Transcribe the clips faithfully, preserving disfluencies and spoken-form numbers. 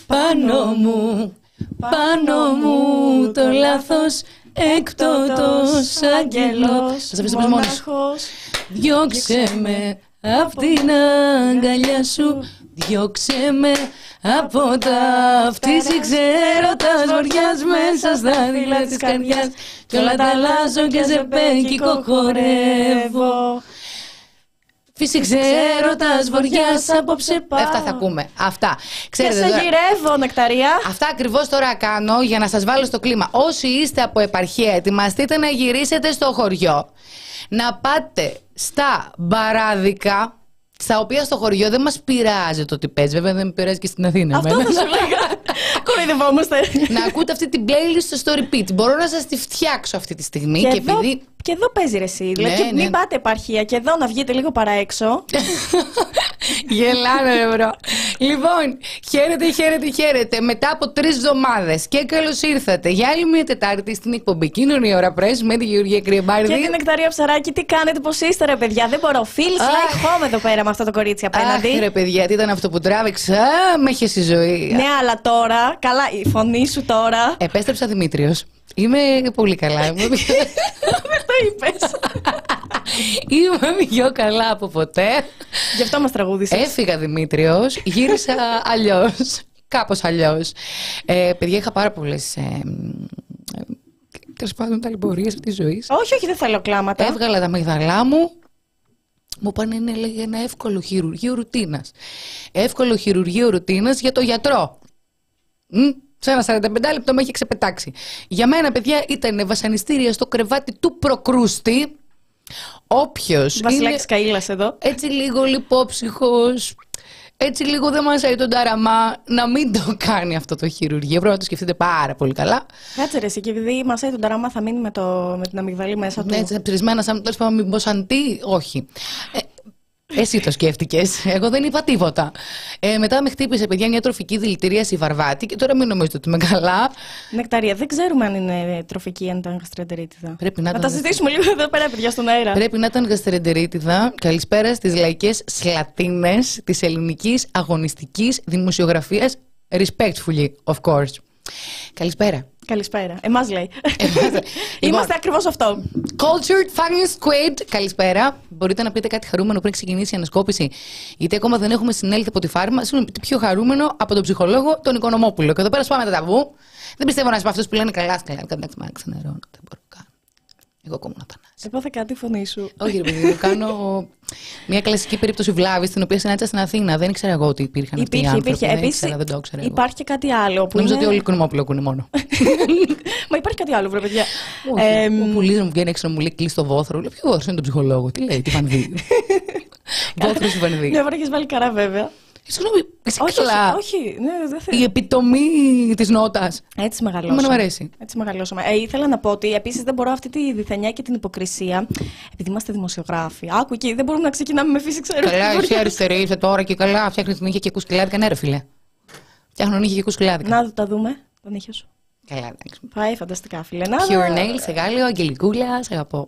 πάνω μου, πάνω μου το λάθος έκτοτος αγγελός. Θα σε αφήσω πεις μόνος. Διώξε με απ' την αγκαλιά σου, διώξε με από τα αυτής εξαίρωτας βοριάς μέσα στα δειλά της καρδιάς κι όλα τα αλλάζω και σε πέκικο χορεύω. Φύσηξε έρωτας βοριάς απόψε πάω. Αυτά θα ακούμε. Αυτά. Ξέρετε, και σε γυρεύω, Νεκταρία. Αυτά ακριβώς τώρα κάνω για να σας βάλω στο κλίμα. Όσοι είστε από επαρχία, ετοιμαστείτε να γυρίσετε στο χωριό. Να πάτε στα μπαράδικα, στα οποία στο χωριό δεν μας πειράζει το τι παίζει. Βέβαια δεν με πειράζει και στην Αθήνα. Αυτό θα σου λέγα. Κοροϊδευόμαστε. Να ακούτε αυτή την playlist στο repeat. Μπορώ να σας τη φτιάξω αυτή τη στιγμή. Και, και, εδώ, επειδή... και εδώ παίζει ρε εσύ. Δηλαδή, ναι, μην ναι. πάτε επαρχία και εδώ να βγείτε λίγο παραέξω. Γελάνε ρε μπρο. Λοιπόν, χαίρετε, χαίρετε, χαίρετε. Μετά από τρεις εβδομάδες και καλώς ήρθατε για άλλη μια Τετάρτη στην εκπομπή Κοινωνία Ώρα Press με τη Γεωργία Κρυεμπάρδη. Και την Νεκταρία Ψαράκη. Τι κάνετε, πώς είστε ρε παιδιά? Δεν μπορώ. Feels like home εδώ πέρα με αυτό το κορίτσι απέναντι. Αχ ρε παιδιά, τι ήταν αυτό που τράβηξα. Με είχε στη ζωή. Ναι, αλλά τώρα, καλά, η φωνή σου τώρα. Επέστρεψα Δημήτριος. Είμαι πολύ καλά. Δεν το είπες. Είμαι πιο καλά από ποτέ. Γι' αυτό μας τραγούδησες. Έφυγα Δημήτριος, γύρισα αλλιώς. Κάπως αλλιώς. Ε, παιδιά, είχα πάρα πολλές. Ε, τέλος πάντων, ταλαιπωρίες αυτή τη ζωή. Όχι, όχι, δεν θέλω κλάματα. Έβγαλα τα αμυγδαλά μου. Μου πάνε είναι λέγε, ένα εύκολο χειρουργείο ρουτίνας. Εύκολο χειρουργείο ρουτίνας για το γιατρό. Μ? Σε ένα σαράντα πέντε λεπτό με είχε ξεπετάξει. Για μένα, παιδιά, ήταν βασανιστήρια στο κρεβάτι του προκρούστη. Όποιος. Βασιλάκης Καΐλας εδώ. Έτσι λίγο λιπόψυχος. Έτσι λίγο δεν μασάει τον ταραμά. Να μην το κάνει αυτό το χειρουργείο. Πρέπει να το σκεφτείτε πάρα πολύ καλά. Κάτσε ρε εσύ, και επειδή μασάει τον ταραμά θα μείνει με, το, με την αμυγδαλή μέσα του. Ναι, έτσι ψηρισμένα, σαν τέλος πάντων, μήπως αντί. Όχι. Ε, Εσύ το σκέφτηκες. Εγώ δεν είπα τίποτα. Ε, μετά με χτύπησε, παιδιά, μια τροφική δηλητηρίαση βαρβάτη και τώρα μην νομίζετε ότι είμαι καλά. Νεκταρία, δεν ξέρουμε αν είναι τροφική, αν ήταν γαστρεντερίτιδα. Πρέπει να, να τα συζητήσουμε λίγο εδώ πέρα, παιδιά, στον αέρα. Πρέπει να ήταν γαστρεντερίτιδα. Καλησπέρα στις λαϊκές σλατίνες της ελληνικής αγωνιστικής δημοσιογραφίας. Respectfully, of course. Καλησπέρα. Καλησπέρα. Εμάς λέει. Είμαστε λοιπόν, ακριβώς αυτό. Cultured Fucking Squid. Καλησπέρα. Μπορείτε να πείτε κάτι χαρούμενο πριν ξεκινήσει η ανασκόπηση? Γιατί ακόμα δεν έχουμε συνέλθει από τη φάρμα. Συγγνώμη, πείτε πιο χαρούμενο από τον ψυχολόγο τον Οικονομόπουλο. Και εδώ πέρα σπάμε τα ταβού. Δεν πιστεύω να είσαι από αυτούς που λένε καλά, καλά. Εντάξει, μ' ξενερώνω. Δεν μπορώ καν. Εγώ ακόμα να Θανάση. Έπαθε κάτι η φωνή σου. Όχι, ρε παιδί, κάνω μια κλασική περίπτωση βλάβη, την οποία συνάντησα στην Αθήνα. Δεν ήξερα εγώ ότι υπήρχαν αυτοί οι άνθρωποι. Υπήρχε, δεν ήξερα, δεν το ήξερα εγώ. Υπάρχει και κάτι άλλο. Που Νόμιζα είναι... ότι όλοι οι Οικονομόπουλοι ακούνε μόνο. Μα υπάρχει κάτι άλλο, βρε παιδιά. Ε, ο Πουλής μου βγαίνει έξω να μου λέει κλείσει το βόθρο. Λέω, ποιο βόθρο είναι τον ψυχολόγο? Τι λέει, τι Βανδύ? Βόθρο του Βανδύ. Ναι, μπορεί να έχει βάλει καρά, βέβαια. Συγγνώμη, εσύ όχι, καλά. όχι, όχι, ναι, δεν θέλω. Η επιτομή της νότας. Έτσι μεγαλώσαμε. Εμένα μου αρέσει. Έτσι μεγαλώσαμε. Ε, ήθελα να πω ότι επίσης δεν μπορώ αυτή τη διθενιά και την υποκρισία, επειδή είμαστε δημοσιογράφοι. Άκου εκεί, δεν μπορούμε να ξεκινάμε με φύση, ξέρω. Καλά, εσύ αριστερή είσαι τώρα και καλά. Φτιάχνει την ήχια και κουσκυλάδικα. Ναι, ρε φίλε. Φτιάχνουν ήχια και κουσκυλάδικα. Να τα δούμε, τον ήχιο σου. Καλά, εντάξει. Πάει φανταστικά, φίλε. Pure nail, σε γάλιο, Αγγελικούλα, σε αγαπώ.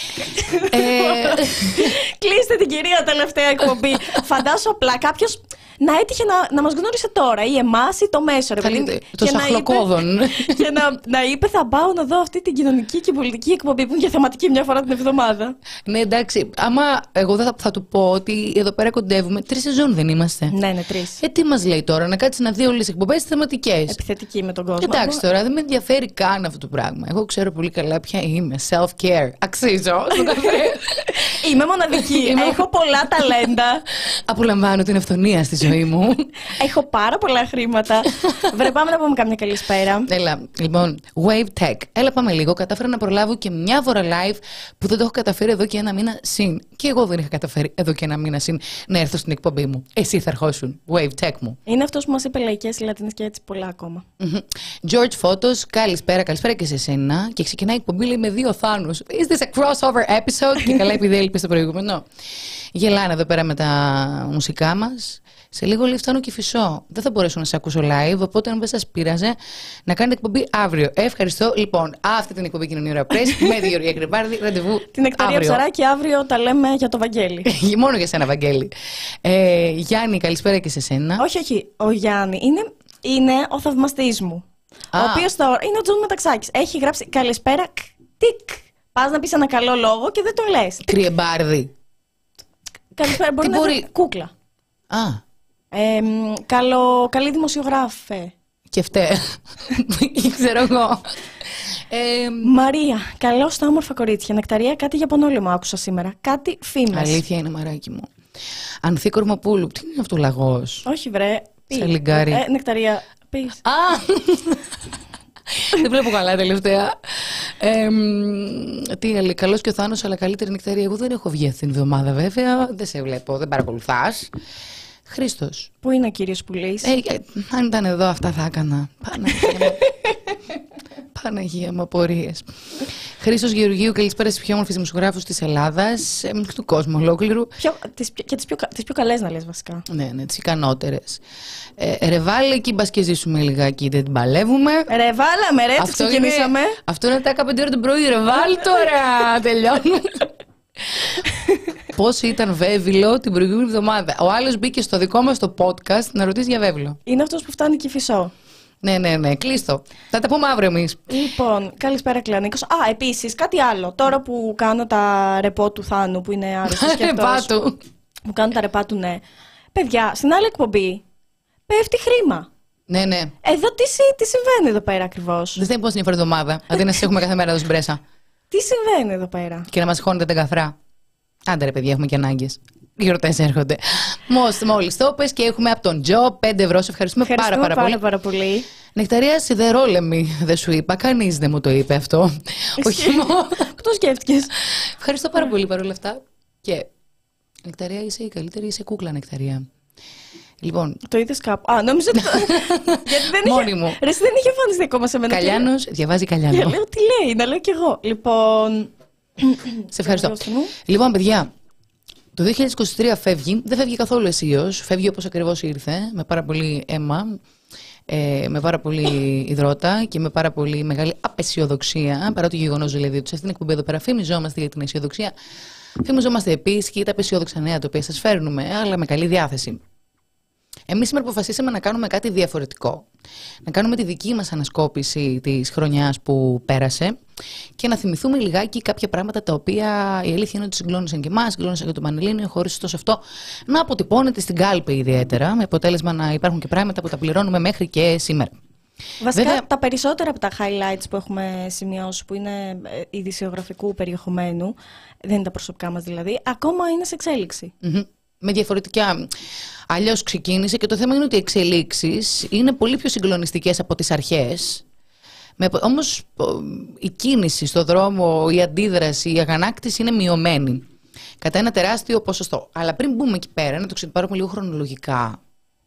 Κλείστε την κυρία τελευταία εκπομπή. Φαντάσου απλά κάποιο να έτυχε να, να μας γνώρισε τώρα, ή εμάς ή το μέσο. Ρε, το σαχλοκόδων. Και να, να είπε θα πάω να δω αυτή την κοινωνική και πολιτική εκπομπή που είναι για θεματική μια φορά την εβδομάδα. Ναι, εντάξει. Άμα εγώ δεν θα, θα του πω ότι εδώ πέρα κοντεύουμε. Τρεις σεζόν δεν είμαστε? Ναι, ναι, τρεις. Ε, τι μας λέει τώρα, να κάτσει να δει όλες τις εκπομπές θεματικές? Επιθετική με τον κόσμο. Εντάξει τώρα, δεν με ενδιαφέρει καν αυτό το πράγμα. Εγώ ξέρω πολύ καλά ποια είμαι. Self-care. Αξίζω. Είμαι μοναδική. Είμαι... Έχω πολλά ταλέντα. Απολαμβάνω την αυθονία στη ζωή μου. Έχω πάρα πολλά χρήματα. Βρε, πάμε να πούμε καμιά καλησπέρα. Έλα, λοιπόν, Wave Tech. Έλα, πάμε λίγο. Κατάφερα να προλάβω και μια φορά live που δεν το έχω καταφέρει εδώ και ένα μήνα συν. Και εγώ δεν είχα καταφέρει εδώ και ένα μήνα συν να έρθω στην εκπομπή μου. Εσύ θα ερχόσουν. Wave Tech μου. Είναι αυτός που μας είπε λαϊκές, λατινές και έτσι πολλά ακόμα. George Photos, καλησπέρα, καλησπέρα και σε σένα. Και ξεκινάει η εκπομπή λέει, με δύο θάνους. Is this a crossover episode? Και καλά, επειδή έλειπε στο προηγούμενο. Γελάνε εδώ πέρα με τα μουσικά μας. Σε λίγο λέει φτάνω και φυσώ. Δεν θα μπορέσω να σε ακούσω live, οπότε αν δεν σας πείραζε να κάνετε εκπομπή αύριο. Ευχαριστώ. Λοιπόν, αυτή την εκπομπή Κοινωνία Ώρα Press με τη Γεωργία Κρυεμπάρδη. Ραντεβού. Την Νεκταρία Ψαράκη, αύριο τα λέμε για το Βαγγέλη. Μόνο για σένα, Βαγγέλη. Ε, Γιάννη, καλησπέρα και σε σένα. Όχι, όχι. Ο Γιάννη είναι. είναι ο θαυμαστής μου. Α. Ο οποίος τώρα είναι ο Τζον Μεταξάκης. Έχει γράψει καλησπέρα, τικ. Πας να πεις ένα καλό λόγο και δεν τον λες. Κρυεμπάρδι. Καλησπέρα, μπορεί Τι να μπορεί- είναι κούκλα. Α, Ε, μ, καλό, καλή δημοσιογράφε. και φταίει. Ξέρω εγώ. Ε, Μαρία, καλό στα όμορφα κορίτσια. Νεκταρία, κάτι για πονόλεμο άκουσα σήμερα. Κάτι φήμες. αλήθεια είναι, μαράκι μου. Ανθή Κορμοπούλου. Τι είναι αυτό λαγός? Όχι, βρε. Πει. Σαλιγκάρι. Ε, νεκταρία, πεις. Α! Δεν βλέπω καλά τελευταία. Ε, μ, τι λέει, καλός και ο Θάνος, αλλά καλύτερη νεκταρία. Εγώ δεν έχω βγει αυτήν την εβδομάδα, βέβαια. Δεν σε βλέπω, δεν παρακολουθάς. Χρήστος. Πού είναι ο κύριος Πουλής? Ε, ε, αν ήταν εδώ, αυτά θα έκανα. Παναγία μου. Παναγία μου, απορίες. Χρήστος Γεωργίου, καλησπέρα στις πιο όμορφες δημοσιογράφους της Ελλάδας, ε, του κόσμου ολόκληρου. Πιο, τις, και τις πιο, κα- τις πιο καλές να λες βασικά. Ναι, ναι, τις ικανότερες. Ε, ρε βάλε εκεί, μπας και ζήσουμε λιγάκι, δεν την παλεύουμε. Ρε, βάλαμε, ρε, έτσι ξεκινήσαμε. Είναι, αυτό είναι τα δεκαπέντε ώρα το πρωί, ρε βάλ τώρα, τελειώνουμε. Πώς ήταν βέβαιλο την προηγούμενη εβδομάδα. Ο άλλος μπήκε στο δικό μας το podcast να ρωτήσει για βέβαιλο. Είναι αυτός που φτάνει και φυσό. Ναι, ναι, ναι, κλείστο. Θα τα πούμε αύριο εμείς. Λοιπόν, καλησπέρα Κλανίκος. Α, επίσης, κάτι άλλο. Τώρα που κάνω τα ρεπό του Θάνου, που είναι άρρωστος και αυτός. Πάτου. Που κάνω τα ρεπά του, ναι. Παιδιά, στην άλλη εκπομπή πέφτει χρήμα. Ναι, ναι. Εδώ τι, συ- τι συμβαίνει εδώ πέρα ακριβώς? Δεν θα πω στην εβδομάδα. Αντί να σας έχουμε κάθε μέρα εδώ στην πρέσα. Τι συμβαίνει εδώ πέρα? Και να μας χώνετε τα καθρά. Άντε ρε παιδιά, έχουμε και ανάγκες. Οι γιορτές έρχονται. Μόλις, μόλις το πες και έχουμε από τον Τζο πέντε ευρώ. Σε ευχαριστούμε, Ευχαριστούμε πάρα, πάρα, πάρα, πολύ. πάρα πολύ. Νεκταρία σιδερόλεμη, δεν σου είπα. Κανείς δεν μου το είπε αυτό. Όχι μόνο. Πού το σκέφτηκες? Ευχαριστώ πάρα πολύ παρόλα αυτά. Και Νεκταρία, είσαι η καλύτερη, είσαι κούκλα Νεκταρία. Λοιπόν, Το είδες κάπου? Α, νόμιζα ότι. Γιατί δεν Μόνη είχε. μου. Ρε, εσύ δεν είχε εμφανιστεί ακόμα σε μένα. Καλιάνος διαβάζει Και Καλιάνο. λέω τι λέει, να λέω κι εγώ. Λοιπόν. Σε ευχαριστώ. Δώστε μου. Λοιπόν, παιδιά, το δύο χιλιάδες είκοσι τρία φεύγει. Δεν φεύγει καθόλου αισίως. Φεύγει όπως ακριβώς ήρθε, με πάρα πολύ αίμα, ε, με πάρα πολύ υδρότα και με πάρα πολύ μεγάλη απεσιοδοξία. Παρά το γεγονός δηλαδή ότι σε αυτήν την εκπομπή εδώ πέρα φημιζόμαστε για την αισιοδοξία. Φημιζόμαστε επίσης και για τα απεσιόδοξα νέα τα οποία σας φέρνουμε, αλλά με καλή διάθεση. Εμείς σήμερα αποφασίσαμε να κάνουμε κάτι διαφορετικό. Να κάνουμε τη δική μας ανασκόπηση της χρονιάς που πέρασε και να θυμηθούμε λιγάκι κάποια πράγματα τα οποία η αλήθεια είναι ότι συγκλώνησαν και εμάς, συγκλώνησαν και το Πανελλήνιο, χωρίς ωστόσο αυτό να αποτυπώνεται στην κάλπη ιδιαίτερα, με αποτέλεσμα να υπάρχουν και πράγματα που τα πληρώνουμε μέχρι και σήμερα. Βασικά, Βέβαια- τα περισσότερα από τα highlights που έχουμε σημειώσει, που είναι ε, ειδησιογραφικού περιεχομένου, δεν είναι τα προσωπικά μας δηλαδή, ακόμα είναι σε εξέλιξη. Μμμ. Με διαφορετικά. Αλλιώς ξεκίνησε και το θέμα είναι ότι οι εξελίξεις είναι πολύ πιο συγκλονιστικές από τις αρχές. Με, όμως ο, η κίνηση στο δρόμο, η αντίδραση, η αγανάκτηση είναι μειωμένη. Κατά ένα τεράστιο ποσοστό. Αλλά πριν μπούμε εκεί πέρα, να το ξεπάρουμε λίγο χρονολογικά.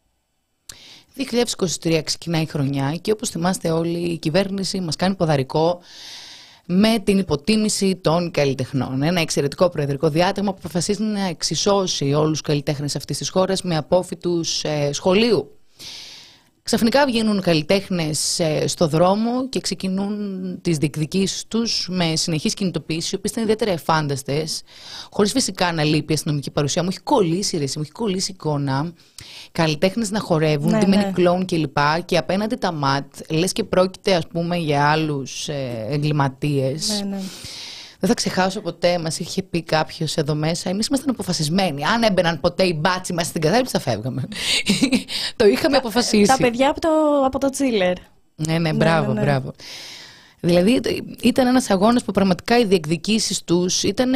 δύο χιλιάδες είκοσι τρία ξεκινάει η χρονιά και όπως θυμάστε όλοι η κυβέρνηση μας κάνει ποδαρικό με την υποτίμηση των καλλιτεχνών. Ένα εξαιρετικό προεδρικό διάταγμα που αποφασίζει να εξισώσει όλους τους καλλιτέχνες αυτής της χώρας με απόφοιτους ε, σχολείου. Ξαφνικά βγαίνουν καλλιτέχνες ε, στο δρόμο και ξεκινούν τις διεκδικήσεις τους με συνεχείς κινητοποιήσεις, οι οποίες ήταν ιδιαίτερα εφάνταστες, χωρίς φυσικά να λείπει η αστυνομική παρουσία. Μου έχει κολλήσει ρε, μου έχει κολλήσει εικόνα. Καλλιτέχνες να χορεύουν, Ναι, ντυμένοι ναι. κλόουν κλπ. Και απέναντι τα ματ, λες και πρόκειται ας πούμε για άλλους ε, εγκληματίες. Ναι, ναι. Δεν θα ξεχάσω ποτέ, μας είχε πει κάποιος εδώ μέσα, εμείς ήμασταν αποφασισμένοι. Αν έμπαιναν ποτέ οι μπάτσοι μας στην κατάληψη, θα φεύγαμε. Το είχαμε αποφασίσει. Τα παιδιά από το, από το τσίλερ. Ναι, ναι, μπράβο, ναι, ναι. μπράβο. Δηλαδή ήταν ένας αγώνας που πραγματικά οι διεκδικήσεις τους ήταν.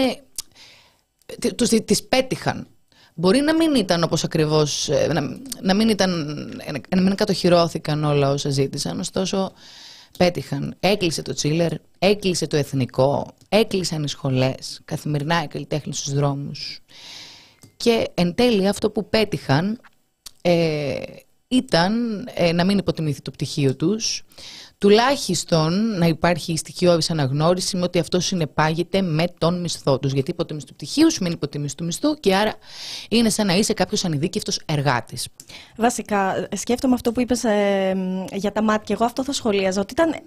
Τους τις πέτυχαν. Μπορεί να μην ήταν όπως ακριβώς. Να, να, μην ήταν, να μην κατοχυρώθηκαν όλα όσα ζήτησαν, ωστόσο πέτυχαν. Έκλεισε το τσίλερ, έκλεισε το εθνικό, έκλεισαν οι σχολές, καθημερινά οι καλλιτέχνες στους δρόμους. Και εν τέλει αυτό που πέτυχαν ε, ήταν ε, να μην υποτιμηθεί το πτυχίο τους, τουλάχιστον να υπάρχει στοιχειώδης αναγνώριση με ότι αυτό συνεπάγεται με τον μισθό τους. Γιατί υποτίμηση του πτυχίου σημαίνει υποτίμηση του μισθού και άρα είναι σαν να είσαι κάποιος ανειδίκευτος εργάτης. Βασικά, σκέφτομαι αυτό που είπες ε, για τα μάτια. Εγώ αυτό θα σχολίαζα. Ότι ήταν ε,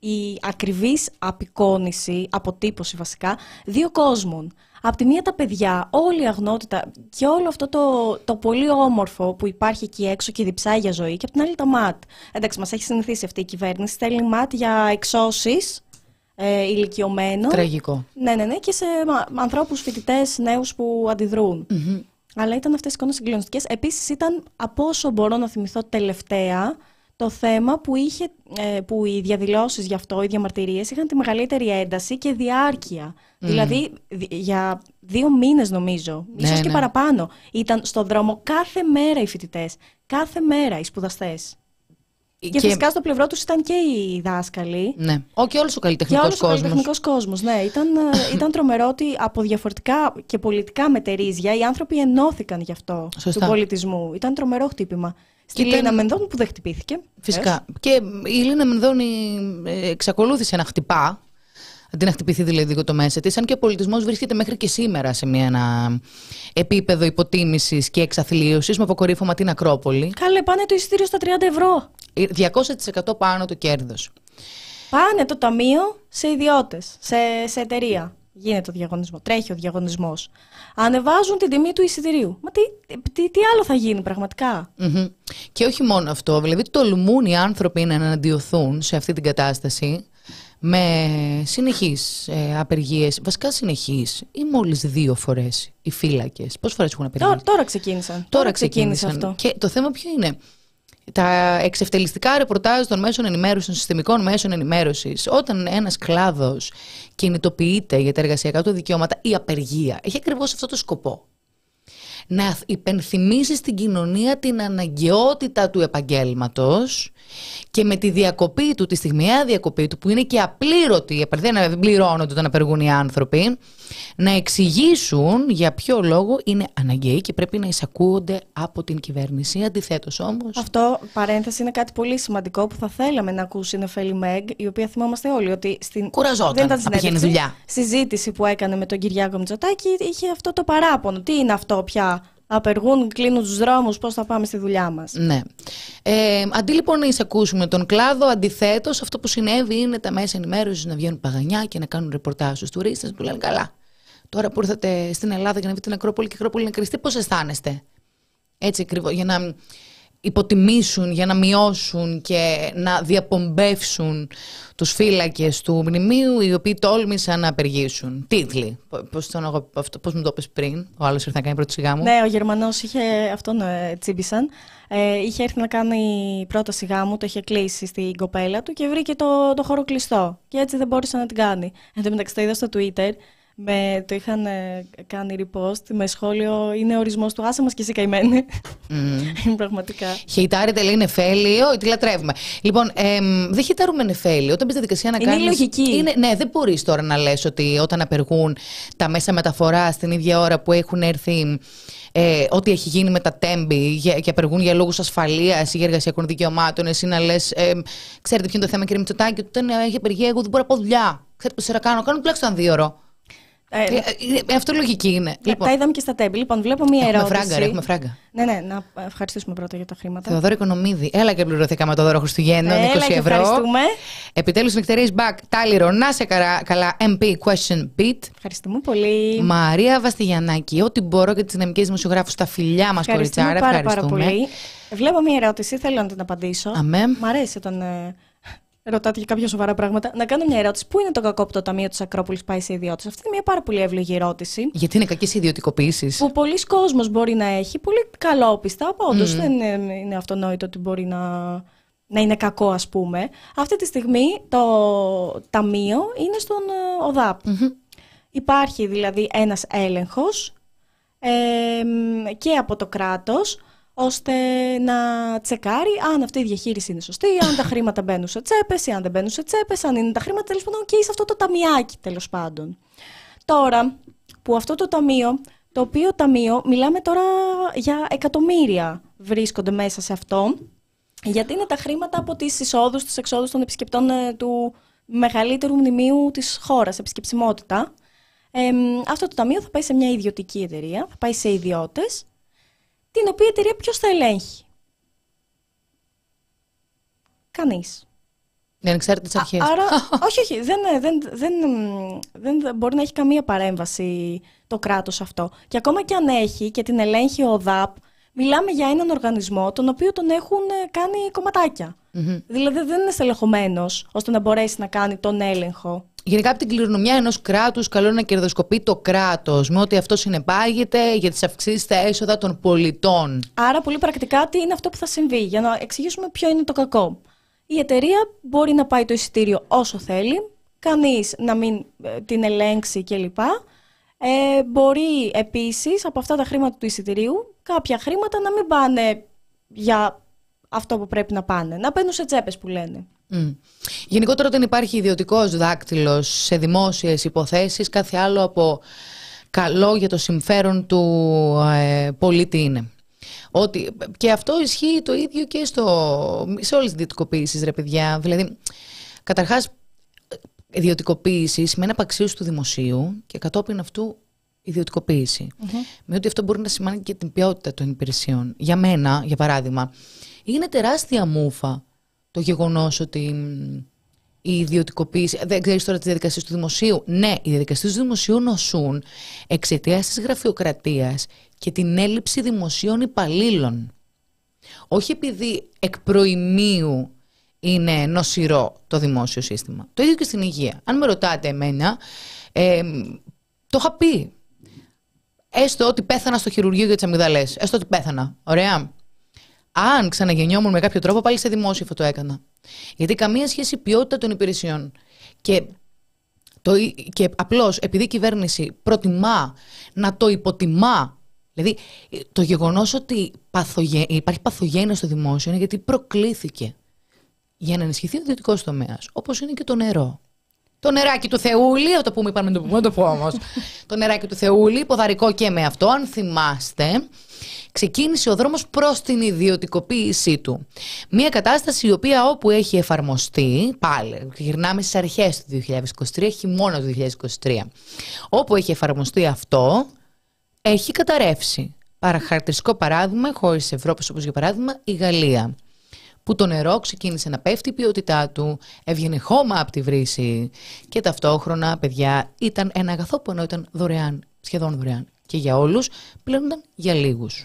η ακριβής απεικόνιση, αποτύπωση βασικά, δύο κόσμων. Απ' τη μία τα παιδιά, όλη η αγνότητα και όλο αυτό το, το πολύ όμορφο που υπάρχει εκεί έξω και διψάει για ζωή, και απ' την άλλη τα ΜΑΤ. Εντάξει, μας έχει συνηθίσει αυτή η κυβέρνηση, στέλνει ΜΑΤ για εξώσεις ε, ηλικιωμένων. Τραγικό. Ναι, ναι, ναι, και σε ανθρώπους, φοιτητές, νέους που αντιδρούν. Mm-hmm. Αλλά ήταν αυτές οι εικόνες συγκλονιστικές. Επίσης ήταν, από όσο μπορώ να θυμηθώ τελευταία, το θέμα που, είχε, που οι διαδηλώσεις γι' αυτό, οι διαμαρτυρίες, είχαν τη μεγαλύτερη ένταση και διάρκεια. Mm. Δηλαδή για δύο μήνες νομίζω, ναι, ίσως και ναι. παραπάνω. Ήταν στον δρόμο κάθε μέρα οι φοιτητές, κάθε μέρα οι σπουδαστές. Και, και φυσικά στο πλευρό τους ήταν και οι δάσκαλοι. Ναι, Ό, και όλος ο καλλιτεχνικός κόσμος. Και όλος ο καλλιτεχνικός κόσμος, ναι. Ήταν, ήταν τρομερό ότι από διαφορετικά και πολιτικά μετερίζια οι άνθρωποι ενώθηκαν γι' αυτό. Σωστά. Του πολιτισμού. Ήταν τρομερό χτύπημα. Στη ήταν... Λίνα Μενδώνη που δεν χτυπήθηκε. Φυσικά. Yes. Και η Λίνα Μενδώνη εξακολούθησε να χτυπά, αντί να χτυπηθεί δηλαδή το μέσα της, αν και ο πολιτισμός βρίσκεται μέχρι και σήμερα σε μια, ένα επίπεδο υποτίμησης και εξαθλίωσης με αποκορύφωμα την Ακρόπολη. Καλέ, πάνε το εισιτήριο στα τριάντα ευρώ. διακόσια τοις εκατό πάνω το κέρδος. Πάνε το ταμείο σε ιδιώτες, σε, σε εταιρεία. Γίνεται ο διαγωνισμό, τρέχει ο διαγωνισμός. Ανεβάζουν την τιμή του εισιτηρίου. Μα τι, τι, τι άλλο θα γίνει πραγματικά. Mm-hmm. Και όχι μόνο αυτό, δηλαδή τολμούν οι άνθρωποι να εναντιωθούν σε αυτή την κατάσταση με συνεχείς ε, απεργίες, βασικά συνεχείς ή μόλις δύο φορές οι φύλακες. Πόσες φορές έχουν απεργίες? Τώρα, τώρα ξεκίνησαν. Τώρα, τώρα ξεκίνησε αυτό. Και το θέμα ποιο είναι? Τα εξευτελιστικά ρεπορτάζ των μέσων ενημέρωσης, των συστημικών μέσων ενημέρωσης, όταν ένας κλάδος κινητοποιείται για τα εργασιακά του δικαιώματα, η απεργία έχει ακριβώς αυτό το σκοπό. Να υπενθυμίσει στην κοινωνία την αναγκαιότητα του επαγγέλματος και με τη διακοπή του, τη στιγμιαία διακοπή του, που είναι και απλήρωτη, η απεργία δεν πληρώνονται όταν απεργούν οι άνθρωποι, να εξηγήσουν για ποιο λόγο είναι αναγκαίοι και πρέπει να εισακούονται από την κυβέρνηση. Αντιθέτως όμως... Αυτό, παρένθεση, είναι κάτι πολύ σημαντικό που θα θέλαμε να ακούσει η Νεφέλη Μέγ, η οποία θυμόμαστε όλοι ότι στην κουραζόταν να πηγαίνει δουλειά. Συζήτηση που έκανε με τον Κυριάκο Μητσοτάκη είχε αυτό το παράπονο. Τι είναι αυτό πια? Απεργούν, κλείνουν τους δρόμους, πώς θα πάμε στη δουλειά μας. Ναι. Ε, αντί λοιπόν να εισακούσουμε τον κλάδο, αντιθέτως αυτό που συνέβη είναι τα μέσα ενημέρωσης να βγαίνουν παγανιά και να κάνουν ρεπορτάζ στους τουρίστες, να του λένε καλά. Τώρα που ήρθατε στην Ελλάδα για να δείτε την Ακρόπολη και η Ακρόπολη είναι κρυστή, πώς αισθάνεστε? Έτσι ακριβώς, για να υποτιμήσουν, για να μειώσουν και να διαπομπεύσουν τους φύλακες του μνημείου, οι οποίοι τόλμησαν να απεργήσουν. Τίτλοι. Πώς, τον, πώς μου το είπες πριν, ο άλλος ήρθε να κάνει πρώτη σιγά μου. Ναι, ο Γερμανός είχε, αυτόν ε, τσίμπησαν, ε, είχε έρθει να κάνει πρόταση γάμου, το είχε κλείσει στην κοπέλα του και βρήκε το, το χώρο κλειστό. Και έτσι δεν μπόρεσε να την κάνει. Εν τω μεταξύ το είδα στο Twitter. Με, το είχαν ε, κάνει repost με σχόλιο «Είναι ορισμός του, άσε μας και εσύ καημένε». Mm. Πραγματικά. Χεϊτάρετε, λέει Νεφέλη, όχι, τη λατρεύουμε. Λοιπόν, ε, δεν χεϊτάρουμε Νεφέλη. Όταν μπεις στη δικασία να είναι κάνεις... Είναι λογική. Είναι, ναι, δεν μπορείς τώρα να λες ότι όταν απεργούν τα μέσα μεταφοράς την ίδια ώρα που έχουν έρθει... Ε, ό,τι έχει γίνει με τα τέμπη και απεργούν για λόγους ασφαλείας ή για εργασιακών δικαιωμάτων, εσύ να λες, ε, ξέρετε ποιο είναι το θέμα, κύριε Μητσοτάκη, όταν έχει απεργία, εγώ δεν μπορώ να πάω δουλειά. Ξέρετε πώς θα κάνω, κάνω τουλάχιστον δύο ώρο. Ε, ε, αυτό λογική είναι. Λοιπόν. Τα είδαμε και στα τέμπη. Λοιπόν, βλέπω μία έχουμε ερώτηση. Φράγκα, έχουμε φράγκα. Ναι, ναι, να ευχαριστήσουμε πρώτα για τα χρήματα. Θεοδόρη Οικονομίδη. Έλα και πληρωθήκαμε το δώρο Χριστουγέννων, ε, είκοσι ευρώ. Ευχαριστούμε. Επιτέλους νεκτερίες back. Τάλιρο, να σε καλά, καλά. εμ πι question beat. Ευχαριστούμε πολύ. Μαρία Βαστιγιαννάκη. Ό,τι μπορώ για τις δυναμικές δημοσιογράφους στα φιλιά μας, κοριτσάρα. Πάρα, ευχαριστούμε. Πάρα πολύ. Βλέπω μία ερώτηση, θέλω να την απαντήσω. Αμέ. Μ' αρέσει όταν. Ε... Ρωτάτε για κάποια σοβαρά πράγματα. Να κάνω μια ερώτηση. Πού είναι το κακό που το Ταμείο της Ακρόπολης πάει σε ιδιώτες? Αυτή είναι μια πάρα πολύ εύλογη ερώτηση. Γιατί είναι κακές ιδιωτικοποίησεις. Που πολλοί κόσμος μπορεί να έχει. Πολύ καλόπιστα. Όντως mm. δεν είναι, είναι αυτονόητο ότι μπορεί να, να είναι κακό, ας πούμε. Αυτή τη στιγμή το Ταμείο είναι στον ΟΔΑΠ. Mm-hmm. Υπάρχει δηλαδή ένας έλεγχος ε, και από το κράτος, ώστε να τσεκάρει αν αυτή η διαχείριση είναι σωστή, αν τα χρήματα μπαίνουν σε τσέπες ή αν δεν μπαίνουν σε τσέπες, αν είναι τα χρήματα τέλος πάντων και σε αυτό το ταμιάκι τέλος πάντων. Τώρα που αυτό το ταμείο, το οποίο ταμείο, μιλάμε τώρα για εκατομμύρια βρίσκονται μέσα σε αυτό, γιατί είναι τα χρήματα από τις εισόδους, τις εξόδους των επισκεπτών του μεγαλύτερου μνημείου της χώρας, επισκεψιμότητα. Ε, αυτό το ταμείο θα πάει σε μια ιδιωτική εταιρεία, θα πάει σε ιδιώτες, την οποία εταιρεία ποιος θα ελέγχει? Κανείς. Οι ανεξάρτητες αρχές. Άρα, όχι, όχι, δεν, δεν, δεν, δεν, δεν μπορεί να έχει καμία παρέμβαση το κράτος αυτό. Και ακόμα και αν έχει και την ελέγχει ο ΟΔΑΠ, μιλάμε για έναν οργανισμό τον οποίο τον έχουν κάνει κομματάκια. Mm-hmm. Δηλαδή δεν είναι στελεχωμένος ώστε να μπορέσει να κάνει τον έλεγχο. Γενικά από την κληρονομιά ενός κράτους, καλό είναι να κερδοσκοπεί το κράτος με ό,τι αυτό συνεπάγεται για τις αυξήσεις στα έσοδα των πολιτών. Άρα, πολύ πρακτικά, τι είναι αυτό που θα συμβεί, για να εξηγήσουμε ποιο είναι το κακό. Η εταιρεία μπορεί να πάει το εισιτήριο όσο θέλει, κανείς να μην ε, την ελέγξει κλπ. Ε, μπορεί επίσης από αυτά τα χρήματα του εισιτηρίου κάποια χρήματα να μην πάνε για αυτό που πρέπει να πάνε, να μπαίνουν σε τσέπες που λένε. Mm. Γενικότερα όταν υπάρχει ιδιωτικός δάκτυλος σε δημόσιες υποθέσεις, κάθε άλλο από καλό για το συμφέρον του ε, πολίτη είναι. Ότι, και αυτό ισχύει το ίδιο και στο, σε όλες τις ιδιωτικοποίησεις, ρε παιδιά. Δηλαδή, καταρχάς, ιδιωτικοποίηση σημαίνει απαξίωση του δημοσίου και κατόπιν αυτού ιδιωτικοποίηση. Mm-hmm. Με ότι αυτό μπορεί να σημαίνει και την ποιότητα των υπηρεσιών. Για μένα, για παράδειγμα, είναι τεράστια μούφα το γεγονός ότι η ιδιωτικοποίηση. Δεν ξέρεις τώρα τις διαδικασίες του δημοσίου. Ναι, οι διαδικασίες του δημοσίου νοσούν εξαιτίας της γραφειοκρατίας και την έλλειψη δημοσίων υπαλλήλων. Όχι επειδή εκ προημίου είναι νοσηρό το δημόσιο σύστημα. Το ίδιο και στην υγεία. Αν με ρωτάτε εμένα, ε, το είχα πει. Έστω ότι πέθανα στο χειρουργείο για τις αμυγδαλές. Έστω ότι πέθανα. Ωραία. Αν ξαναγεννιόμουν με κάποιο τρόπο, πάλι σε δημόσιο αυτό το έκανα. Γιατί καμία σχέση ποιότητα των υπηρεσιών. Και, το, και απλώς επειδή η κυβέρνηση προτιμά να το υποτιμά. Δηλαδή, το γεγονός ότι παθογέ, υπάρχει παθογένεια στο δημόσιο είναι γιατί προκλήθηκε για να ενισχυθεί ο ιδιωτικός τομέας, όπως είναι και το νερό. Το νεράκι του Θεούλη, θα το πούμε, είπαμε να το πούμε, το πω όμως. Το νεράκι του Θεούλη, ποδαρικό και με αυτό, αν θυμάστε, ξεκίνησε ο δρόμος προς την ιδιωτικοποίησή του. Μια κατάσταση η οποία όπου έχει εφαρμοστεί, πάλι, γυρνάμε στις αρχές του δύο χιλιάδες είκοσι τρία, χειμώνα του δύο χιλιάδες είκοσι τρία, όπου έχει εφαρμοστεί αυτό, έχει καταρρεύσει. Παραχαρακτηριστικό παράδειγμα, χώρες της Ευρώπης, όπως για παράδειγμα η Γαλλία, που το νερό ξεκίνησε να πέφτει η ποιότητά του, έβγαινε χώμα από τη βρύση και ταυτόχρονα, παιδιά, ήταν ένα αγαθό που ενώ ήταν δωρεάν, σχεδόν δωρεάν και για όλους, πλέον ήταν για λίγους.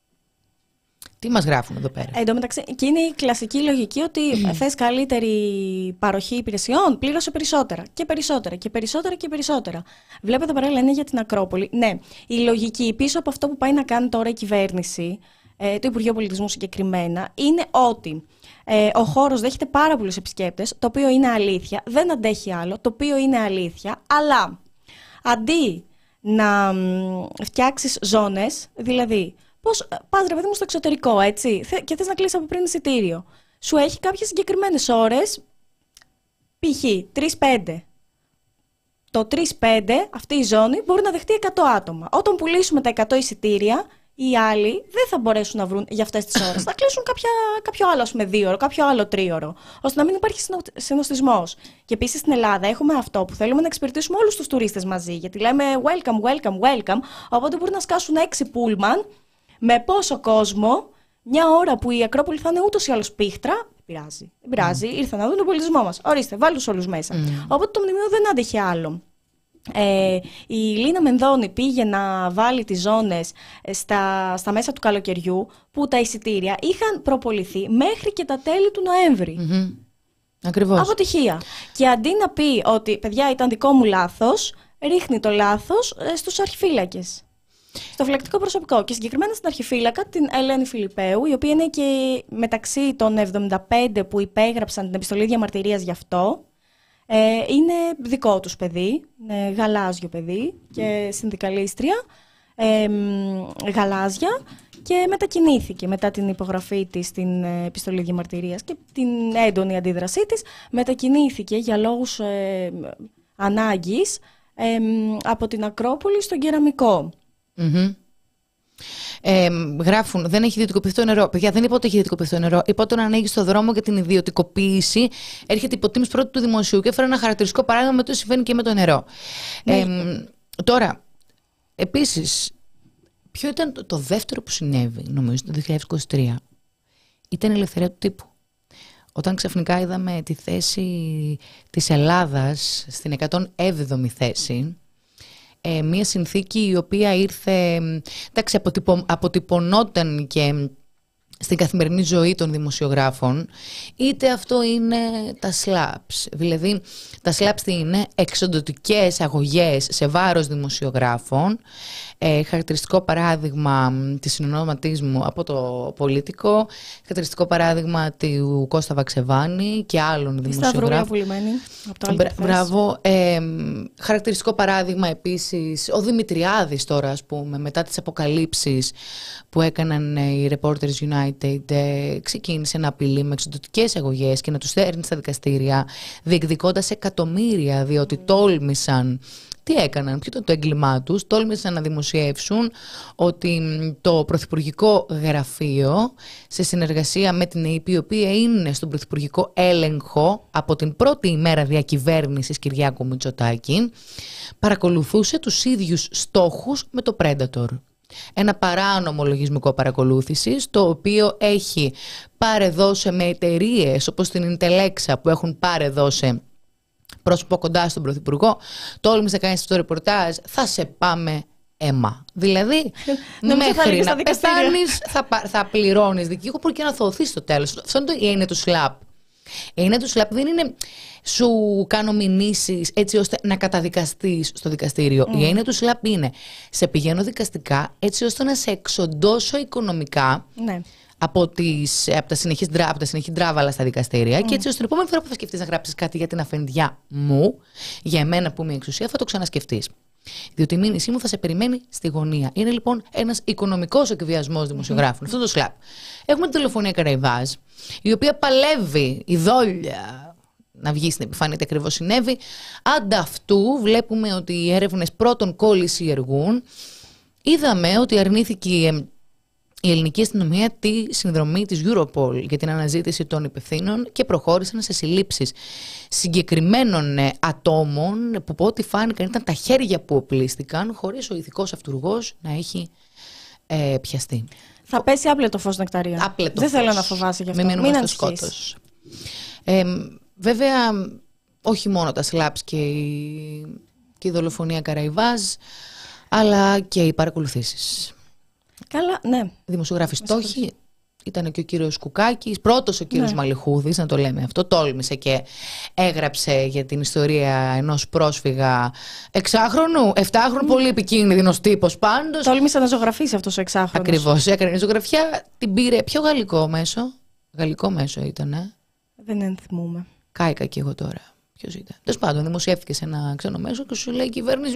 Τι μας γράφουν εδώ πέρα. Εν τω μεταξύ, και είναι η κλασική λογική ότι θες καλύτερη παροχή υπηρεσιών, πλήρωσε περισσότερα και περισσότερα και περισσότερα και περισσότερα. Βλέπετε παράλληλα είναι για την Ακρόπολη. Ναι, η λογική πίσω από αυτό που πάει να κάνει τώρα η κυβέρνηση, το Υπουργείο Πολιτισμού συγκεκριμένα, είναι ότι ε, ο χώρος δέχεται πάρα πολλούς επισκέπτες, το οποίο είναι αλήθεια, δεν αντέχει άλλο, το οποίο είναι αλήθεια, αλλά αντί να φτιάξεις ζώνες, δηλαδή πώς πας ρε παιδί μου στο εξωτερικό, έτσι, και θες να κλείσεις από πριν εισιτήριο, σου έχει κάποιες συγκεκριμένες ώρες, π.χ. τρεις πέντε. Το τρεις πέντε, αυτή η ζώνη, μπορεί να δεχτεί εκατό άτομα. Όταν πουλήσουμε τα εκατό εισιτήρια, οι άλλοι δεν θα μπορέσουν να βρουν για αυτές τις ώρες. Θα κλείσουν κάποια, κάποιο άλλο, ας πούμε, δύο ώρο, κάποιο άλλο τρίωρο, ώστε να μην υπάρχει συνοστισμός. Και επίσης στην Ελλάδα έχουμε αυτό που θέλουμε να εξυπηρετήσουμε όλους τους τουρίστες μαζί. Γιατί λέμε welcome, welcome, welcome. Οπότε μπορεί να σκάσουν έξι πούλμαν με πόσο κόσμο, μια ώρα που η Ακρόπολη θα είναι ούτως ή άλλως πίχτρα. Δεν πειράζει. Δεν πειράζει. Mm. Ήρθαν να δουν τον πολιτισμό μας. Ορίστε, βάλτε τους όλους μέσα. Mm. Οπότε το μνημείο δεν άντεχε άλλο. Ε, η Λίνα Μενδώνη πήγε να βάλει τις ζώνες στα, στα μέσα του καλοκαιριού που τα εισιτήρια είχαν προποληθεί μέχρι και τα τέλη του Νοέμβρη. Mm-hmm. Ακριβώς. Αποτυχία. Και αντί να πει ότι παιδιά ήταν δικό μου λάθος, ρίχνει το λάθος στους αρχιφύλακες, στο φυλακτικό προσωπικό. Και συγκεκριμένα στην αρχιφύλακα την Ελένη Φιλιππέου, η οποία είναι και μεταξύ των εβδομήντα πέντε που υπέγραψαν την επιστολή διαμαρτυρίας γι' αυτό. Ε, είναι δικό τους παιδί, είναι γαλάζιο παιδί και συνδικαλίστρια, ε, γαλάζια, και μετακινήθηκε μετά την υπογραφή της στην επιστολή διαμαρτυρίας και την έντονη αντίδρασή της, μετακινήθηκε για λόγους ε, ανάγκης ε, από την Ακρόπολη στον Κεραμικό. Mm-hmm. Ε, γράφουν, δεν έχει ιδιωτικοποιηθεί το νερό. Παιδιά, δεν είπα ότι έχει ιδιωτικοποιηθεί το νερό. Είπα όταν ανοίγει το δρόμο για την ιδιωτικοποίηση, έρχεται υποτίμηση πρώτη του δημοσίου και έφερα ένα χαρακτηριστικό παράδειγμα με το συμβαίνει και με το νερό. Ναι. Ε, τώρα, επίσης, ποιο ήταν το, το δεύτερο που συνέβη, νομίζω, το δύο χιλιάδες είκοσι τρία. Ήταν η ελευθερία του τύπου. όταν ξαφνικά είδαμε τη θέση της Ελλάδας στην εκατόν έβδομη θέση, ε, μια συνθήκη η οποία ήρθε, εντάξει, αποτυπω, αποτυπωνόταν και στην καθημερινή ζωή των δημοσιογράφων, είτε αυτό είναι τα slaps. Δηλαδή, τα slaps τι είναι? Εξοντωτικές αγωγές σε βάρος δημοσιογράφων. Ε, χαρακτηριστικό παράδειγμα της συνονόματής μου από το Πολίτικο, χαρακτηριστικό παράδειγμα του Κώστα Βαξεβάνη και άλλων δημοσιογράφων. Σταυρούλα πουλημένη από το άλλο. Μπρα, μπράβο. Ε, χαρακτηριστικό παράδειγμα επίσης ο Δημητριάδης τώρα, ας πούμε, μετά τις αποκαλύψεις που έκαναν οι Reporters United, ε, ξεκίνησε να απειλεί με εξοντωτικές αγωγές και να τους στέλνει στα δικαστήρια, διεκδικώντας εκατομμύρια, διότι τόλμησαν. Τι έκαναν, ποιο ήταν το έγκλημά τους? Τόλμησαν να δημοσιεύσουν ότι το Πρωθυπουργικό Γραφείο, σε συνεργασία με την ΕΥΠ, η οποία είναι στον Πρωθυπουργικό έλεγχο από την πρώτη ημέρα διακυβέρνησης Κυριάκου Μητσοτάκη, παρακολουθούσε τους ίδιους στόχους με το Predator. Ένα παράνομο λογισμικό παρακολούθησης, το οποίο έχει παρεδώσει με εταιρείες όπως την Intelexa, που έχουν παρεδώσει πρόσωπο κοντά στον Πρωθυπουργό, τόλμησε να κάνεις αυτό το ρεπορτάζ, θα σε πάμε αίμα. Δηλαδή, μέχρι να πεθάνεις θα, θα πληρώνεις δικήγορο και να θωωθείς στο τέλος. Αυτό είναι το, η έννοια του σλαπ. Η έννοια του σλαπ δεν είναι σου κάνω μηνύσεις έτσι ώστε να καταδικαστείς στο δικαστήριο. Mm. Η έννοια του σλαπ είναι σε πηγαίνω δικαστικά έτσι ώστε να σε εξοντώσω οικονομικά. Ναι. Από, τις, από τα συνεχή ντράβαλα στα δικαστήρια, mm. και έτσι ώστε την επόμενη φορά που θα σκεφτείς να γράψεις κάτι για την αφεντιά μου, για εμένα που είμαι η εξουσία, θα το ξανασκεφτείς. Διότι η μήνυσή μου θα σε περιμένει στη γωνία. Είναι λοιπόν ένας οικονομικός εκβιασμός δημοσιογράφων. Mm. Αυτό το σλαπ. Έχουμε την τηλεφωνία Καραϊβάζ, η οποία παλεύει η δόλια να βγει στην επιφάνεια τι ακριβώς συνέβη. Ανταυτού βλέπουμε ότι οι έρευνες πρώτων κόλληση εργούν. Είδαμε ότι αρνήθηκε η ελληνική αστυνομία τη συνδρομή της Europol για την αναζήτηση των υπευθύνων και προχώρησαν σε συλλήψεις συγκεκριμένων ατόμων που, από ό,τι φάνηκαν, ήταν τα χέρια που οπλίστηκαν, χωρίς ο ηθικός αυτουργός να έχει ε, πιαστεί. Θα πέσει άπλετο φως νεκταρία. Άπλετο Δεν φως. θέλω να φοβάσαι γι' αυτό. Μην μείνουμε στο σκότος. Ε, βέβαια, όχι μόνο τα σλάπς και η, και η δολοφονία Καραϊβάζ, αλλά και οι παρακολουθήσεις. Καλά, ναι. Δημοσιογράφοι στόχοι. Ήταν και ο κύριος Κουκάκης, πρώτος ο κύριος, ναι, Μαλιχούδης, να το λέμε αυτό. Τόλμησε και έγραψε για την ιστορία ενός πρόσφυγα εξάχρονου, εφτάχρονου, mm. πολύ επικίνδυνος τύπος πάντως. Τόλμησε να ζωγραφίσει αυτός ο εξάχρονος. Ακριβώς, έκανε ζωγραφιά, την πήρε. Ποιο γαλλικό μέσο? Γαλλικό μέσο ήταν, ε? Δεν ενθυμούμε. Κάηκα κι εγώ τώρα. Ποιος ήταν? Τέλος πάντων, δημοσιεύτηκε σε ένα ξένο μέσο και σου λέει η κυβέρνηση.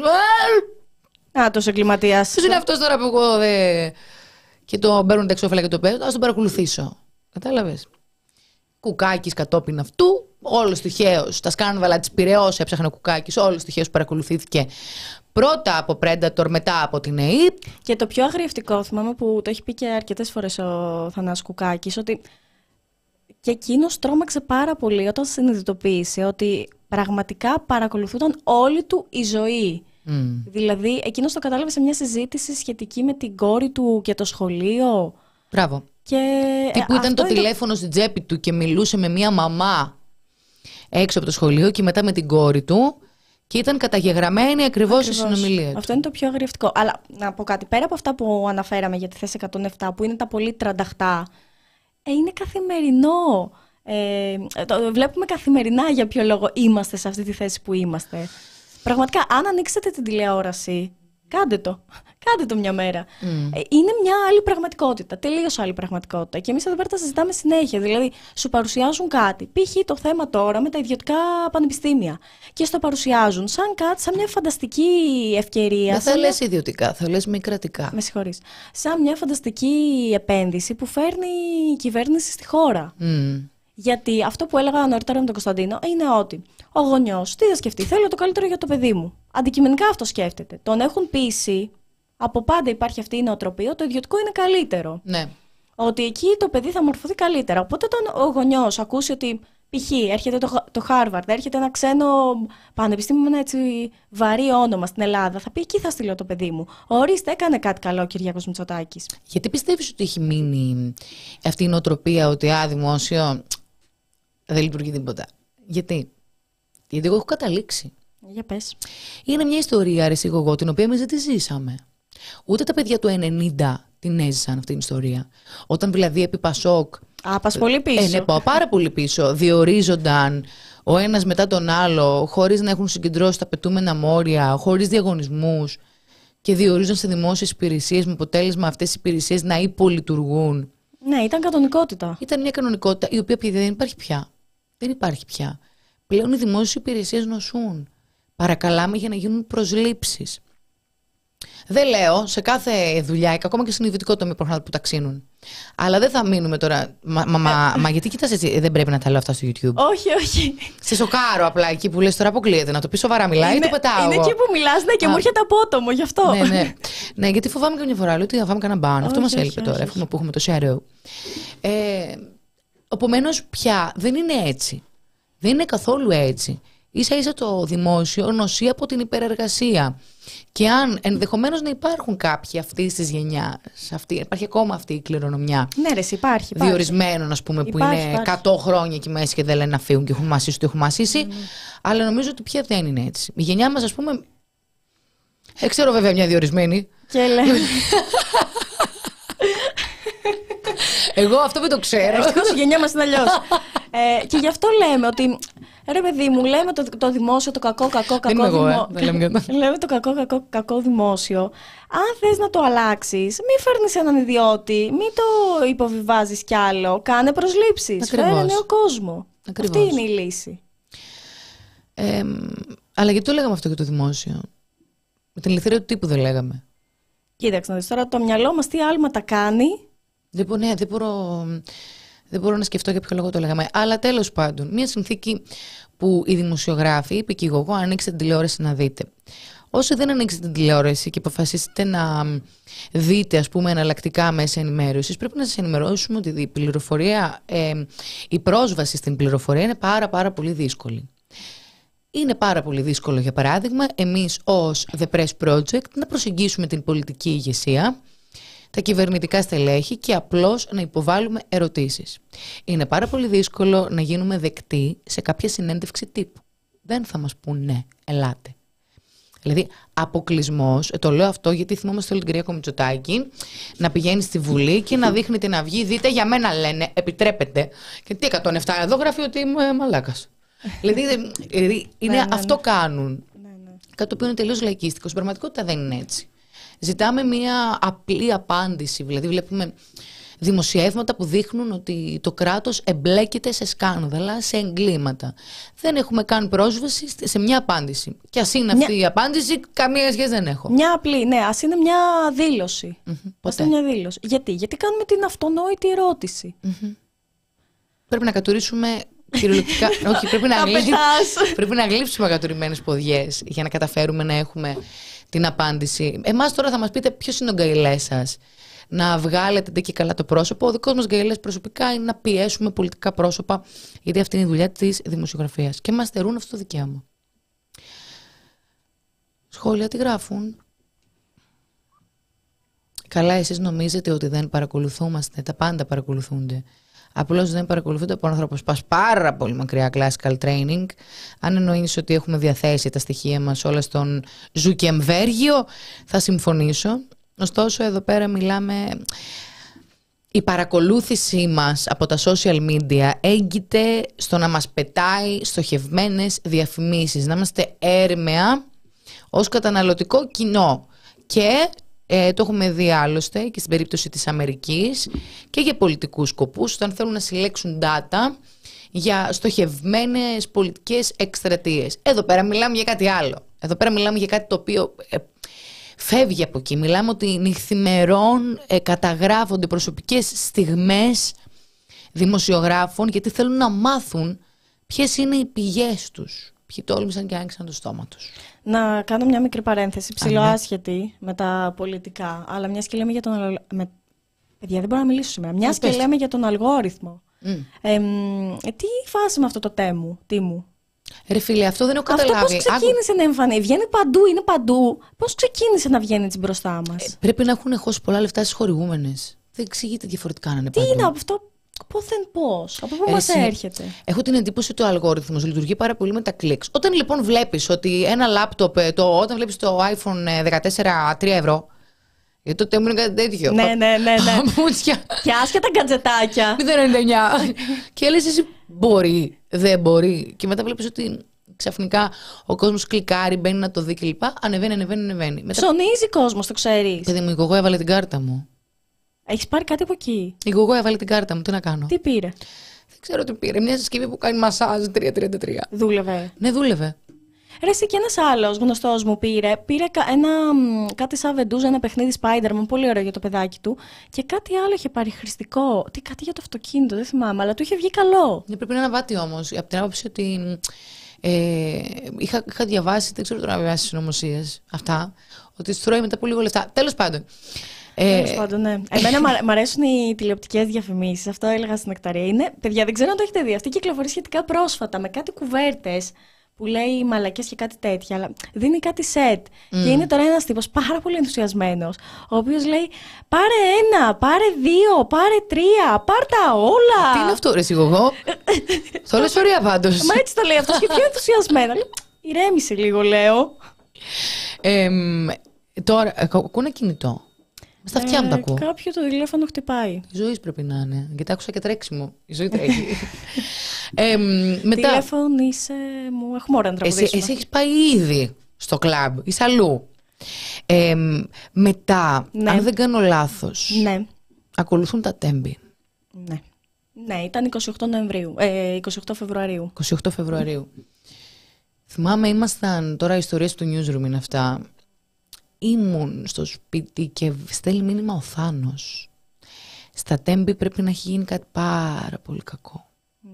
Α, τόσο εγκληματίας. Ποιος είναι αυτός τώρα που εγώ δεν. Και το παίρνουν τα εξώφυλλα και το παίρνουν, ας τον παρακολουθήσω. Κατάλαβες. Κουκάκης κατόπιν αυτού, όλος τυχαίος, τα σκάνδαλα της Πειραιώς έψαχνε ο Κουκάκης, όλος τυχαίος παρακολουθήθηκε πρώτα από Predator, μετά από την ΕΥΠ. Και το πιο αγριευτικό, θυμάμαι που το έχει πει και αρκετές φορές ο Θανάσης Κουκάκης, ότι και εκείνος τρόμαξε πάρα πολύ όταν συνειδητοποίησε ότι πραγματικά παρακολουθούνταν όλη του η ζωή. Mm. Δηλαδή, εκείνος το κατάλαβε σε μια συζήτηση σχετική με την κόρη του και το σχολείο. Μπράβο. Και τι που ήταν το τηλέφωνο το... στην τσέπη του και μιλούσε με μια μαμά έξω από το σχολείο και μετά με την κόρη του και ήταν καταγεγραμμένη ακριβώς η συνομιλία του. Αυτό είναι το πιο αγριευτικό. Αλλά να πω κάτι, πέρα από αυτά που αναφέραμε για τη θέση εκατόν επτά, που είναι τα πολύ τρανταχτά, ε, είναι καθημερινό. Ε, το βλέπουμε καθημερινά για ποιο λόγο είμαστε σε αυτή τη θέση που είμαστε. Πραγματικά, αν ανοίξετε την τηλεόραση, κάντε το. Κάντε το μια μέρα. Mm. Είναι μια άλλη πραγματικότητα. Τελείως άλλη πραγματικότητα. Και εμείς εδώ πέρα τα συζητάμε συνέχεια. Δηλαδή, σου παρουσιάζουν κάτι. Π.χ. το θέμα τώρα με τα ιδιωτικά πανεπιστήμια. Και στο παρουσιάζουν σαν κάτι, σαν μια φανταστική ευκαιρία. Δεν θα λες μια... ιδιωτικά, θα λες μη κρατικά. Με συγχωρείς. Σαν μια φανταστική επένδυση που φέρνει η κυβέρνηση στη χώρα. Mm. Γιατί αυτό που έλεγα νωρίτερα με τον Κωνσταντίνο είναι ότι ο γονιός τι θα σκεφτεί, θέλω το καλύτερο για το παιδί μου. Αντικειμενικά αυτό σκέφτεται. Τον έχουν πείσει, από πάντα υπάρχει αυτή η νοοτροπία, το ιδιωτικό είναι καλύτερο. Ναι. Ότι εκεί το παιδί θα μορφωθεί καλύτερα. Οπότε όταν ο γονιός ακούσει ότι π.χ. έρχεται το, το Harvard, έρχεται ένα ξένο πανεπιστήμιο με ένα έτσι βαρύ όνομα στην Ελλάδα, θα πει εκεί θα στείλω το παιδί μου. Ορίστε, έκανε κάτι καλό ο Κυριάκος Μητσοτάκης. Γιατί πιστεύεις ότι έχει μείνει αυτή η νοοτροπία ότι α, δημόσιο. δεν λειτουργεί τίποτα. Γιατί? Γιατί εγώ έχω καταλήξει. Για πες. Είναι μια ιστορία, ρε εγώ, την οποία εμείς δεν τη ζήσαμε. Ούτε τα παιδιά του ενενήντα την έζησαν αυτή την ιστορία. Όταν δηλαδή επί Πασόκ. Α, πας πολύ πίσω. Ε, ναι, πάω πάρα πολύ πίσω. Διορίζονταν ο ένας μετά τον άλλο, χωρίς να έχουν συγκεντρώσει τα πετούμενα μόρια, χωρίς διαγωνισμούς και διορίζονταν σε δημόσιες υπηρεσίες με αποτέλεσμα αυτές οι υπηρεσίες να υπολειτουργούν. Ναι, ήταν κανονικότητα. Ήταν μια κανονικότητα η οποία δεν υπάρχει πια. Δεν υπάρχει πια. Πλέον οι δημόσιες υπηρεσίες νοσούν. Παρακαλάμε για να γίνουν προσλήψεις. Δεν λέω σε κάθε δουλειά, και ακόμα και στην ιδιωτικό τομέα υπάρχουν που ταξίνουν. Αλλά δεν θα μείνουμε τώρα. Μα, μα, μα, μα γιατί κοιτάς έτσι, δεν πρέπει να τα λέω αυτά στο YouTube. Όχι, όχι. Σε σοκάρω απλά εκεί που λες τώρα αποκλείεται. Να το πει σοβαρά, μιλάει ή το πετάω. Είναι εγώ. εκεί που μιλάς, ναι, και Α. μου έρχεται απότομο γι' αυτό. Ναι, ναι. Ναι, γιατί φοβάμαι καμιά φορά. Λέω ότι θα φάμε κανένα μπάνο. Αυτό μας όχι, έλειπε όχι, τώρα. όχι. Έχουμε που έχουμε το σι αρ ο. Ε, Επομένως πια δεν είναι έτσι. Δεν είναι καθόλου έτσι. Ίσα ίσα το δημόσιο νοσεί από την υπερεργασία. Και αν ενδεχομένως να υπάρχουν κάποιοι αυτή τη γενιά, υπάρχει ακόμα αυτή η κληρονομιά. Ναι, ρε, υπάρχει. υπάρχει. Διορισμένων, ας πούμε, που Υπάρχει, είναι υπάρχει. εκατό χρόνια εκεί μέσα και δεν λένε να φύγουν και έχουν μασίσει ότι έχουν μασίσει. Mm. Αλλά νομίζω ότι πια δεν είναι έτσι. Η γενιά μας, ας πούμε. Δεν ξέρω βέβαια μια διορισμένη. Και λέμε. Εγώ αυτό δεν το ξέρω. Ευτυχώς η γενιά μας είναι αλλιώς. ε, και γι' αυτό λέμε ότι. Ρε παιδί μου, λέμε το, το δημόσιο, το κακό, κακό, κακό είμαι εγώ, δημόσιο. ε, δεν λέμε για το- λέμε το κακό, κακό, κακό δημόσιο. Αν θες να το αλλάξεις, μη φέρνεις έναν ιδιώτη, μη το υποβιβάζεις κι άλλο. Κάνε προσλήψεις. Ακριβώς. Φέρε νέο κόσμο. Ακριβώς. Αυτή είναι η λύση. Ε, αλλά γιατί το λέγαμε αυτό για το δημόσιο? Με την ελευθερία του τύπου δεν λέγαμε. Κοίταξε να δεις τώρα το μυαλό μας τι άλματα κάνει. Δεν μπορώ, ναι, δεν μπορώ, δεν μπορώ να σκεφτώ για ποιο λόγο το λέγαμε. Αλλά τέλος πάντων, μια συνθήκη που οι δημοσιογράφοι, είπε και εγώ, ανοίξτε την τηλεόραση να δείτε. Όσοι δεν ανοίξετε την τηλεόραση και αποφασίσετε να δείτε, ας πούμε, εναλλακτικά μέσα ενημέρωσης, πρέπει να σας ενημερώσουμε ότι η πληροφορία, ε, η πρόσβαση στην πληροφορία είναι πάρα πάρα πολύ δύσκολη. Είναι πάρα πολύ δύσκολο, για παράδειγμα, εμείς ως The Press Project να προσεγγίσουμε την πολιτική ηγεσία, τα κυβερνητικά στελέχη και απλώς να υποβάλουμε ερωτήσεις. Είναι πάρα πολύ δύσκολο να γίνουμε δεκτοί σε κάποια συνέντευξη τύπου. Δεν θα μας πούν ναι, ελάτε. Δηλαδή, αποκλεισμός, το λέω αυτό γιατί θυμόμαστε όλη την κυρία Μητσοτάκη να πηγαίνει στη Βουλή και να δείχνει την αυγή. Δείτε, για μένα λένε, επιτρέπεται. Και τι εκατόν επτά εδώ γράφει ότι είμαι μαλάκας. δηλαδή, δηλαδή, είναι, ναι, ναι, αυτό ναι. κάνουν. Ναι, ναι. Κάτι το οποίο είναι τελείως λαϊκίστικο. Στην πραγματικότητα δεν είναι έτσι. Ζητάμε μια απλή απάντηση. Δηλαδή, βλέπουμε δημοσιεύματα που δείχνουν ότι το κράτος εμπλέκεται σε σκάνδαλα, σε εγκλήματα. Δεν έχουμε καν πρόσβαση σε μια απάντηση. Και ας είναι αυτή μια... η απάντηση, καμία σχέση δεν έχω. Μια απλή, ναι, ας είναι μια δήλωση. Mm-hmm. Ας είναι μια δήλωση. Γιατί? Γιατί κάνουμε την αυτονόητη ερώτηση. Mm-hmm. Πρέπει να κατουρίσουμε κυριολεκτικά. Όχι, πρέπει να, γλύψουμε, πρέπει να γλύψουμε κατουρημένες ποδιές για να καταφέρουμε να έχουμε την απάντηση. Εμάς τώρα θα μας πείτε ποιος είναι ο γκαιλές σας. Να βγάλετε ντε και καλά το πρόσωπο. Ο δικός μας γκαιλές προσωπικά είναι να πιέσουμε πολιτικά πρόσωπα, γιατί αυτή είναι η δουλειά της δημοσιογραφίας. Και μας στερούν αυτό το δικαίωμα. Σχόλια τι γράφουν? Καλά, εσείς νομίζετε ότι δεν παρακολουθούμαστε. Τα πάντα παρακολουθούνται. Απλώς δεν παρακολουθούνται από άνθρωπο που πας πάρα πολύ μακριά classical training. Αν εννοείς ότι έχουμε διαθέσει τα στοιχεία μας όλα στον Ζουκεμβέργιο, θα συμφωνήσω. Ωστόσο, εδώ πέρα μιλάμε. Η παρακολούθησή μας από τα social media έγκυται στο να μας πετάει στοχευμένες διαφημίσεις. Να είμαστε έρμεα ως καταναλωτικό κοινό. Και ε, το έχουμε δει άλλωστε και στην περίπτωση της Αμερικής και για πολιτικούς σκοπούς, όταν θέλουν να συλλέξουν data για στοχευμένες πολιτικές εκστρατείες. Εδώ πέρα μιλάμε για κάτι άλλο. Εδώ πέρα μιλάμε για κάτι το οποίο ε, φεύγει από εκεί. Μιλάμε ότι νυχθημερών ε, καταγράφονται προσωπικές στιγμές δημοσιογράφων, γιατί θέλουν να μάθουν ποιες είναι οι πηγές τους. Ποιοι τόλμησαν και άνοιξαν το στόμα τους. Να κάνω μια μικρή παρένθεση, ψιλοάσχετη με τα πολιτικά, αλλά μιας και λέμε για τον... αλ- Με... Παιδιά, δεν μπορώ να μιλήσω σήμερα. Μιας και λέμε για τον αλγόριθμο. Mm. Ε, τι φάση με αυτό το τέμου, τι μου. Ρε φίλε, αυτό δεν έχω καταλάβει. Αυτό πώς ξεκίνησε Άκου... να εμφανίζει, βγαίνει παντού, είναι παντού. Πώς ξεκίνησε να βγαίνει έτσι μπροστά μας. Ε, πρέπει να έχουν χώσει πολλά λεφτά στις χορηγούμενες. Δεν εξηγείται διαφορετικά να είναι τι παντού. είναι αυτό, Πόθεν πώς, από πού μας Εσύ, έρχεται. Έχω την εντύπωση ότι ο αλγόριθμος λειτουργεί πάρα πολύ με τα κλικς. Όταν λοιπόν βλέπεις ότι ένα λάπτοπ, το, όταν βλέπεις το iPhone δεκατέσσερα τρία ευρώ, γιατί τότε ήμουν κάτι τέτοιο. Ναι, ναι, ναι, ναι. Παπούτσια. Και άσχετα γκατζετάκια. μηδέν ενενήντα εννιά. Και λες εσύ, μπορεί, δεν μπορεί. Και μετά βλέπεις ότι ξαφνικά ο κόσμος κλικάρει, μπαίνει να το δει κλπ. Ανεβαίνει, ανεβαίνει, ανεβαίνει. Μετά... Ψωνίζει κόσμος, το ξέρεις. Παιδί μου, η Γογό έβαλε την κάρτα μου. Έχεις πάρει κάτι από εκεί. Η Γογό έβαλε την κάρτα μου, τι να κάνω. Τι πήρε. Δεν ξέρω τι πήρε. Μια συσκευή που κάνει μασάζ τρία τριάντα τρία. Δούλευε. Ναι, δούλευε. Ρε, εσύ και ένας άλλος γνωστός μου πήρε. Πήρε ένα, κάτι σαν βεντούζα, ένα παιχνίδι Spider-Man, πολύ ωραίο για το παιδάκι του. Και κάτι άλλο είχε πάρει χρηστικό. Τι, κάτι για το αυτοκίνητο, δεν θυμάμαι, αλλά του είχε βγει καλό. Ναι, πρέπει να αναβάτη όμως. Από την άποψη ότι ε, είχα, είχα διαβάσει, δεν ξέρω τώρα να διαβάσει συνωμοσίες αυτά, ότι στρώει μετά πολύ λίγο λεφτά. Τέλος πάντων. Τέλος ε, πάντων, ναι. Εμένα μ' αρέσουν οι τηλεοπτικές διαφημίσεις. Αυτό έλεγα στην Νεκταρία. Είναι, παιδιά, δεν ξέρω αν το έχετε δει. Αυτή κυκλοφορεί σχετικά πρόσφατα με κάτι κουβέρτες που λέει μαλακές και κάτι τέτοια, αλλά δίνει κάτι σετ. Mm. Και είναι τώρα ένας τύπος πάρα πολύ ενθουσιασμένος, ο οποίος λέει πάρε ένα, πάρε δύο, πάρε τρία, πάρ' τα όλα. Τι είναι αυτό, ρε σιγογό. Το λες ωραία πάντως. Μα έτσι το λέει αυτός και πιο ενθουσιασμένο. Ηρέμησε λίγο, λέω. Ε, τώρα, ακούω ένα κινητό. Στα αυτιά μου τα ακούω. Κάποιο το τηλέφωνο χτυπάει. Η ζωή πρέπει να είναι. Γιατί άκουσα και τρέξιμο. Η ζωή τρέχει. ε, μετά... Τηλεφωνήσε μου. Έχουμε ώρα να τραγουδήσουμε. Εσύ, εσύ έχεις πάει ήδη στο κλαμπ. Είσαι αλλού. Ε, μετά, ναι. αν δεν κάνω λάθος, ναι. ακολουθούν τα τέμπη. Ναι. Ναι, ήταν εικοστή ογδόη Νοεμβρίου. Ε, εικοστή ογδόη Φεβρουαρίου. εικοστή ογδόη Φεβρουαρίου. Θυμάμαι, ήμασταν. Τώρα οι ιστορίες του newsroom είναι αυτά. Ήμουν στο σπίτι και στέλνει μήνυμα ο Θάνος. Στα τέμπη πρέπει να έχει γίνει κάτι πάρα πολύ κακό. Mm.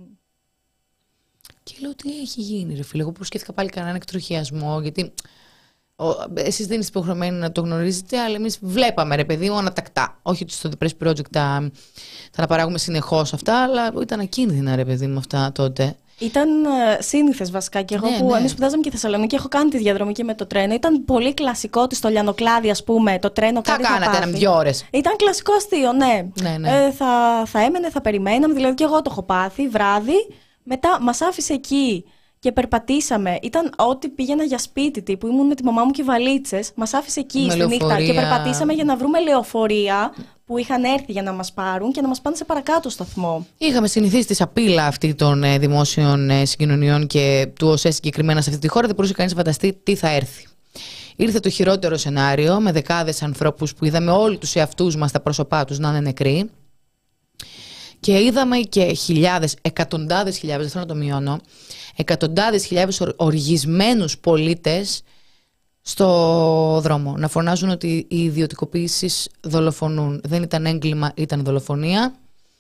Και λέω τι έχει γίνει ρε φίλε. Εγώ που σκέφτηκα πάλι κανέναν εκτροχιασμό. Γιατί ο, εσείς δεν είστε υποχρεωμένοι να το γνωρίζετε, αλλά εμείς βλέπαμε ρε παιδί μου ανατακτά. Όχι ότι στο The Press Project τα, τα παράγουμε συνεχώς αυτά, αλλά ήταν ακίνδυνα ρε παιδί μου αυτά τότε. Ήταν uh, σύνηθες βασικά και εγώ ναι, που ναι. εμείς σπουδάζαμε και Θεσσαλονίκη, έχω κάνει τη διαδρομή και με το τρένο. Ήταν πολύ κλασικό ότι στο Λιανοκλάδι, ας πούμε, το τρένο κάτι θα κάνατε ένα δυο ώρες. Ήταν κλασικό αστείο, ναι. ναι, ναι. Ε, θα, θα έμενε, θα περιμέναμε, δηλαδή και εγώ το έχω πάθει βράδυ. Μετά μας άφησε εκεί και περπατήσαμε. Ήταν ό,τι πήγαινα για σπίτι τύπου. Ήμουν με τη μαμά μου και βαλίτσες. Μας άφησε εκεί με στη λεωφορεία. Νύχτα και περπατήσαμε για να βρούμε λεωφορεία που είχαν έρθει για να μας πάρουν και να μας πάνε σε παρακάτω σταθμό. Είχαμε συνηθίσει τη σαπίλα αυτή των ε, δημόσιων ε, συγκοινωνιών και του ΟΣΕ συγκεκριμένα σε αυτή τη χώρα. Δεν μπορούσε κανείς να φανταστεί τι θα έρθει. Ήρθε το χειρότερο σενάριο με δεκάδες ανθρώπους που είδαμε όλοι τους εαυτούς μας, τα πρόσωπά τους να είναι νεκροί. Και είδαμε και χιλιάδες, εκατοντάδες χιλιάδες, δεν θέλω να το μειώνω, εκατοντάδες χιλιάδες οργισμένους πολίτες στο δρόμο. Να φωνάζουν ότι οι ιδιωτικοποίησεις δολοφονούν. Δεν ήταν έγκλημα, ήταν δολοφονία.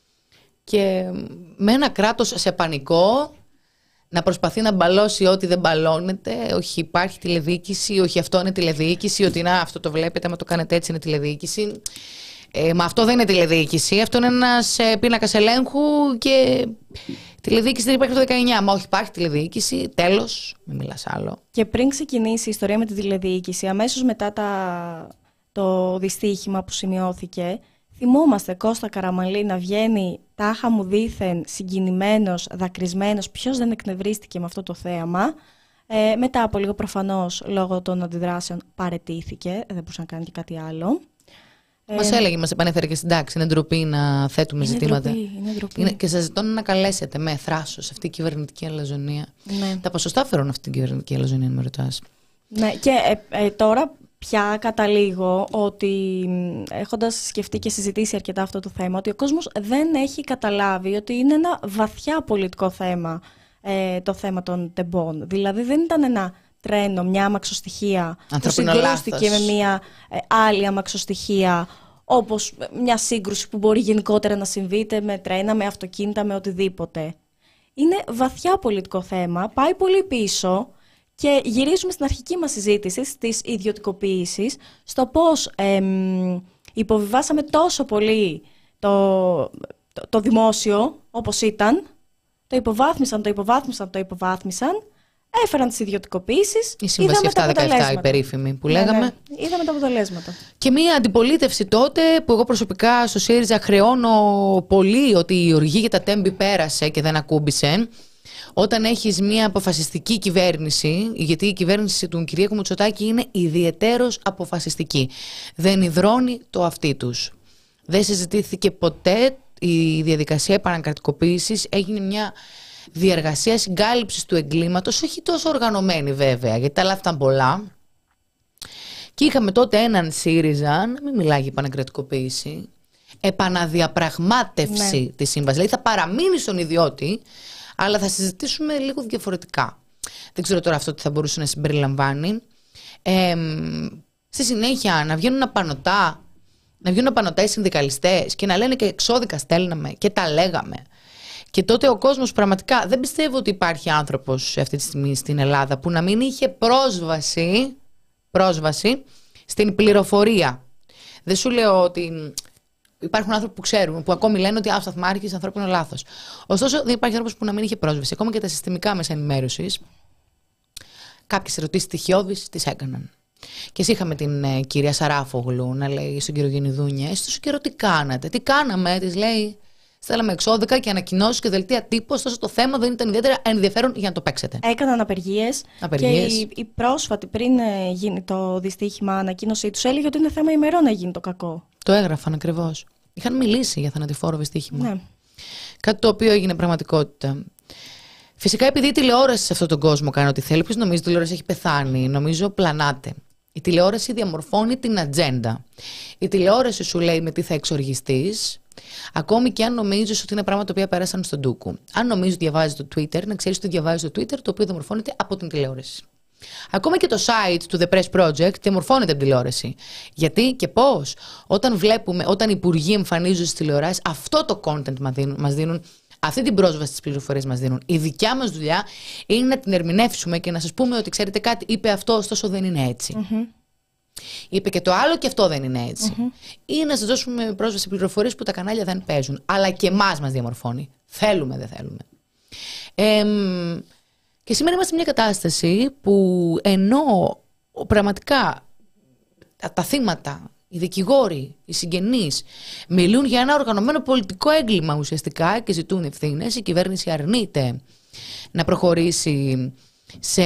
Και με ένα κράτος σε πανικό να προσπαθεί να μπαλώσει ό,τι δεν μπαλώνεται. Όχι υπάρχει τηλεδιοίκηση, όχι αυτό είναι τηλεδιοίκηση, ότι να αυτό το βλέπετε, μα το κάνετε έτσι είναι τηλεδιοίκηση. Ε, μα αυτό δεν είναι τηλεδιοίκηση, αυτό είναι ένας ε, πίνακας ελέγχου και τηλεδιοίκηση δεν υπάρχει το δεκαεννιά. Μα όχι, υπάρχει τηλεδιοίκηση, τέλος, μην μιλάς άλλο. Και πριν ξεκινήσει η ιστορία με τη τηλεδιοίκηση, αμέσως μετά τα... το δυστύχημα που σημειώθηκε, θυμόμαστε Κώστα Καραμανλή να βγαίνει τάχα μου δήθεν συγκινημένος, δακρυσμένος, ποιος δεν εκνευρίστηκε με αυτό το θέαμα. Ε, μετά από λίγο προφανώς λόγω των αντιδράσεων παραιτήθηκε, δεν μπορούσε να κάνει και κάτι άλλο. Μας έλεγε, μας επανέφερε και στην τάξη. Είναι ντροπή να θέτουμε είναι ζητήματα. Ντροπή, είναι ντροπή. Είναι, και σας ζητώ να καλέσετε με θράσος αυτή η κυβερνητική αλαζονία. Ναι. Τα ποσοστά φέρουν αυτή την κυβερνητική αλαζονία, με ρωτάς. Ναι, και ε, ε, τώρα πια καταλήγω ότι έχοντας σκεφτεί και συζητήσει αρκετά αυτό το θέμα, ότι ο κόσμος δεν έχει καταλάβει ότι είναι ένα βαθιά πολιτικό θέμα ε, το θέμα των τεμπών. Δηλαδή δεν ήταν ένα τρένο, μια αμαξοστοιχεία που συγκρούστηκε με μια ε, άλλη αμαξοστοιχεία, όπως μια σύγκρουση που μπορεί γενικότερα να συμβεί με τρένα, με αυτοκίνητα, με οτιδήποτε. Είναι βαθιά πολιτικό θέμα, πάει πολύ πίσω και γυρίζουμε στην αρχική μας συζήτηση της ιδιωτικοποίησης, στο πώς εμ, υποβιβάσαμε τόσο πολύ το, το, το δημόσιο όπως ήταν, το υποβάθμισαν, το υποβάθμισαν, το υποβάθμισαν, Έφεραν τις ιδιωτικοποιήσεις. Η Σύμβαση επτακόσια δεκαεπτά, η περίφημη που λέγαμε. Ναι, ναι. Είδαμε τα αποτελέσματα. Και μία αντιπολίτευση τότε που εγώ προσωπικά στο ΣΥΡΙΖΑ χρεώνω πολύ ότι η οργή για τα τέμπη πέρασε και δεν ακούμπησε. Όταν έχεις μία αποφασιστική κυβέρνηση, γιατί η κυβέρνηση του Κυριάκου Μητσοτάκη είναι ιδιαιτέρως αποφασιστική. Δεν υδρώνει το αυτί τους. Δεν συζητήθηκε ποτέ η διαδικασία επανακρατικοποίησης, έγινε μια διεργασία συγκάλυψης του εγκλήματος, όχι τόσο οργανωμένη βέβαια, γιατί τα άλλα ήταν πολλά. Και είχαμε τότε έναν ΣΥΡΙΖΑ, να μην μιλάει για επανακρατικοποίηση, επαναδιαπραγμάτευση ναι. της σύμβασης. Δηλαδή θα παραμείνει στον ιδιώτη, αλλά θα συζητήσουμε λίγο διαφορετικά. Δεν ξέρω τώρα αυτό τι θα μπορούσε να συμπεριλαμβάνει. Ε, στη συνέχεια να βγαίνουν απανωτά, να βγαίνουν απανωτά οι συνδικαλιστές και να λένε και εξώδικα στέλναμε και τα λέγαμε. Και τότε ο κόσμος πραγματικά δεν πιστεύω ότι υπάρχει άνθρωπος αυτή τη στιγμή στην Ελλάδα που να μην είχε πρόσβαση, πρόσβαση στην πληροφορία. Δεν σου λέω ότι υπάρχουν άνθρωποι που ξέρουν, που ακόμη λένε ότι ο σταθμάρχης ανθρώπου είναι λάθος. Ωστόσο, δεν υπάρχει άνθρωπος που να μην είχε πρόσβαση. Ακόμα και τα συστημικά μέσα ενημέρωσης, κάποιες ερωτήσεις στοιχειώδεις τις έκαναν. Και εσύ είχαμε την ε, κυρία Σαράφογλου να λέει στον κύριο Γενιδούνια, εσείς τόσο καιρό τι κάνατε, τι κάναμε, της λέει. Στέλναμε εξώδικα και ανακοινώσεις και δελτία τύπου, ωστόσο το θέμα δεν ήταν ιδιαίτερα ενδιαφέρον για να το παίξετε. Έκαναν απεργίες. απεργίες. Και η, η πρόσφατη, πριν ε, γίνει το δυστύχημα, ανακοίνωσή τους έλεγε ότι είναι θέμα ημερών να γίνει το κακό. Το έγραφαν ακριβώς. Είχαν μιλήσει για θανατηφόρο δυστύχημα. Ναι. Κάτι το οποίο έγινε πραγματικότητα. Φυσικά, επειδή η τηλεόραση σε αυτόν τον κόσμο κάνει ό,τι θέλει, ποιος νομίζει ότι η τηλεόραση έχει πεθάνει, νομίζω πλανάται. Η τηλεόραση διαμορφώνει την ατζέντα. Η τηλεόραση σου λέει με τι θα εξοργιστείς, ακόμη και αν νομίζεις ότι είναι πράγματα τα οποία πέρασαν στον ντούκου. Αν νομίζεις ότι διαβάζεις το Twitter, να ξέρεις ότι διαβάζεις το Twitter, το οποίο διαμορφώνεται από την τηλεόραση. Ακόμα και το site του The Press Project διαμορφώνεται από την τηλεόραση. Γιατί και πώς, όταν βλέπουμε, όταν οι υπουργοί εμφανίζονται στις τηλεοράσεις, αυτό το content μας δίνουν, μας δίνουν, αυτή την πρόσβαση στις πληροφορίες μας δίνουν. Η δικιά μας δουλειά είναι να την ερμηνεύσουμε και να σας πούμε ότι ξέρετε κάτι, είπε αυτό, ωστόσο δεν είναι έτσι. Mm-hmm. Είπε και το άλλο και αυτό δεν είναι έτσι. Mm-hmm. Ή να σας δώσουμε πρόσβαση σε πληροφορίες που τα κανάλια δεν παίζουν. Αλλά και εμάς μας διαμορφώνει. Θέλουμε, δεν θέλουμε. Ε, και σήμερα είμαστε σε μια κατάσταση που ενώ πραγματικά τα, τα θύματα, οι δικηγόροι, οι συγγενείς μιλούν για ένα οργανωμένο πολιτικό έγκλημα ουσιαστικά και ζητούν ευθύνες, η κυβέρνηση αρνείται να προχωρήσει σε,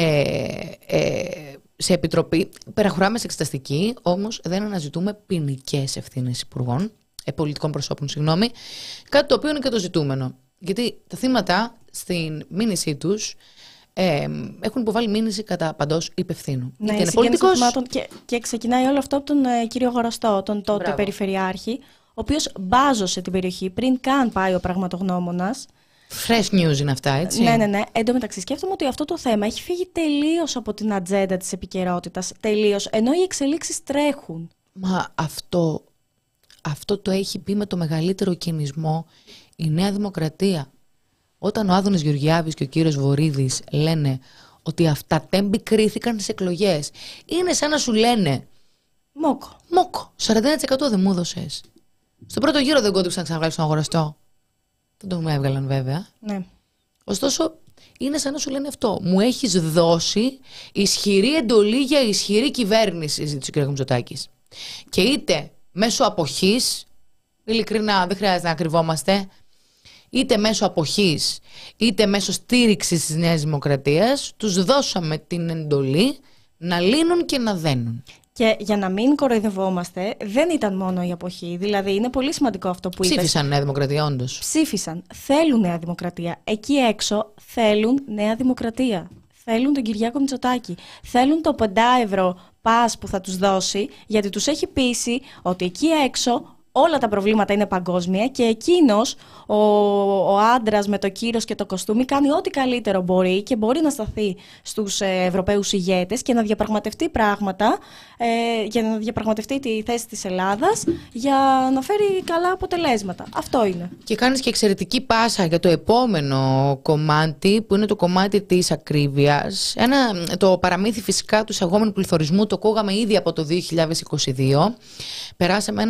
ε, σε επιτροπή. Περαχωράμε σε εξεταστική, όμως δεν αναζητούμε ποινικές ευθύνες υπουργών, ε, πολιτικών προσώπων, συγγνώμη, κάτι το οποίο είναι και το ζητούμενο. Γιατί τα θύματα στην μήνυσή τους Ε, έχουν υποβάλει μήνυση κατά παντός υπευθύνου. Ναι, είναι πολιτικός. Και, και ξεκινάει όλο αυτό από τον ε, κύριο Γοραστό, τον τότε Μπράβο. Περιφερειάρχη, ο οποίος μπάζωσε την περιοχή πριν καν πάει ο πραγματογνώμονας. Fresh news είναι αυτά, έτσι. Ναι, ναι, ναι. Εν τω μεταξύ, σκέφτομαι ότι αυτό το θέμα έχει φύγει τελείως από την ατζέντα της επικαιρότητας. Τελείως, ενώ οι εξελίξεις τρέχουν. Μα αυτό, αυτό το έχει πει με το μεγαλύτερο κινησμό η Νέα Δημοκρατία. Όταν ο Άδωνης Γεωργιάδης και ο κύριος Βορίδης λένε ότι αυτά τέμπη κρίθηκαν στις εκλογές, είναι σαν να σου λένε Μόκο. Μόκο, σαράντα ένα τοις εκατό δεν μου έδωσες. Στον πρώτο γύρο δεν κόντυψαν να ξαναβγάλεις τον αγοραστό. Δεν τον έβγαλαν βέβαια. Ναι. Ωστόσο, είναι σαν να σου λένε αυτό. Μου έχεις δώσει ισχυρή εντολή για ισχυρή κυβέρνηση, ζήτησε ο κ. Μητσοτάκης. Και είτε μέσω αποχής, ειλικρινά δεν χρειάζεται να κρυβόμαστε, είτε μέσω αποχής, είτε μέσω στήριξης της Νέας Δημοκρατίας, τους δώσαμε την εντολή να λύνουν και να δένουν. Και για να μην κοροϊδευόμαστε, δεν ήταν μόνο η αποχή. Δηλαδή, είναι πολύ σημαντικό αυτό που είπες. Ψήφισαν Νέα Δημοκρατία, όντως. Ψήφισαν. Θέλουν Νέα Δημοκρατία. Εκεί έξω θέλουν Νέα Δημοκρατία. Θέλουν τον Κυριάκο Μητσοτάκη. Θέλουν το πεντάευρο πας που θα τους δώσει, γιατί τους έχει πείσει ότι εκεί έξω όλα τα προβλήματα είναι παγκόσμια και εκείνος, ο, ο άντρας με το κύρος και το κοστούμι, κάνει ό,τι καλύτερο μπορεί και μπορεί να σταθεί στους ε, Ευρωπαίους ηγέτες και να διαπραγματευτεί πράγματα, ε, για να διαπραγματευτεί τη θέση της Ελλάδας για να φέρει καλά αποτελέσματα. Αυτό είναι. Και κάνεις και εξαιρετική πάσα για το επόμενο κομμάτι, που είναι το κομμάτι της ακρίβειας. Ένα, το παραμύθι φυσικά του εισαγόμενου πληθωρισμού το ακούγαμε ήδη από το δύο χιλιάδες είκοσι δύο. Περάσαμε ένα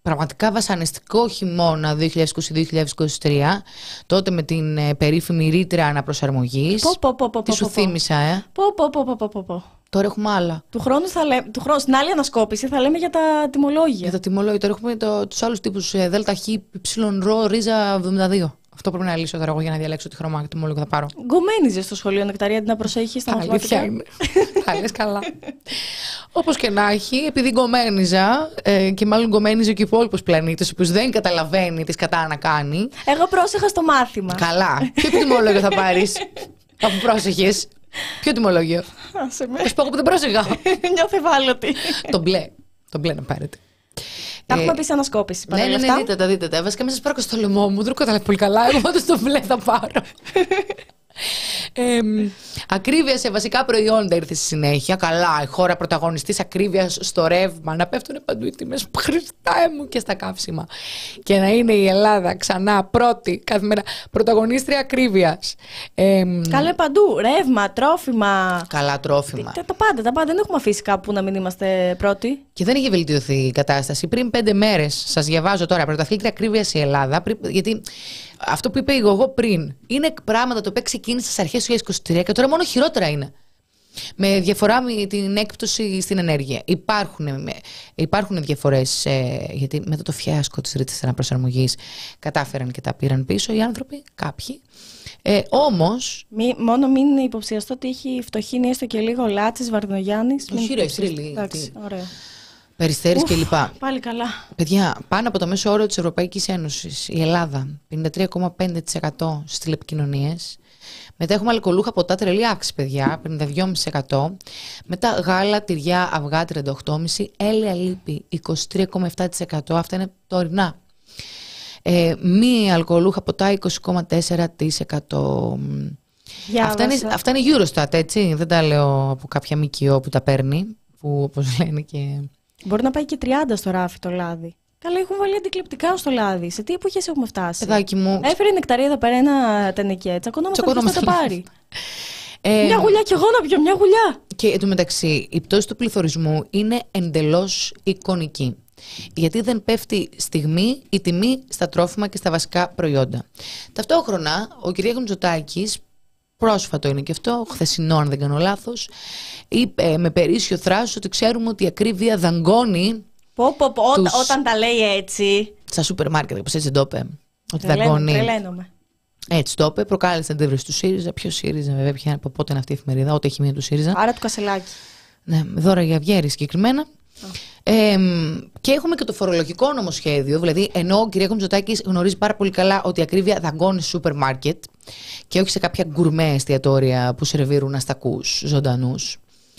πραγματικά βασανιστικό χειμώνα δύο χιλιάδες είκοσι δύο δύο χιλιάδες είκοσι τρία, τότε με την ε, περίφημη ρήτρα αναπροσαρμογής. Πω, πω, πω, πω, Τι σου πω, πω. θύμισα, ε? Πω, πω, πω, πω, πω, πω, πω. Τώρα έχουμε άλλα. Του χρόνου, θα λέ... του χρόνου στην άλλη ανασκόπηση θα λέμε για τα τιμολόγια. Για τα τιμολόγια. Τώρα έχουμε το, τους άλλους τύπους ε, ΔΧ, υψιλον ρο, ρίζα εβδομήντα δύο. Αυτό πρέπει να λύσω τώρα εγώ για να διαλέξω τι χρώμα και τιμολόγιο θα πάρω. Γκομένιζε στο σχολείο, Νεκταρία, αντί να προσέχει στα μαθηματικά. Αλήθεια είναι. Τα λες καλά. Όπως και να έχει, επειδή γκομένιζα ε, και μάλλον γκομένιζε και ο υπόλοιπος πλανήτης, ο οποίος δεν καταλαβαίνει τι σκατά να κάνει. Εγώ πρόσεχα στο μάθημα. Καλά. Ποιο τιμολόγιο θα πάρεις, αφού πρόσεχες? Ποιο τιμολόγιο? Άσε με. Πες πω εγώ που δεν πρόσεχα. Νιώθω ευάλωτη. Το μπλε. Το μπλε να πάρετε. Τα έχουμε πει σε ανασκόπηση. Ναι, ναι, ναι, δείτε τα, δείτε τα. Βασικά μην σας πάρω και στο λαιμό μου, δεν το καταλαβαίνω πολύ καλά. Εγώ πάντως το μπλε θα πάρω. Ε, ακρίβεια σε βασικά προϊόντα ήρθε στη συνέχεια. Καλά, η χώρα πρωταγωνιστής ακρίβειας στο ρεύμα. Να πέφτουν παντού οι τιμές, Χριστέ μου, και στα καύσιμα. Και να είναι η Ελλάδα ξανά πρώτη κάθε μέρα πρωταγωνίστρια ακρίβειας. Ε, Καλά παντού. Ρεύμα, τρόφιμα. Καλά, τρόφιμα. Τα, τα πάντα, τα πάντα. Δεν έχουμε αφήσει κάπου να μην είμαστε πρώτοι. Και δεν είχε βελτιωθεί η κατάσταση. Πριν πέντε μέρες, σας διαβάζω τώρα, πρωταθλήτρια ακρίβειας η Ελλάδα. Πριν, γιατί αυτό που είπε εγώ πριν είναι πράγματα το οποίο ξεκίνησε στις αρχές του δύο χιλιάδες είκοσι τρία και τώρα μόνο χειρότερα είναι. Με διαφορά με την έκπτωση στην ενέργεια. Υπάρχουν, υπάρχουν διαφορές, ε, γιατί μετά το φιάσκο της ρήτρας αναπροσαρμογής κατάφεραν και τα πήραν πίσω οι άνθρωποι, κάποιοι. Ε, όμως. Μη, μόνο μην υποψιαστώ ότι έχει φτωχύνει έστω και λίγο Λάτσης, Βαρδινογιάννης. Όχι, ρε, στρίλη. Εντάξει, ωραία. Περιστέρης και λοιπά. Πάλι καλά. Παιδιά, πάνω από το μέσο όρο της Ευρωπαϊκής Ένωσης, η Ελλάδα, πενήντα τρία κόμμα πέντε τοις εκατό στις τηλεπικοινωνίες. Μετά έχουμε αλκοολούχα ποτά, τρελή αύξηση, παιδιά, πενήντα δύο κόμμα πέντε τοις εκατό. Μετά γάλα, τυριά, αυγά, τριάντα οκτώ κόμμα πέντε τοις εκατό. Έλαια λίπη, είκοσι τρία κόμμα επτά τοις εκατό. Αυτά είναι τωρινά. Ε, μη αλκοολούχα ποτά, είκοσι κόμμα τέσσερα τοις εκατό. Αυτά είναι, αυτά είναι Eurostat, έτσι. Δεν τα λέω από κάποια ΜΚΟ που τα παίρνει, που όπως λένε και... Μπορεί να πάει και τριάντα στο ράφι το λάδι. Καλά, έχουν βάλει αντικλεπτικά στο λάδι. Σε τι εποχές έχουμε φτάσει? Παιδάκι μου. Έφερε η Νεκταρία εδώ πέρα ένα τενεκέ. Τσακωνόμαστε ποιος θα το πάρει. Ε, μια γουλιά κι εγώ να πιω, μια γουλιά. Και εντωμεταξύ, η πτώση του πληθωρισμού είναι εντελώς εικονική. Γιατί δεν πέφτει στιγμή η τιμή στα τρόφιμα και στα βασικά προϊόντα. Ταυτόχρονα, ο κ. Μητσοτάκης, πρόσφατο είναι και αυτό, χθεσινό αν δεν κάνω λάθος, είπε με περίσσιο θράσος ότι ξέρουμε ότι η ακρίβεια δαγκώνει. Πω, πω, πω, τους... Όταν τα λέει έτσι. Στα σούπερ μάρκετ, όπως έτσι το είπε. Ότι τρελαίνομαι, δαγκώνει. Τρελαίνομαι. Έτσι το είπε, προκάλεσε αντίδραση του ΣΥΡΙΖΑ. Ποιο ΣΥΡΙΖΑ, βέβαια, ποια, από πότε είναι αυτή η εφημερίδα, ό,τι έχει μία του ΣΥΡΙΖΑ. Άρα του Κασελάκη. Ναι, δώρα για Αυγέρη συγκεκριμένα. Oh. Ε, και έχουμε και το φορολογικό νομοσχέδιο. Δηλαδή, ενώ ο κ. Μητσοτάκης γνωρίζει πάρα πολύ καλά ότι η ακρίβεια δαγκώνει σούπερ μάρκετ και όχι σε κάποια γκουρμέ εστιατόρια που σερβίρουν αστακούς ζωντανούς.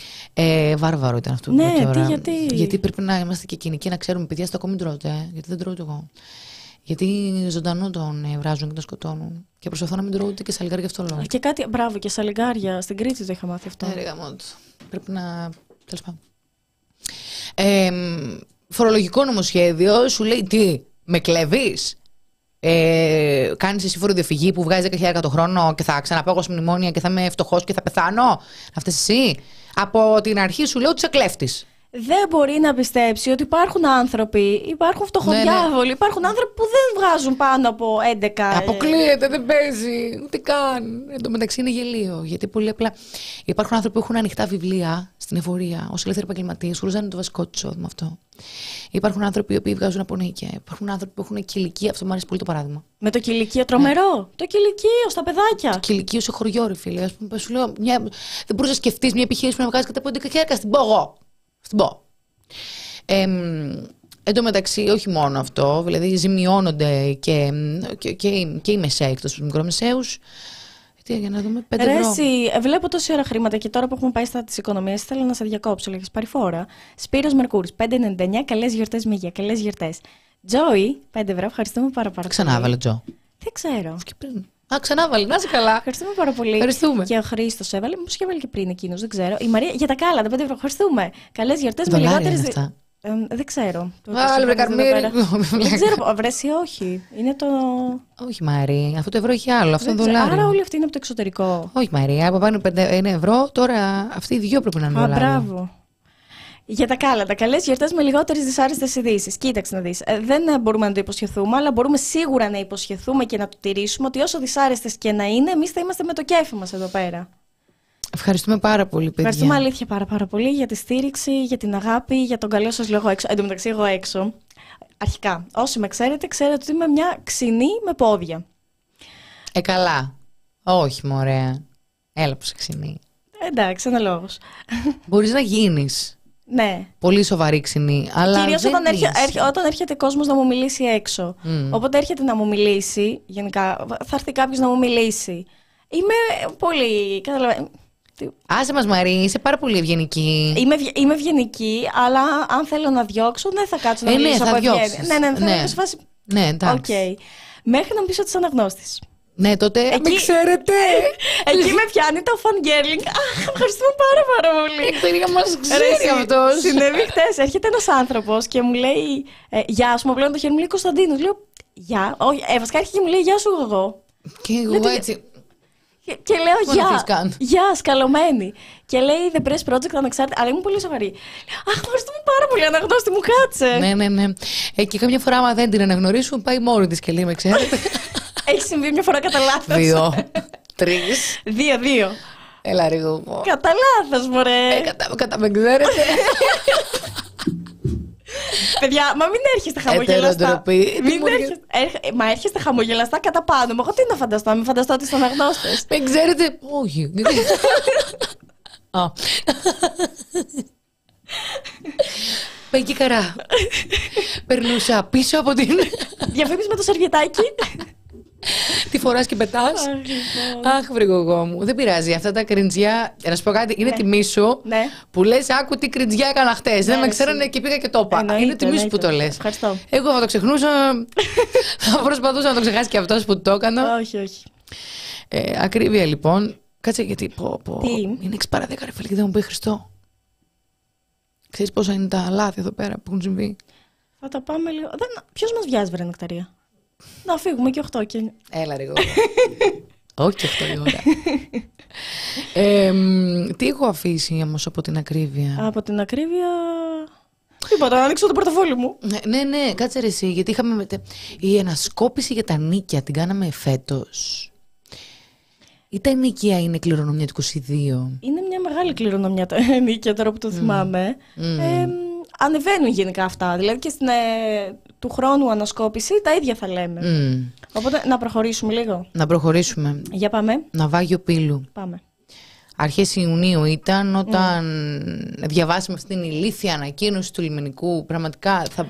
Ε, βάρβαρο ήταν αυτό. Ναι, τι, ώρα. γιατί. Γιατί πρέπει να είμαστε και κοινικοί να ξέρουμε, παιδιά, αστακό μην τρώτε, ε, γιατί δεν τρώω εγώ. Γιατί ζωντανό τον ε, βράζουν και τον σκοτώνουν. Και προσπαθώ να μην τρώω ούτε και σαλιγκάρια αυτό λόγο. Και κάτι, μπράβο, και σαλιγκάρια. Στην Κρήτη το είχα μάθει αυτό. Ναι, ρε, πρέπει να. Τέλος πάντων. Ε, φορολογικό νομοσχέδιο σου λέει τι, με κλέβεις, ε, κάνεις εσύ φοροδιαφυγή που βγάζει δέκα χιλιάδες το χρόνο και θα ξαναπάω εγώ σε μνημόνια και θα είμαι φτωχός και θα πεθάνω. Αυτές εσύ. Από την αρχή σου λέω ότι είσαι κλέφτης. Δεν μπορεί να πιστέψει ότι υπάρχουν άνθρωποι, υπάρχουν φτωχοδιάβολοι, ναι, ναι. Υπάρχουν άνθρωποι που δεν βγάζουν πάνω από έντεκα. Αποκλείεται, δεν παίζει, ούτε καν. Εν τω μεταξύ είναι γελίο. Γιατί πολύ απλά υπάρχουν άνθρωποι που έχουν ανοιχτά βιβλία στην εφορία, ως ελεύθεροι επαγγελματίες, χωρίς να είναι το βασικό του εισόδημα αυτό. Υπάρχουν άνθρωποι οι οποίοι βγάζουν από νίκια. Υπάρχουν άνθρωποι που έχουν κηλικία, αυτό μου αρέσει πολύ το παράδειγμα. Με το κηλικείο τρομερό. Ναι. Το κηλικείο στα παιδάκια. Το κηλικείο σε χωριό, ρε φίλε. Ας πούμε, σου λέω, μια... δεν μπορείς να σκεφτείς μια επιχείρηση που να βγάζει κατά από έντεκα χιλιάδες, στην πω εγώ. Στην πω. Ε, εν τω μεταξύ, όχι μόνο αυτό, δηλαδή ζημιώνονται και, και, και, και οι μεσαίοι εκτός από τους μικρομεσαίους. Τι, για να δούμε, πέντε ευρώ. Εσύ, βλέπω τόση ώρα χρήματα και τώρα που έχουμε πάει στα της οικονομίας, ήθελα να σε διακόψω, λέγες πάρει φόρα. Σπύρος Μερκούρης, πέντε ενενήντα εννιά, καλές γιορτές Μίγια, καλές γιορτές. Τζόι, πέντε ευρώ, ευχαριστούμε πάρα, πάρα πολύ. Ξανά έβαλε Τζο. Δεν ξέρω. Και πριν. Α, ξανά βάλει, να είσαι καλά. Ευχαριστούμε πάρα πολύ. Ευχαριστούμε. Και ο Χρήστος έβαλε, μήπως και έβαλε και πριν εκείνος, δεν ξέρω. Η Μαρία για τα κάλα, τα πέντε ευρώ, ευχαριστούμε. Καλές γιορτές με λιγότερες. Ε, δεν ξέρω. Άλλη βρε Καρμύρη. Δεν ξέρω, βρέσει όχι. Είναι το. Όχι Μαρία, αυτό το ευρώ έχει άλλο. Αυτό είναι δολάριο. Άρα όλοι αυτοί είναι από το εξωτερικό. Όχι Μαρία, από πάνω πέντε ευρώ, τώρα αυτοί οι δυο πρέπει να είναι δολάριο. Α, μπράβο. Για τα κάλαντα. Καλές γιορτές με λιγότερες δυσάρεστες ειδήσεις. Κοίταξε να δεις. Ε, δεν μπορούμε να το υποσχεθούμε, αλλά μπορούμε σίγουρα να υποσχεθούμε και να το τηρήσουμε ότι όσο δυσάρεστες και να είναι, εμείς θα είμαστε με το κέφι μας εδώ πέρα. Ευχαριστούμε πάρα πολύ, παιδιά. Ευχαριστούμε αλήθεια πάρα, πάρα πολύ για τη στήριξη, για την αγάπη, για τον καλό σας λόγο έξω. Εν τω μεταξύ, εγώ έξω. Αρχικά, όσοι με ξέρετε, ξέρετε ότι είμαι μια ξινή με πόδια. Ε, καλά. Όχι, μωρέ. Έλα που σε ξινή. Εντάξει, ένα λόγος. Μπορείς να γίνεις. Ναι. Πολύ σοβαρή ξινή. Αλλά κυρίως δεν όταν, έρχε, είσαι. έρχε, όταν έρχεται κόσμος να μου μιλήσει έξω. Mm. Οπότε έρχεται να μου μιλήσει, γενικά, θα έρθει κάποιος να μου μιλήσει. Είμαι πολύ. Καταλαβαίνω. Άσε μας, Μαρή, είσαι πάρα πολύ ευγενική. Είμαι, ευγε- είμαι ευγενική, αλλά αν θέλω να διώξω, δεν θα κάτσω να Ε, ναι, μιλήσω θα από διώξεις. ευγένεια. Ναι, ναι, θα Ναι. είμαι σε φάση. Ναι, εντάξει. Οκ. Μέχρι να μου πεις ότι είσαι αναγνώστης. Ναι, τότε. Εκεί- Με ξέρετε! Εκεί με πιάνει το fangirling. Αχ, ευχαριστούμε πάρα πάρα πολύ. Η παιδιά μας Ρε, ξέρει συ- αυτός. Συνέβη χτες. Έρχεται ένας άνθρωπος και μου λέει ε, γεια σου, μου πλέον το χέρι μου λέει Κωνσταντίνος. Λέω γεια. Όχι, ε, βασικά έρχεται και μου λέει γεια σου εγώ. Και εγώ Δεν το- έτσι. Και, και λέω Πώς να γεια. θες καν. Γεια, σκαλωμένη. Και λέει The Press Project ανεξάρτητα. Αλλά ήμουν πολύ σοβαρή. Αχ, ευχαριστούμε πάρα πολύ, αναγνώστη μου, κάτσε. Ναι, ναι, ναι. Ε, και καμιά φορά, άμα δεν την αναγνωρίσουν, πάει μόνη της και λέει: με ξέρετε. Έχει συμβεί μια φορά κατά λάθος. Δύο. Τρεις. Δύο, δύο. Έλα, ρε, εγώ. Κατά λάθος, μωρέ. Ε, κατά, κατά με ξέρετε. Παιδιά, μα μην έρχεστε χαμογελαστά. Ετεροτροπή. Τι Μην μου έρχεστε, έρχε- μα έρχεστε χαμογελαστά κατά πάνω. Μα εγώ τι να φανταστώ, να μην φανταστώ ότι είστε αναγνώστες. Με ξέρετε. Όχι. Α. Με εκεί καρά. Περνούσα πίσω από την. Διαφήμιση με το σερβιετάκι. Τη φοράς και πετάς. Αχ, λοιπόν. Αχ, βρυγωγό μου. Δεν πειράζει. Αυτά τα κριντζιά. Να σου πω κάτι, είναι τιμή σου Ναι. που λες άκου τι κριντζιά έκανα χτες. Δεν με εσύ. ξέρανε και πήγα και το είπα. Εννοείται, Είναι τιμή σου που εννοείται. το λες. Ευχαριστώ. Εγώ θα το ξεχνούσα. Θα προσπαθούσα να το ξεχάσει και αυτός που το έκανα. Όχι, όχι. Ε, ακρίβεια λοιπόν. Κάτσε γιατί. Πω, πω. Τι? Είναι έξι παρά δέκα, ρε φίλε, και δεν μου πει Χριστό. Ξέρεις πόσα είναι τα λάθη εδώ πέρα που έχουν συμβεί. Θα τα πάμε λίγο. Δεν... Ποιος μας βιάζει, βρε Νεκταρία. Να φύγουμε και οχτώ και. Έλα ρε γόρا. Όχι και αυτό η ώρα. Ε, μ, τι έχω αφήσει όμως από την ακρίβεια. Από την ακρίβεια. Τίποτα, να ανοίξω το πορτοφόλι μου. Ναι, ναι, ναι, κάτσε ρε εσύ, γιατί είχαμε μετε... η ανασκόπηση για τα νίκια, την κάναμε φέτος. Ή τα νίκια είναι κληρονομιά του είκοσι δύο. Είναι μια μεγάλη κληρονομιά τα νίκια τώρα που το θυμάμαι. Mm. Ε, ανεβαίνουν γενικά αυτά. Δηλαδή και στην ε, του χρόνου ανασκόπηση τα ίδια θα λέμε. Mm. Οπότε να προχωρήσουμε λίγο. Να προχωρήσουμε. Για πάμε. Ναυάγιο Πύλου. Πάμε. Αρχές Ιουνίου ήταν όταν mm. διαβάσαμε αυτή την ηλίθια ανακοίνωση του λιμενικού. Πραγματικά θα...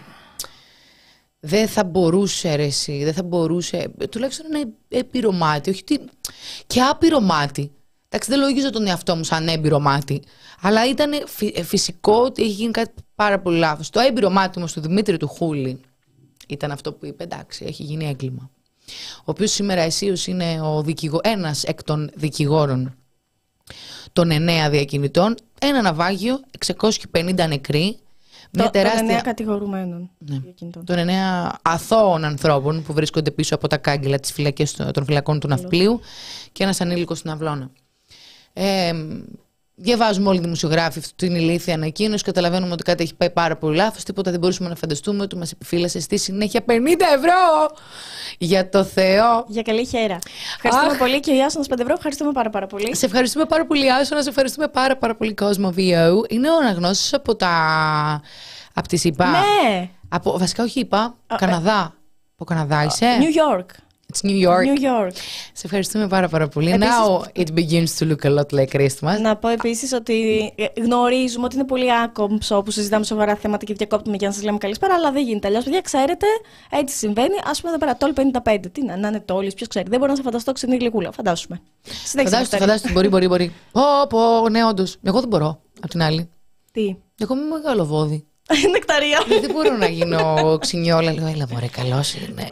δεν θα μπορούσε ρε εσύ, δεν θα μπορούσε, τουλάχιστον ένα έμπειρο μάτι, όχι τι... και άπειρο μάτι. Εντάξει, δεν λογίζω τον εαυτό μου σαν έμπειρο μάτι, αλλά ήταν φυ... φυσικό ότι έχει γίνει κάτι πάρα πολύ λάθος. Το έμπειρο μάτι όμως του Δημήτρη του Χούλη ήταν αυτό που είπε, εντάξει, έχει γίνει έγκλημα. Ο οποίος σήμερα αισίως είναι ο δικηγο... ένας εκ των δικηγόρων των εννέα διακινητών, ένα ναυάγιο, εξακόσιοι πενήντα νεκροί, μια Το, τεράστια... των εννέα κατηγορουμένων. Ναι. διακινητών. Των εννέα αθώων ανθρώπων που βρίσκονται πίσω από τα κάγκελα της φυλακής, των φυλακών του Ναυπλίου και ένας ανήλικος στην Αυλώνα. Ε, διαβάζουμε όλοι οι δημοσιογράφοι αυτή την ηλίθια ανακοίνωση, καταλαβαίνουμε ότι κάτι έχει πάει πάρα πολύ λάθος, τίποτα δεν μπορούσαμε να φανταστούμε, ότι μας επιφύλασε στη συνέχεια πενήντα ευρώ για το Θεό. Για καλή χέρα. Ευχαριστούμε Αχ. πολύ και ο Ιάσονας πέντε ευρώ. Ευχαριστούμε πάρα, πάρα πολύ. Σε ευχαριστούμε πάρα πολύ, Άσονα, σε ευχαριστούμε πάρα, πάρα πολύ, κόσμο βίαιο. Είναι ο αναγνώστης από τα... από τη ΣΥΠΑ. Ναι. Από, βασικά όχι είπα, Καναδά. Από Καναδά είσαι. New York. It's New York. New York. Σε ευχαριστούμε πάρα πάρα πολύ. Επίσης- Now it begins to look a lot like Christmas. Να πω επίσης ότι γνωρίζουμε ότι είναι πολύ άκομψο που συζητάμε σοβαρά θέματα και διακόπτουμε για να σας λέμε καλησπέρα, αλλά δεν γίνεται. Αλλιώς, παιδιά, ξέρετε, έτσι συμβαίνει. Ας πούμε εδώ πέρα, τόλ πενήντα πέντε. Τι να, να είναι τόλης, ποιος ξέρει. Δεν μπορώ να σε φανταστώ ξενή γλυκούλα. Φαντάσουμε. Συνέχισε. Φαντάζομαι, φαντάζομαι, μπορεί, μπορεί, μπορεί. Πω, πω, ναι, όντως. Εγώ δεν μπορώ, απ' την άλλη. Τι. Εγώ είμαι μεγάλο βόδι. Νεκταρία. Δεν μπορώ να γίνω ξινιόλα. Λέω, έλα μωρέ, καλός είναι.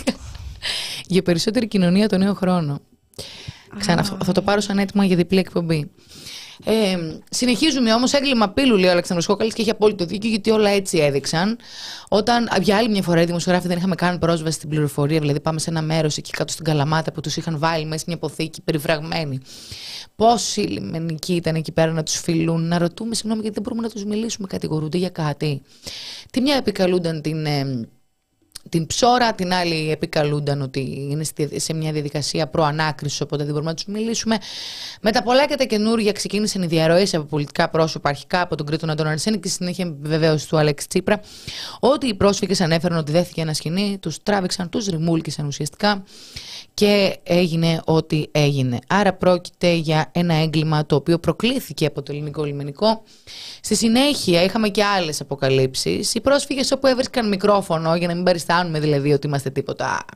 Για περισσότερη κοινωνία το νέο χρόνο. Ξανά, θα, θα το πάρω σαν έτοιμα για διπλή εκπομπή. Ε, συνεχίζουμε όμως, έγκλημα πύλου, λέει ο Αλέξανδρος Κόκαλης, και έχει απόλυτο δίκιο, γιατί όλα έτσι έδειξαν. Όταν για άλλη μια φορά οι δημοσιογράφοι δεν είχαμε καν πρόσβαση στην πληροφορία, δηλαδή πάμε σε ένα μέρος εκεί κάτω στην Καλαμάτα που τους είχαν βάλει μέσα σε μια αποθήκη περιφραγμένη, Πόσοι λιμενικοί ήταν εκεί πέρα να τους φιλούν, να ρωτούμε συγγνώμη γιατί δεν μπορούμε να τους μιλήσουμε, κατηγορούνται για κάτι. Τη μια επικαλούνταν την, ε, την ψώρα, την άλλη επικαλούνταν ότι είναι σε μια διαδικασία προανάκρισης, οπότε δεν μπορούμε να τους μιλήσουμε. Με τα πολλά και τα καινούργια ξεκίνησαν οι διαρροές από πολιτικά πρόσωπα, αρχικά από τον Κρήτονα τον Αρσένη και στη συνέχεια επιβεβαίωση του Αλέξη Τσίπρα, ότι οι πρόσφυγες ανέφεραν ότι δέθηκε ένα σκηνή, τους τράβηξαν, τους ρημούλκησαν ουσιαστικά. Και έγινε ό,τι έγινε. Άρα πρόκειται για ένα έγκλημα το οποίο προκλήθηκε από το ελληνικό λιμενικό. Στη συνέχεια είχαμε και άλλες αποκαλύψεις. Οι πρόσφυγες όπου έβρισκαν μικρόφωνο, για να μην παριστάνουμε δηλαδή ότι είμαστε τίποτα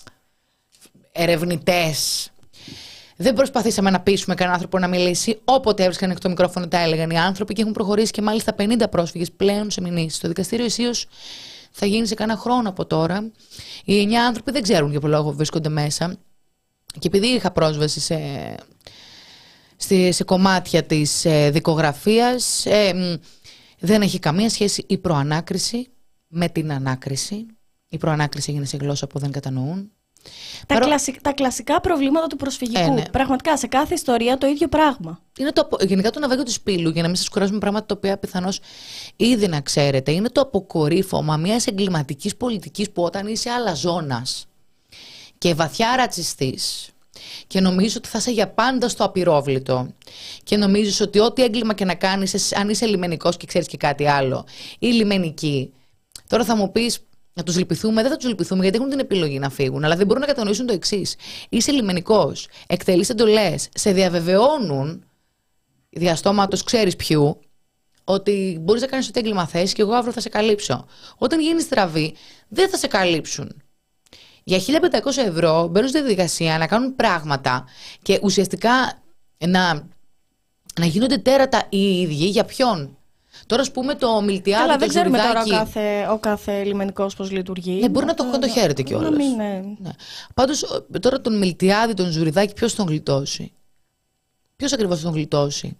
ερευνητές. Δεν προσπαθήσαμε να πείσουμε κανέναν άνθρωπο να μιλήσει. Όποτε έβρισκαν εκ το μικρόφωνο τα έλεγαν οι άνθρωποι και έχουν προχωρήσει και μάλιστα πενήντα πρόσφυγες πλέον σε μηνύσεις. Το δικαστήριο ισίως θα γίνει σε κάνα χρόνο από τώρα. Οι εννιά άνθρωποι δεν ξέρουν για ποιο λόγο βρίσκονται μέσα. Και επειδή είχα πρόσβαση σε, σε, σε κομμάτια της ε, δικογραφίας, ε, δεν έχει καμία σχέση η προανάκριση με την ανάκριση. Η προανάκριση έγινε σε γλώσσα που δεν κατανοούν. Τα, Παρό... κλασικ, τα κλασικά προβλήματα του προσφυγικού. Ε, ναι. Πραγματικά σε κάθε ιστορία το ίδιο πράγμα. Είναι το, γενικά το ναυάγιο του Σπύλου, για να μην σας κουράζουμε πράγματα τα οποία πιθανώς ήδη να ξέρετε, είναι το αποκορύφωμα μιας εγκληματικής πολιτικής που όταν είσαι αλαζόνας και βαθιά ρατσιστής και νομίζεις ότι θα είσαι για πάντα στο απειρόβλητο και νομίζεις ότι ό,τι έγκλημα και να κάνεις, αν είσαι λιμενικός και ξέρεις και κάτι άλλο, ή λιμενική, τώρα θα μου πεις να τους λυπηθούμε, δεν θα τους λυπηθούμε γιατί έχουν την επιλογή να φύγουν, αλλά δεν μπορούν να κατανοήσουν το εξής. Είσαι λιμενικός, εκτελείς εντολές, σε διαβεβαιώνουν διαστόματος ξέρεις ποιου, ότι μπορείς να κάνεις ό,τι έγκλημα θες και εγώ αύριο θα σε καλύψω. Όταν γίνεις στραβή, δεν θα σε καλύψουν. Για χίλια πεντακόσια ευρώ μπαίνουν στη διαδικασία να κάνουν πράγματα και ουσιαστικά να, να γίνονται τέρατα οι ίδιοι. Για ποιον? Τώρα, ας πούμε, το Μιλτιάδη. Αλλά το δεν ξέρουμε Ζουριδάκι, τώρα ο κάθε, ο κάθε λιμενικός πώς λειτουργεί. Ναι, μπορεί να το χοντοχαίρεται κιόλας. Να μην, ναι. Ναι. Πάντως, τώρα τον Μιλτιάδη, τον Ζουριδάκι, ποιος τον γλιτώσει? Ποιος ακριβώς τον γλιτώσει?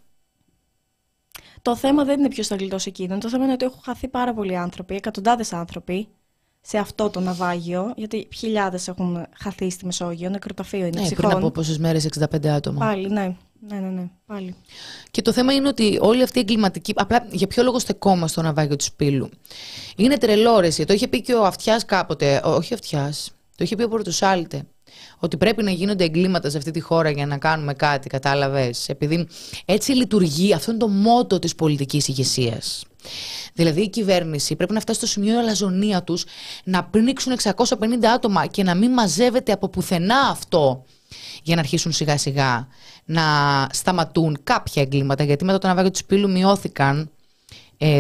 Το θέμα δεν είναι ποιος θα γλιτώσει εκείνον. Το θέμα είναι ότι έχουν χαθεί πάρα πολλοί άνθρωποι, εκατοντάδες άνθρωποι, σε αυτό το ναυάγιο. Γιατί χιλιάδες έχουν χαθεί στη Μεσόγειο. Νεκροταφείο είναι. Ναι, ψυχών. πριν από πόσες μέρες, εξήντα πέντε άτομα. Πάλι, ναι. Ναι, ναι, ναι, πάλι. Και το θέμα είναι ότι όλη αυτή η εγκληματική. Απλά για ποιο λόγο στεκόμαστε στο ναυάγιο του Σπύλου? Είναι τρελόρεση. Το είχε πει και ο Αυτιάς κάποτε. Όχι ο Αυτιάς. Το είχε πει ο Πορτοσάλτε. Ότι πρέπει να γίνονται εγκλήματα σε αυτή τη χώρα για να κάνουμε κάτι, κατάλαβες? Επειδή έτσι λειτουργεί, αυτό είναι το μότο της πολιτικής ηγεσίας. Δηλαδή η κυβέρνηση πρέπει να φτάσει στο σημείο η αλαζονία τους να πνίξουν εξακόσια πενήντα άτομα και να μην μαζεύεται από πουθενά αυτό για να αρχίσουν σιγά σιγά να σταματούν κάποια εγκλήματα. Γιατί μετά το ναυάγιο του Σπύλου μειώθηκαν ε,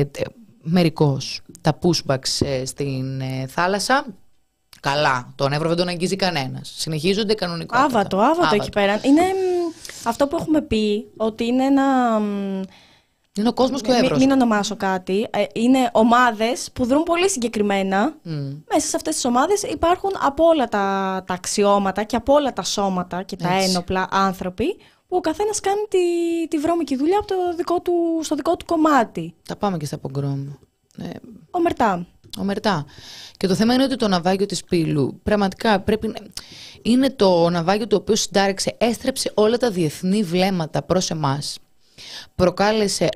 μερικώς τα pushbacks ε, στην ε, θάλασσα. Καλά, τον Εύρο δεν τον αγγίζει κανένας. Συνεχίζονται κανονικότατα. Άβατο, άβατο, άβατο εκεί πέρα. Είναι αυτό που έχουμε πει, ότι είναι ένα... Είναι ο κόσμος και ο Εύρος. Μην, μην ονομάσω κάτι. Είναι ομάδες που δρούν πολύ συγκεκριμένα. Mm. Μέσα σε αυτές τις ομάδες υπάρχουν από όλα τα, τα αξιώματα και από όλα τα σώματα και τα Έτσι. ένοπλα άνθρωποι, που ο καθένας κάνει τη, τη βρώμικη δουλειά από το δικό του, στο δικό του κομμάτι. Τα πάμε και στα πογκρόμ. Ε, Ομερτά. Ομερτά. Και το θέμα είναι ότι το ναυάγιο της Πύλου πραγματικά πρέπει να... είναι το ναυάγιο το οποίο συντάρεξε, έστρεψε όλα τα διεθνή βλέμματα προς εμάς. Προκάλεσε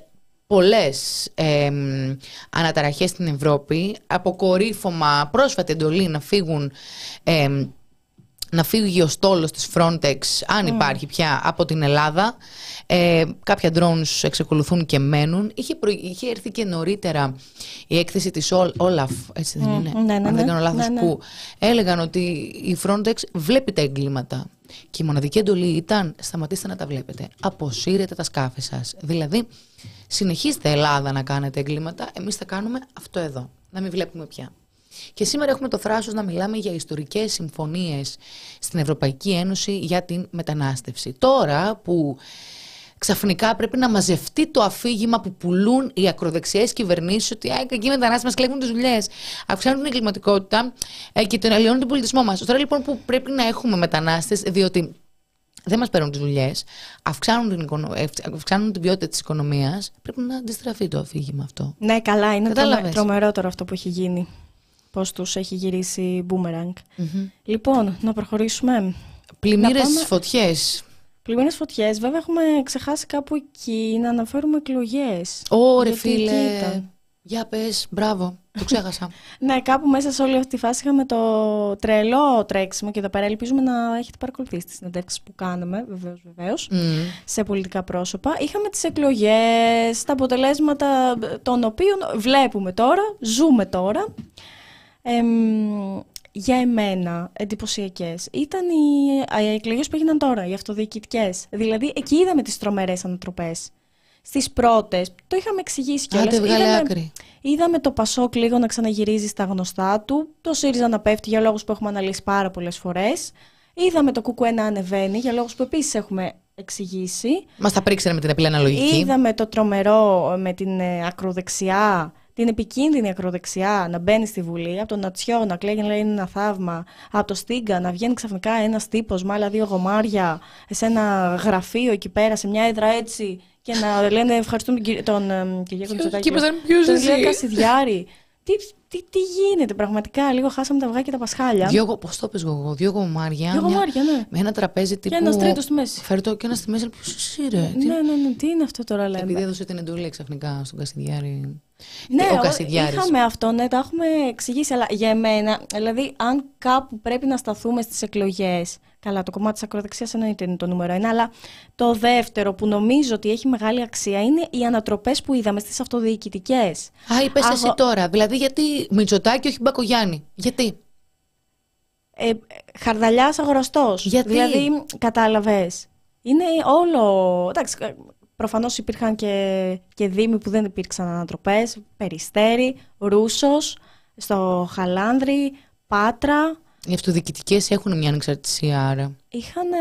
πολλές ε, αναταραχές στην Ευρώπη, αποκορύφωμα, πρόσφατη εντολή να φύγουν... Ε, να φύγει ο στόλος της Frontex, αν mm. υπάρχει πια, από την Ελλάδα. Ε, κάποια drones εξακολουθούν και μένουν. Είχε, προ... Είχε έρθει και νωρίτερα η έκθεση της Όλαφ, έτσι δεν είναι, mm. ναι, ναι, αν δεν κάνω λάθος, ναι, ναι. που έλεγαν ότι η Frontex βλέπει τα εγκλήματα. Και η μοναδική εντολή ήταν σταματήστε να τα βλέπετε. Αποσύρετε τα σκάφη σας. Δηλαδή, συνεχίστε Ελλάδα να κάνετε εγκλήματα, εμείς θα κάνουμε αυτό εδώ. Να μην βλέπουμε πια. Και σήμερα έχουμε το θράσος να μιλάμε για ιστορικές συμφωνίες στην Ευρωπαϊκή Ένωση για την μετανάστευση. Τώρα που ξαφνικά πρέπει να μαζευτεί το αφήγημα που πουλούν οι ακροδεξιές κυβερνήσεις ότι οι κακοί μετανάστες μας κλέβουν τις δουλειές, αυξάνουν την εγκληματικότητα και τον αλλοιώνουν τον πολιτισμό μας. Τώρα λοιπόν που πρέπει να έχουμε μετανάστες, διότι δεν μας παίρνουν τις δουλειές, αυξάνουν την, οικονο... αυξάνουν την ποιότητα της οικονομίας, πρέπει να αντιστραφεί το αφήγημα αυτό. Ναι, καλά, είναι τρομε... τρομερό τώρα αυτό που έχει γίνει. Πώς τους έχει γυρίσει boomerang. Mm-hmm. Λοιπόν, να προχωρήσουμε. Πλημμύρες πάμε... στις φωτιές. Πλημμύρες φωτιές, βέβαια έχουμε ξεχάσει κάπου εκεί να αναφέρουμε εκλογές. Ωρε φίλε, για πες, μπράβο, το ξέχασα. Ναι, κάπου μέσα σε όλη αυτή τη φάση είχαμε το τρελό τρέξιμο και εδώ πέρα ελπίζουμε να έχετε παρακολουθήσει τις συνεντεύξεις που κάναμε, βεβαίως, βεβαίως, mm. σε πολιτικά πρόσωπα. Είχαμε τις εκλογές, τα αποτελέσματα των οποίων βλέπουμε τώρα, ζούμε τώρα. Ε, για εμένα εντυπωσιακές ήταν οι, οι εκλογές που έγιναν τώρα, οι αυτοδιοικητικές. Δηλαδή εκεί είδαμε τις τρομερές ανατροπές. Στις πρώτες, το είχαμε εξηγήσει κιόλας. Άντε βγάλε άκρη. Είδαμε το Πασόκ λίγο να ξαναγυρίζει στα γνωστά του, το ΣΥΡΙΖΑ να πέφτει για λόγους που έχουμε αναλύσει πάρα πολλές φορές. Είδαμε το ΚΚΕ να ανεβαίνει για λόγους που επίσης έχουμε εξηγήσει. Μας τα πρίξανε με την απλή αναλογική. Είδαμε το τρομερό με την ακροδεξιά, την επικίνδυνη ακροδεξιά να μπαίνει στη Βουλή, από τον Νατσιό να κλαίγει να λέει είναι ένα θαύμα, από το Στίγκα να βγαίνει ξαφνικά ένας τύπος με άλλα δύο γομάρια σε ένα γραφείο εκεί πέρα, σε μια έδρα έτσι, και να λένε ευχαριστούμε τον, τον Κυριάκο Μητσοτάκη. Τον Ηλία Κασιδιάρη. Τι, τι, τι γίνεται πραγματικά, λίγο χάσαμε τα αυγά και τα πασχάλια. Δύο, πώς το πες εγώ, δύο γομάρια. Δύο γομάρια, ναι. Με ένα τραπέζι τύπου. Και ένας τρίτος στη μέση. Φέρτο και ένας στη μέση, ποιος εσύ ρε. Ναι, ναι, ναι, τι είναι αυτό τώρα λέμε. Επειδή έδωσε την εντολή ξαφνικά στον Κασιδιάρη. Ναι, ο Κασιδιάρης. Είχαμε αυτό, ναι, τα έχουμε εξηγήσει, αλλά για εμένα, δηλαδή αν κάπου πρέπει να σταθούμε στις εκλογές, καλά, το κομμάτι της ακροδεξιάς εννοείται είναι το νούμερο ένα, αλλά το δεύτερο που νομίζω ότι έχει μεγάλη αξία είναι οι ανατροπές που είδαμε στις αυτοδιοικητικές. Α, είπες Αγω... εσύ τώρα, δηλαδή γιατί Μητσοτάκη όχι Μπακογιάννη, γιατί? Ε, χαρδαλιάς αγοραστός, γιατί? Δηλαδή κατάλαβες, είναι όλο, εντάξει, προφανώς υπήρχαν και, και δήμοι που δεν υπήρξαν ανατροπές, Περιστέρι, Ρούσος, στο Χαλάνδρη, Πάτρα. Οι αυτοδιοικητικές έχουν μια ανεξαρτησία, άρα. Είχαν. Ε,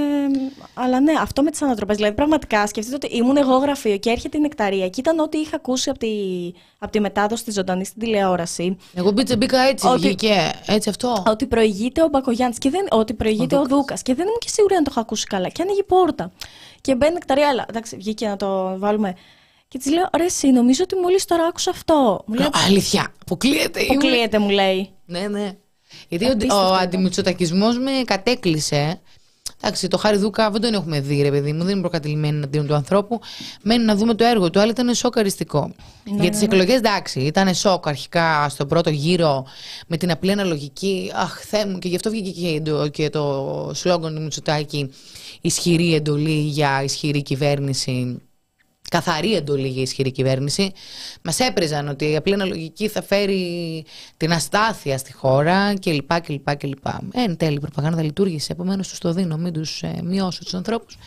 αλλά ναι, αυτό με τις ανατροπές. Δηλαδή, πραγματικά σκεφτείτε ότι ήμουν εγώ γραφείο και έρχεται η Νεκταρία και ήταν ό,τι είχα ακούσει από τη, από τη μετάδοση τη ζωντανή στην τηλεόραση. Εγώ μπίτσα μπήκα έτσι, ότι, βγήκε έτσι αυτό. Ότι προηγείται ο Μπακογιάννης και δεν, ότι προηγείται ο, ο Δούκας. Και δεν ήμουν και σίγουρη αν το είχα ακούσει καλά. Και άνοιγε η πόρτα. Και μπαίνει η Νεκταρία, αλλά εντάξει, βγήκε να το βάλουμε. Και τη λέω, ρε, εσύ, νομίζω ότι μόλις τώρα άκουσα αυτό. Μου λέει, αλήθεια, αποκλείεται. Αποκλείεται, μου λέει. Ναι, ναι. Γιατί ο, ο αντιμητσοτακισμός με κατέκλυσε. Εντάξει, το Χάρη Δούκα δεν τον έχουμε δει, ρε παιδί μου, δεν είναι προκατηλημένη εναντίον του ανθρώπου. Μένει να δούμε το έργο του, αλλά ήταν σοκαριστικό. Ναι, για τις ναι. εκλογές, εντάξει, ήταν σοκ αρχικά στον πρώτο γύρο με την απλή αναλογική. Αχ, Θεέ μου, και γι' αυτό βγήκε και το, και το σλόγγαν του Μητσοτάκη. Ισχυρή εντολή για ισχυρή κυβέρνηση. Καθαρή εντολή για ισχυρή κυβέρνηση. Μας έπριζαν ότι η απλή αναλογική θα φέρει την αστάθεια στη χώρα κλπ. κλπ, κλπ. Ε, εν τέλει η προπαγάνδα λειτουργήσε. Επομένως τους το δίνω, μην τους ε, μειώσω τους ανθρώπους.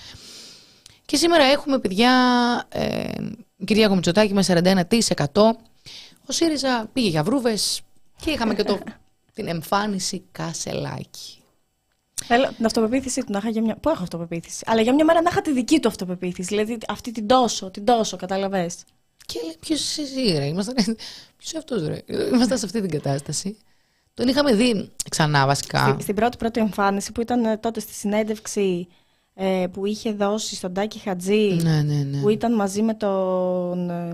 Και σήμερα έχουμε, παιδιά, ε, Κυριάκο Μητσοτάκη με σαράντα ένα τοις εκατό. Ο ΣΥΡΙΖΑ πήγε για βρούβες και είχαμε και το, την εμφάνιση Κασελάκη. Θέλω την αυτοπεποίθησή του να είχα για μια. Πού έχω αυτοπεποίθηση. Αλλά για μια μέρα να είχα τη δική του αυτοπεποίθηση. Δηλαδή αυτή την τόσο, την τόσο, καταλαβες. Και λέει, ποιος εσύ, ρε. Ποιος αυτός, ρε. Ήμασταν σε αυτή την κατάσταση. Τον είχαμε δει ξανά, βασικά. Στην, στην πρώτη πρώτη εμφάνιση που ήταν τότε στη συνέντευξη ε, που είχε δώσει στον Τάκη Χατζή. Ναι, ναι, ναι. Που ήταν μαζί με τον. Ε,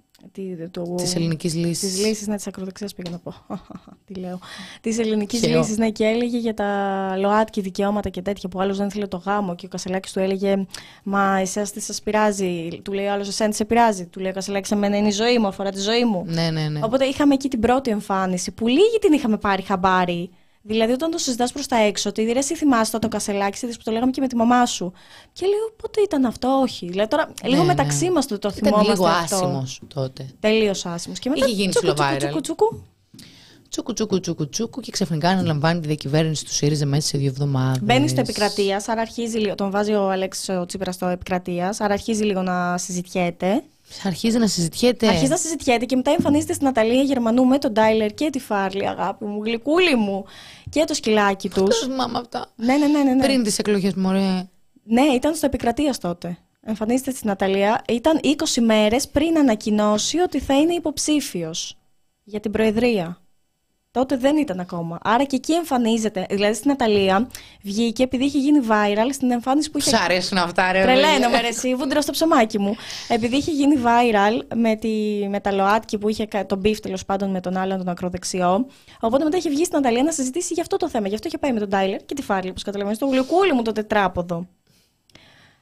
Τι, το, της ελληνικής λύσης. Της λύσης, ναι, της ακροδεξιάς πήγα να πω. Τι λέω. Της ελληνικής λύσης, ναι, και έλεγε για τα ΛΟΑΤΚΙ δικαιώματα και τέτοια που άλλος δεν ήθελε το γάμο. Και ο Κασελάκης του έλεγε, μα εσάς τι σας πειράζει. Του λέει ο άλλος, εσένα τι σε πειράζει. Του λέει ο Κασελάκης, εμένα είναι η ζωή μου, αφορά τη ζωή μου. Ναι, ναι, ναι. Οπότε είχαμε εκεί την πρώτη εμφάνιση που λίγοι την είχαμε πάρει χαμπάρι. Δηλαδή, όταν το συζητάς προς τα έξω, ότι ρε, εσύ θυμάσαι το Κασελάκη, είδες που το λέγαμε και με τη μαμά σου. Και λέω, πότε ήταν αυτό, όχι. Δηλαδή, τώρα, ναι, λίγο ναι. μεταξύ μας το, το θυμόμαστε. Ήταν λίγο αυτό. Άσημος τότε. Τελείως άσημος. Και μετά είχε γίνει τσούκου, τσούκου, τσούκου, τσούκου. Τσούκου, τσούκου, τσούκου, τσούκου, και ξαφνικά αναλαμβάνει τη διακυβέρνηση του ΣΥΡΙΖΑ μέσα σε δύο εβδομάδες. Μπαίνει στο Επικρατείας, άρα αρχίζει λίγο. Τον βάζει ο Αλέξης ο Τσίπρας στο Επικρατείας, άρα αρχίζει λίγο να συζητιέται. Αρχίζει να συζητιέται. Αρχίζει να συζητιέται και μετά εμφανίζεται στην Ναταλία Γερμανού με τον Τάιλερ και τη Φάρλη, αγάπη μου, γλυκούλη μου, και το σκυλάκι του. Αυτό θυμάμαι αυτά. Ναι, ναι, ναι, ναι, ναι. Πριν τις εκλογές, μωρέ. Ναι, ήταν στο Επικρατείας τότε. Εμφανίζεται στην Ναταλία. Ήταν είκοσι μέρες πριν ανακοινώσει ότι θα είναι υποψήφιος για την Προεδρία. Τότε δεν ήταν ακόμα. Άρα και εκεί εμφανίζεται. Δηλαδή στην Ναταλία βγήκε επειδή είχε γίνει viral στην εμφάνιση που είχε. Σ' αρέσουν αυτά, ρε. Τρελαίνομαι, ρε, εσύ, βούντρο στο ψωμάκι μου. Επειδή είχε γίνει viral με, τη, με τα ΛΟΑΤΚΙ που είχε τον μπιφ τέλος πάντων με τον άλλον τον ακροδεξιό. Οπότε μετά είχε βγει στην Ναταλία να συζητήσει για αυτό το θέμα. Γι' αυτό είχε πάει με τον Τάιλερ και τη Φάρλη, όπως καταλαβαίνετε, στο γλυκούλι μου το τετράποδο.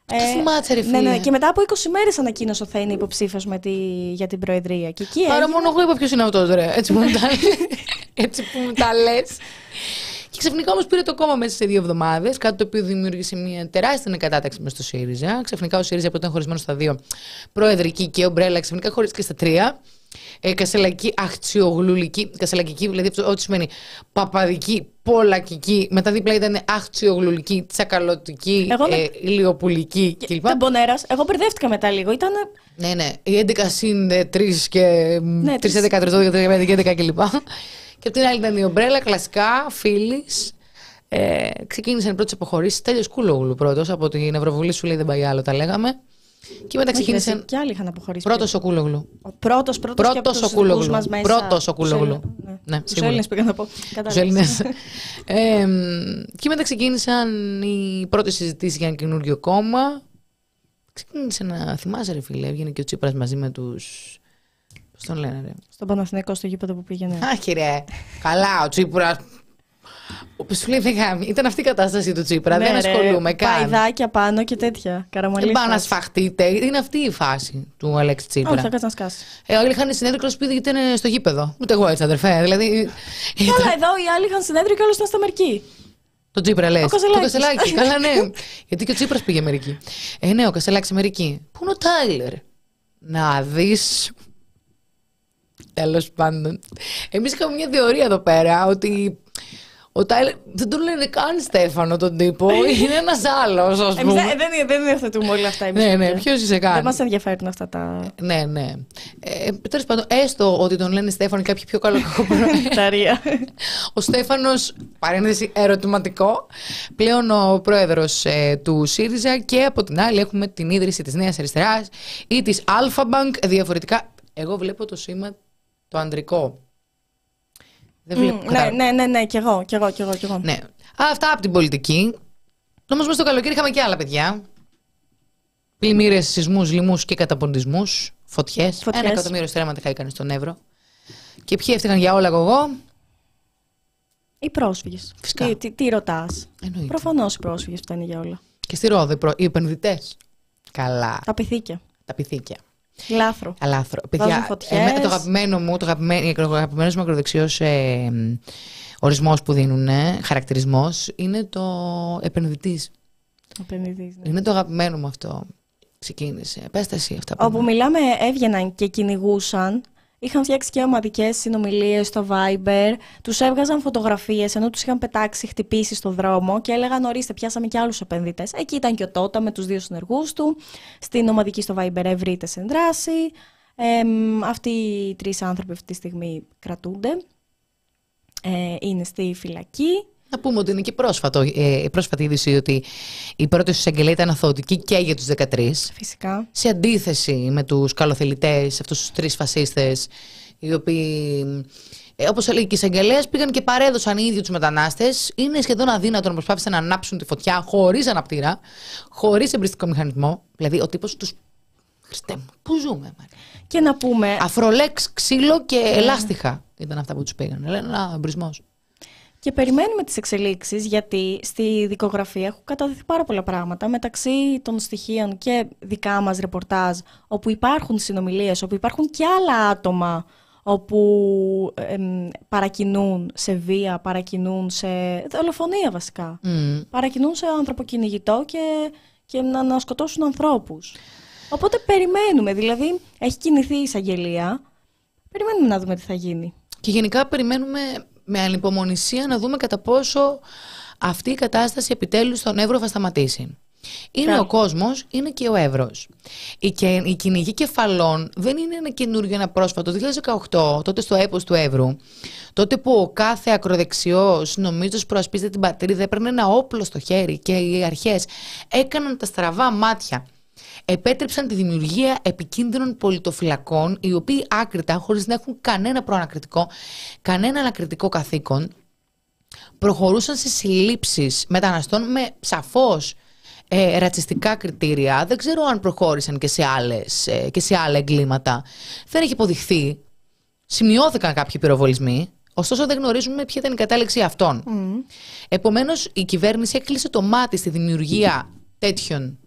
Ε, θυμάσαι, ρε φίλε. Ναι, ναι, και μετά από είκοσι μέρες ανακοίνωσε ότι θα είναι υποψήφιος τη, για την Προεδρία. Και εκεί Άρα έγινε... μόνο εγώ είπα ποιος είναι αυτός, ρε. Έτσι που μου τα, έτσι που μου τα λες. Και ξαφνικά όμως πήρε το κόμμα μέσα σε δύο εβδομάδες, κάτι το οποίο δημιούργησε μια τεράστια κατάταξη μες στο ΣΥΡΙΖΑ. Ξαφνικά ο ΣΥΡΙΖΑ που ήταν χωρισμένο στα δύο, προεδρική και ομπρέλα, ξαφνικά χωρίστηκε στα τρία. Ε, κασελακική, αχτσιογλουλική, κασελακική, δηλαδή αυτό ό,τι σημαίνει παπαδική, πολλακική, μετά δίπλα ήταν αχτσιογλουλική, τσακαλωτική, Εγώ, ε, ηλιοπουλική κλπ. Τεμπονέρας, εγώ μπερδεύτηκα μετά λίγο. Ήταν... Ναι, ναι, η έντεκα συν τρία και ναι, τρία, έντεκα, τρία, δώδεκα, τρία, πέντε και έντεκα κλπ. Και από την άλλη ήταν η ομπρέλα, κλασικά, φίλης. Ε, ξεκίνησαν οι πρώτες αποχωρήσεις. Τέλειος Κούλογλου πρώτος, από την Ευρωβουλή σου λέει δεν πάει άλλο, τα λέγαμε. Και μετά ξεκίνησαν. Και άλλοι είχαν αποχωρήσει. Πρώτος ο Κούλογλου. Ο πρώτος, πρώτος, πρώτος και ο Κούλογλου. μας μέσα. Πρώτος ο Κούλογλου. Ναι, ναι, τους Έλληνες πήγαν να πω. Τους Έλληνες. ε, και μετά ξεκίνησαν οι πρώτες συζητήσεις για ένα καινούργιο κόμμα. Ξεκίνησε να θυμάσαι, ρε φίλε, έβγαινε και ο Τσίπρας μαζί με τους. Πώς τον λένε, ρε. Στον Παναθηναϊκό, στο γήπεδο που πήγαινε. Άχι, ρε. Καλά, ο Τσίπρας. Σου λέει, ήταν αυτή η κατάσταση του Τσίπρα. Ναι, δεν ασχολούμαι καν. Παϊδάκια πάνω και τέτοια. Καραμαλή. Δεν πάω να σφαχτείτε. Είναι αυτή η φάση του Αλέξη Τσίπρα. Όχι, θα κάτσει να σκάσει. Ε, όλοι είχαν συνέδριο και γιατί ήταν στο γήπεδο. Ούτε εγώ έτσι, αδερφέ. Δηλαδή. Καλά, εδώ οι άλλοι είχαν συνέδριο και όλοι ήταν στα Αμερική. Το Τσίπρα λες. Το Κασελάκη. Καλά, ναι. Γιατί και ο Τσίπρας πήγε Αμερική. Ε, ναι, ο Κασελάκης Αμερική. Πού είναι ο Τάιλερ. Να δεις. Τέλος πάντων. Εμείς είχαμε μια θεωρία εδώ πέρα ότι. Ο Τάιλερ δεν τον λένε καν Στέφανο τον τύπο, είναι ένας άλλος, ας πούμε. Εμείς δεν, δεν υιοθετούμε όλα αυτά. Εμείς ναι, ναι, ποιος είσαι καν. Δεν μας ενδιαφέρουν αυτά τα. Ναι, ναι. Ε, τέλος πάντων, έστω ότι τον λένε Στέφανο και κάποιοι πιο καλοκοπρόεδροι. Ο Στέφανος, παρένθεση ερωτηματικό, πλέον ο πρόεδρος ε, του ΣΥΡΙΖΑ και από την άλλη έχουμε την ίδρυση της Νέας Αριστεράς ή της Αλφα Bank διαφορετικά. Εγώ βλέπω το σήμα το ανδρικό. Δεν βλέπω mm, ναι, ναι, ναι, ναι, κι εγώ, κι εγώ, κι εγώ, κι εγώ. Ναι. Αυτά από την πολιτική. Όμως μέσα στο καλοκαίρι είχαμε και άλλα παιδιά. Πλημμύρες, σεισμούς, λοιμούς και καταποντισμούς. Φωτιές. Φωτιές. Ένα εκατομμύριο στρέμματα χάθηκαν στον Εύρο. Και ποιοι έφτιαγαν για όλα εγώ. Οι πρόσφυγες. Φυσικά. Τι, τι, τι ρωτάς. Εννοείται. Προφανώς οι πρόσφυγες φτάνει για όλα. Και στη Ρόδο οι επενδυτές. Καλά. Τα πυθίκια. Τα πυθίκια. Λάθρο. Αλάθρο. Παιδιά, εμένα, το αγαπημένο μου, το αγαπημένο, ο αγαπημένος μου ακροδεξιός ε, ορισμός που δίνουν, ε, χαρακτηρισμός, είναι το επενδυτής. Επενδυτής, ναι. Είναι το αγαπημένο μου αυτό. Ξεκίνησε. Πες τα εσύ αυτά. Όπου μιλάμε έβγαιναν και κυνηγούσαν. Είχαν φτιάξει και ομαδικές συνομιλίες στο Viber, τους έβγαζαν φωτογραφίες ενώ τους είχαν πετάξει, χτυπήσει στο δρόμο και έλεγαν ορίστε πιάσαμε και άλλους επενδυτές. Εκεί ήταν και ο Τότα με τους δύο συνεργούς του, στην ομαδική στο Viber ευρύτες εν δράση. Ε, αυτοί οι τρεις άνθρωποι αυτή τη στιγμή κρατούνται, ε, είναι στη φυλακή. Να πούμε ότι είναι και πρόσφατο, ε, πρόσφατη είδηση ότι η πρώτη τους εισαγγελία ήταν αθωωτική και για τους δεκατρείς. Φυσικά. Σε αντίθεση με τους καλοθελητές, αυτούς τους τρεις φασίστες, οι οποίοι, ε, όπως έλεγε και οι εισαγγελέες, πήγαν και παρέδωσαν οι ίδιοι τους μετανάστες. Είναι σχεδόν αδύνατο να προσπάθησαν να ανάψουν τη φωτιά χωρίς αναπτήρα, χωρίς εμπριστικό μηχανισμό. Δηλαδή ο τύπος τους. Χριστέ μου, πού ζούμε, man. Και να πούμε. Αφρολέξ, ξύλο και ελάστιχα ήταν αυτά που τους πήγαν. Λένε ένα εμπρισμός. Και περιμένουμε τις εξελίξεις γιατί στη δικογραφία έχουν καταδειχθεί πάρα πολλά πράγματα μεταξύ των στοιχείων και δικά μας ρεπορτάζ όπου υπάρχουν συνομιλίες, όπου υπάρχουν και άλλα άτομα όπου εμ, παρακινούν σε βία, παρακινούν σε δολοφονία βασικά. Mm. Παρακινούν σε ανθρωποκυνηγητό και, και να, να σκοτώσουν ανθρώπους. Οπότε περιμένουμε, δηλαδή έχει κινηθεί η εισαγγελία, περιμένουμε να δούμε τι θα γίνει. Και γενικά περιμένουμε με ανυπομονησία να δούμε κατά πόσο αυτή η κατάσταση επιτέλους στον Εύρο θα σταματήσει. Είναι Φρά. ο κόσμος, είναι και ο Εύρος. Η, και, η κυνηγή κεφαλών δεν είναι ένα καινούργιο, ένα πρόσφατο. Το δύο χιλιάδες δεκαοκτώ, τότε στο έπος του Εύρου, τότε που ο κάθε ακροδεξιός νομίζοντας προασπίζεται την πατρίδα, έπαιρνε ένα όπλο στο χέρι και οι αρχές έκαναν τα στραβά μάτια. Επέτρεψαν τη δημιουργία επικίνδυνων πολιτοφυλακών, οι οποίοι άκρητα, χωρίς να έχουν κανένα προανακριτικό, κανένα ανακριτικό καθήκον, προχωρούσαν σε συλλήψεις μεταναστών με σαφώς ε, ρατσιστικά κριτήρια. Δεν ξέρω αν προχώρησαν και σε, άλλες, ε, και σε άλλα εγκλήματα. Δεν έχει αποδειχθεί. Σημειώθηκαν κάποιοι πυροβολισμοί, ωστόσο δεν γνωρίζουμε ποια ήταν η κατάληξη αυτών. Mm. Επομένως, η κυβέρνηση έκλεισε το μάτι στη δημιουργία τέτοιων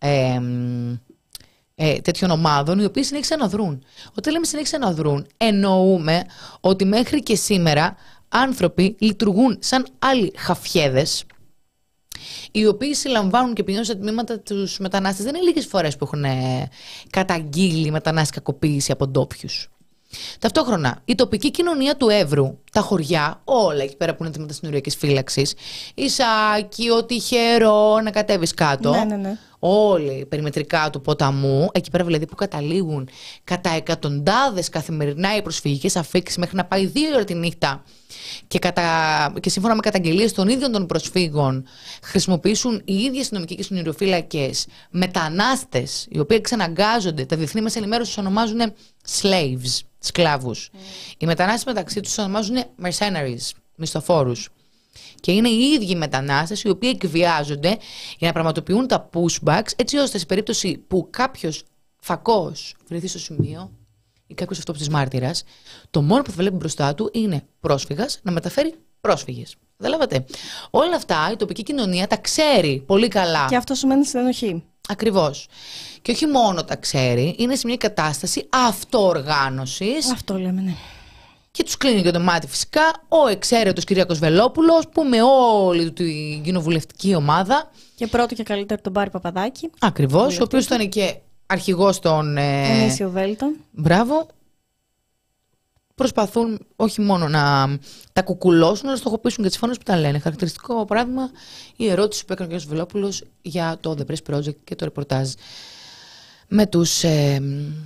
ε, ε, τέτοιων ομάδων, οι οποίες συνέχισαν να δρούν. Όταν λέμε συνέχισαν να δρούν, εννοούμε ότι μέχρι και σήμερα άνθρωποι λειτουργούν σαν άλλοι χαφιέδες, οι οποίοι συλλαμβάνουν και πηγαίνουν σε τμήματα τους μετανάστες. Δεν είναι λίγες φορές που έχουν ε, καταγγείλει μετανάστες κακοποίηση από ντόπιους. Ταυτόχρονα, η τοπική κοινωνία του Εύρου, τα χωριά, όλα εκεί πέρα που είναι τμήματα συνοριακής φύλαξης, Ισάκιο, Τυχερό, να κατέβεις κάτω. Ναι, ναι, ναι. Όλοι περιμετρικά του ποταμού, εκεί πέρα δηλαδή που καταλήγουν κατά εκατοντάδες καθημερινά οι προσφυγικές αφήξεις μέχρι να πάει δύο ώρα τη νύχτα και, κατα... και σύμφωνα με καταγγελίες των ίδιων των προσφύγων χρησιμοποιήσουν οι ίδιοι αστυνομικοί και συνοριοφύλακες μετανάστες, οι οποίοι εξαναγκάζονται, τα διεθνή μέσα ενημέρωση τους ονομάζουν slaves, σκλάβους. Mm. Οι μετανάστες μεταξύ τους τους ονομάζουν mercenaries, μισθοφόρους. Και είναι οι ίδιοι μετανάστες οι οποίοι εκβιάζονται για να πραγματοποιούν τα pushbacks, έτσι ώστε σε περίπτωση που κάποιος φακός βρεθεί στο σημείο ή κάποιος αυτόπτης μάρτυρας, το μόνο που θα βλέπει μπροστά του είναι πρόσφυγας να μεταφέρει πρόσφυγες. Καταλάβατε. Όλα αυτά η τοπική κοινωνία τα ξέρει πολύ καλά. Και αυτό σημαίνει συνενοχή. Ακριβώς. Και όχι μόνο τα ξέρει, είναι σε μια κατάσταση αυτοοργάνωσης. Αυτό λέμε, ναι. Και τους κλείνει και το μάτι φυσικά ο εξαίρετος Κυριάκος Βελόπουλος, που με όλη την κοινοβουλευτική ομάδα. Και πρώτο και καλύτερο τον Πάρη Παπαδάκη. Ακριβώς, ο οποίος ήταν και αρχηγός των. Ενίσιο Δέλτα. Μπράβο. Προσπαθούν όχι μόνο να τα κουκουλώσουν, αλλά να στοχοποιήσουν και τις φωνές που τα λένε. Χαρακτηριστικό παράδειγμα η ερώτηση που έκανε ο κ. Βελόπουλος για το The Press Project και το ρεπορτάζ με τους ε,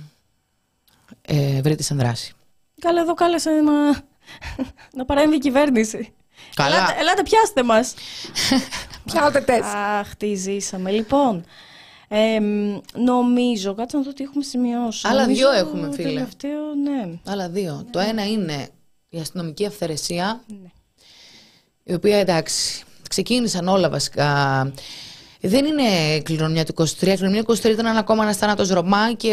ε, βρέτες εν δράση. Καλά, εδώ κάλεσε να, να παρέμβει η κυβέρνηση. Καλά. Ελάτε, ελάτε πιάστε μας. Πιάτε τες. Αχ, τι ζήσαμε. Λοιπόν, ε, νομίζω, κάτσε να δω τι έχουμε σημειώσει. Άλλα νομίζω, δύο έχουμε, φίλε. Τελευταίο, ναι. Άλλα δύο. Ναι. Το ένα είναι η αστυνομική αυθαιρεσία, Ναι. η οποία εντάξει, ξεκίνησαν όλα βασικά. Δεν είναι κληρονομιά του είκοσι τρία. Η κληρονομιά του είκοσι τρία ήταν ακόμα ένας θάνατος Ρωμά και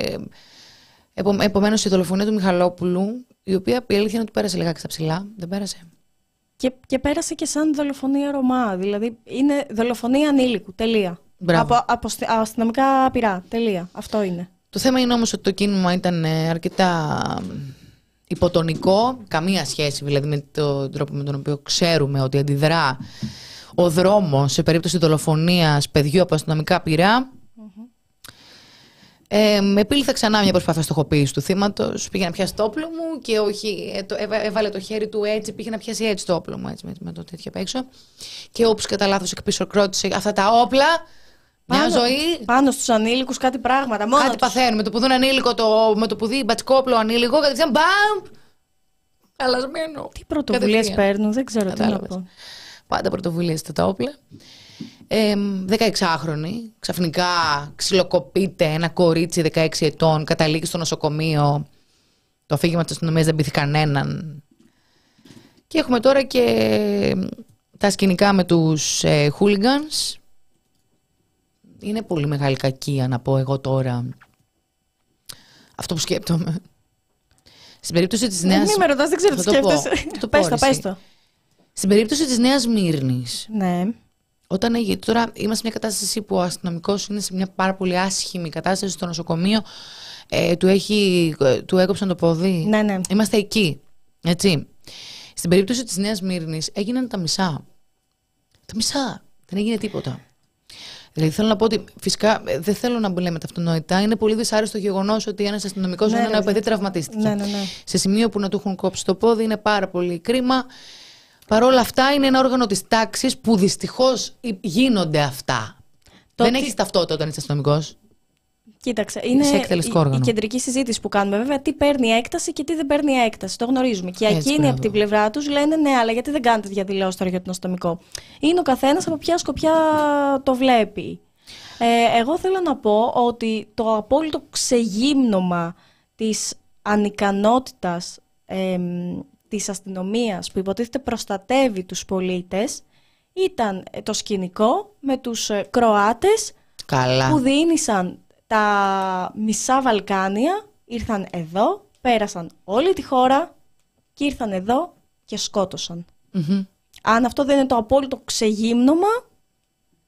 επο, επομένως η δολοφονία του Μιχαλόπουλου, η οποία η αλήθεια είναι ότι πέρασε λιγάκι στα ψηλά. Δεν πέρασε. Και, και πέρασε και σαν δολοφονία Ρωμά. Δηλαδή είναι δολοφονία ανήλικου. Τελεία. Μπράβο. Από, από αστυνομικά πειρά. Τελεία. Αυτό είναι. Το θέμα είναι όμως ότι το κίνημα ήταν αρκετά υποτονικό. Καμία σχέση δηλαδή με τον τρόπο με τον οποίο ξέρουμε ότι αντιδρά ο δρόμος σε περίπτωση δολοφονίας παιδιού από αστυνομικά πειρά. Mm-hmm. Ε, επήλθε ξανά μια προσπάθεια στοχοποίηση του θύματος. Πήγε να πιάσει το όπλο μου και όχι, ε, το, έβαλε το χέρι του έτσι, πήγε να πιάσει έτσι το όπλο μου, έτσι, με, με το τέτοιο απ' έξω. Και όπως κατά λάθος εκ πίσω κρότησε αυτά τα όπλα. Μια Πάνω, ζωή. Πάνω στους ανήλικους κάτι πράγματα. Μόνο κάτι τους. παθαίνουν. Με το που δουν ανήλικο, το, με το που δει μπατσκόπλο ανήλικο, κατευθείαν μπαμ! Χαλασμένο. Τι πρωτοβουλίες παίρνουν, δεν ξέρω τι να πω. Πάντα πρωτοβουλίες τα όπλα. Ε, δεκαεξάχρονη, ξαφνικά ξυλοκοπείται ένα κορίτσι δεκαέξι ετών, καταλήγει στο νοσοκομείο. Το αφήγημα της αστυνομίας δεν πείθει κανέναν. Και έχουμε τώρα και τα σκηνικά με τους ε, hooligans. Είναι πολύ μεγάλη κακία να πω εγώ τώρα αυτό που σκέπτομαι. Στην περίπτωση της Νέας... Μην με ρωτάς, δεν ξέρω τι σκέφτεσαι. Το πες το, πες το. Στην περίπτωση της Νέας Μύρνης, ναι. όταν έγινε, τώρα είμαστε σε μια κατάσταση που ο αστυνομικός είναι σε μια πάρα πολύ άσχημη κατάσταση στο νοσοκομείο, ε, του, έχει, του έκοψαν το πόδι. Ναι, ναι. Είμαστε εκεί, έτσι. Στην περίπτωση της Νέας Μύρνης έγιναν τα μισά. Τα μισά. Δεν έγινε τίποτα. Δηλαδή θέλω να πω ότι φυσικά δεν θέλω να λέμε τα αυτονόητα. Είναι πολύ δυσάρεστο γεγονός ότι ένας αστυνομικός, ναι, ένα ναι, παιδί τραυματίστηκε. Ναι, ναι, ναι. Σε σημείο που να του έχουν κόψει το πόδι είναι πάρα πολύ κρίμα. Παρ' όλα αυτά είναι ένα όργανο της τάξης που δυστυχώς γίνονται αυτά. Το δεν τι... έχεις ταυτότητα όταν είσαι αστυνομικός. Κοίταξε, είναι η, η κεντρική συζήτηση που κάνουμε. Βέβαια, τι παίρνει έκταση και τι δεν παίρνει έκταση. Το γνωρίζουμε. Και έτσι, εκείνοι από την πλευρά τους λένε ναι, αλλά γιατί δεν κάνετε διαδηλώσεις τώρα για τον αστυνομικό. Είναι ο καθένας από ποια σκοπιά το βλέπει. Ε, εγώ θέλω να πω ότι το απόλυτο ξεγύμνομα της ανικανότητας ε, της αστυνομίας που υποτίθεται προστατεύει τους πολίτες ήταν το σκηνικό με τους Κροάτες. Καλά. Που διήνυσαν τα μισά Βαλκάνια, ήρθαν εδώ, πέρασαν όλη τη χώρα και ήρθαν εδώ και σκότωσαν. Mm-hmm. Αν αυτό δεν είναι το απόλυτο ξεγύμνομα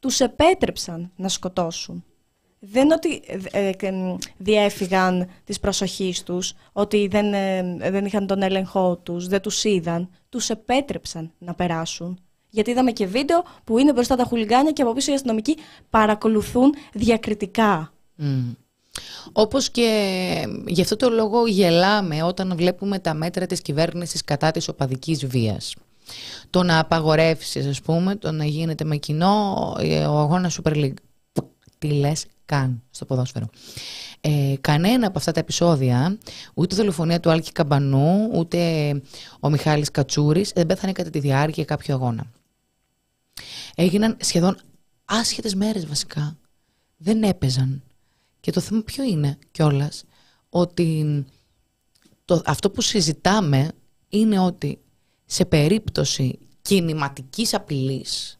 τους επέτρεψαν να σκοτώσουν. Δεν είναι ότι ε, ε, διέφυγαν της προσοχής τους, ότι δεν, ε, δεν είχαν τον έλεγχό τους, δεν τους είδαν. Τους επέτρεψαν να περάσουν. Γιατί είδαμε και βίντεο που είναι μπροστά τα χουλιγκάνια και από πίσω οι αστυνομικοί παρακολουθούν διακριτικά. Mm. Όπως και γι' αυτό το λόγο γελάμε όταν βλέπουμε τα μέτρα της κυβέρνησης κατά της οπαδικής βίας. Το να απαγορεύσεις, ας πούμε, το να γίνεται με κοινό ο αγώνας Super League. Τι λες καν στο ποδόσφαιρο. Ε, κανένα από αυτά τα επεισόδια, ούτε η δολοφονία του Άλκη Καμπανού, ούτε ο Μιχάλης Κατσούρης, δεν πέθανε κατά τη διάρκεια κάποιου αγώνα. Έγιναν σχεδόν άσχετες μέρες βασικά. Δεν έπαιζαν. Και το θέμα ποιο είναι κιόλας, ότι το, αυτό που συζητάμε είναι ότι σε περίπτωση κινηματικής απειλής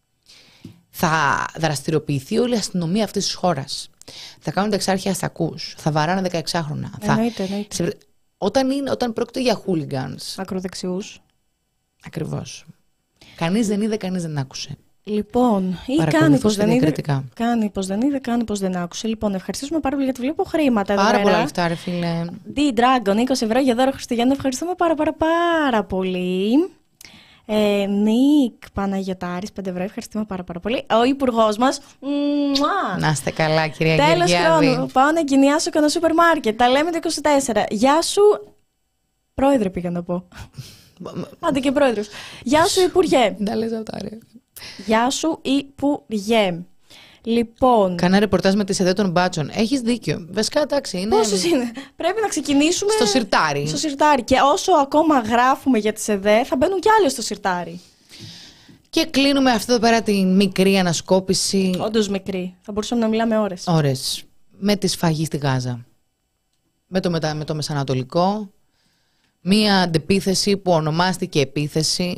θα δραστηριοποιηθεί όλη η αστυνομία αυτής της χώρας. Θα κάνουν τα εξάρχεια αστακούς, θα βαράνε δεκαεξάχρονα. Εννοείται, θα... εννοείται. Σε... Όταν, είναι, όταν πρόκειται για hooligans. Ακροδεξιούς. Ακριβώς. Κανείς δεν είδε, κανείς δεν άκουσε. Λοιπόν, ή κάνει πως δεν είδε, κάνει πως δεν είδε, κάνει πως δεν άκουσε. Λοιπόν, ευχαριστούμε πάρα πολύ γιατί βλέπω χρήματα εδώ. Πάρα πολλά λεφτά, ρε φίλε. D-Dragon, είκοσι ευρώ για δώρο Χριστουγέννων. Ευχαριστούμε πάρα πάρα πάρα πολύ. Ε, Νίκ Παναγιωτάρης, πέντε ευρώ. Ευχαριστούμε πάρα πάρα πολύ. Ο υπουργός μας. Μουά. Να είστε καλά, κυρία Τέλος Γεωργιάδη. χρόνου. Πάω να εγκαινιάσω κανένα σούπερ μάρκετ. Τα λέμε το είκοσι τέσσερα. Γεια σου. Πρόεδρε πήγα να πω. Άντε και πρόεδρος. Γεια σου, Υπουργέ. Τα λες αυτά, ρε. Γεια σου, Υπουργέ. Λοιπόν. Κάνα ρεπορτάζ με τη ΣΕΔΕ των μπάτσων. Έχεις δίκιο. Βασικά, εντάξει, είναι. Πόσους είναι. Πρέπει να ξεκινήσουμε. Στο σιρτάρι. Στο σιρτάρι. Και όσο ακόμα γράφουμε για τη ΣΕΔΕ, θα μπαίνουν κι άλλοι στο σιρτάρι. Και κλείνουμε αυτή εδώ πέρα τη μικρή ανασκόπηση. Όντως μικρή. Θα μπορούσαμε να μιλάμε ώρες. Ώρες. Με τη σφαγή στη Γάζα. Με το, μετα... με το Μεσανατολικό. Μία αντεπίθεση που ονομάστηκε επίθεση.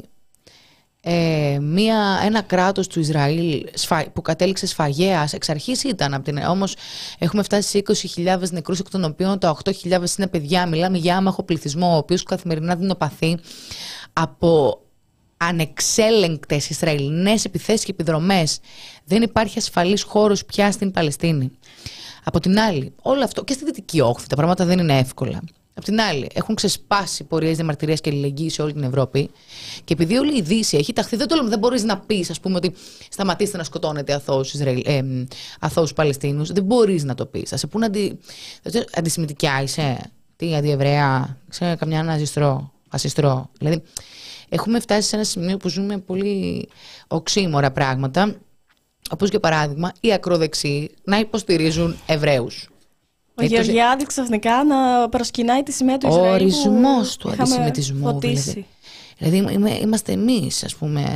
Ε, μία, ένα κράτος του Ισραήλ σφα, που κατέληξε σφαγέας εξ αρχής ήταν από την, όμως έχουμε φτάσει σε είκοσι χιλιάδες νεκρούς, εκ των οποίων τα οκτώ χιλιάδες είναι παιδιά. Μιλάμε για άμαχο πληθυσμό, ο οποίος καθημερινά δεινοπαθεί από ανεξέλεγκτες Ισραηλινές επιθέσεις και επιδρομές. Δεν υπάρχει ασφαλής χώρος πια στην Παλαιστίνη. Από την άλλη, όλο αυτό και στη Δυτική Όχθη τα πράγματα δεν είναι εύκολα. Απ' την άλλη, έχουν ξεσπάσει πορείες διαμαρτυρίας και αλληλεγγύη σε όλη την Ευρώπη. Και επειδή όλη η Δύση έχει ταχθεί, δεν, το, δεν μπορείς να πεις, ας πούμε, ότι σταματήστε να σκοτώνετε αθώους, Ισραήλ, ε, αθώους Παλαιστίνους. Δεν μπορείς να το πεις. Θα σε πούνε αντι, αντισημιτικιά είσαι, τι αντιεβραία, είσαι καμιά ναζιστρό, φασιστρό. Δηλαδή, έχουμε φτάσει σε ένα σημείο που ζούμε πολύ οξύμορα πράγματα. Όπως για παράδειγμα, οι ακροδεξιοί να υποστηρίζουν Εβραίους. Ο Γεωργιάδης ξαφνικά να προσκυνάει τη σημαία του Ισραήλ. Ο ορισμός του αντισημιτισμού. Δηλαδή, δηλαδή είμαστε εμείς, ας πούμε,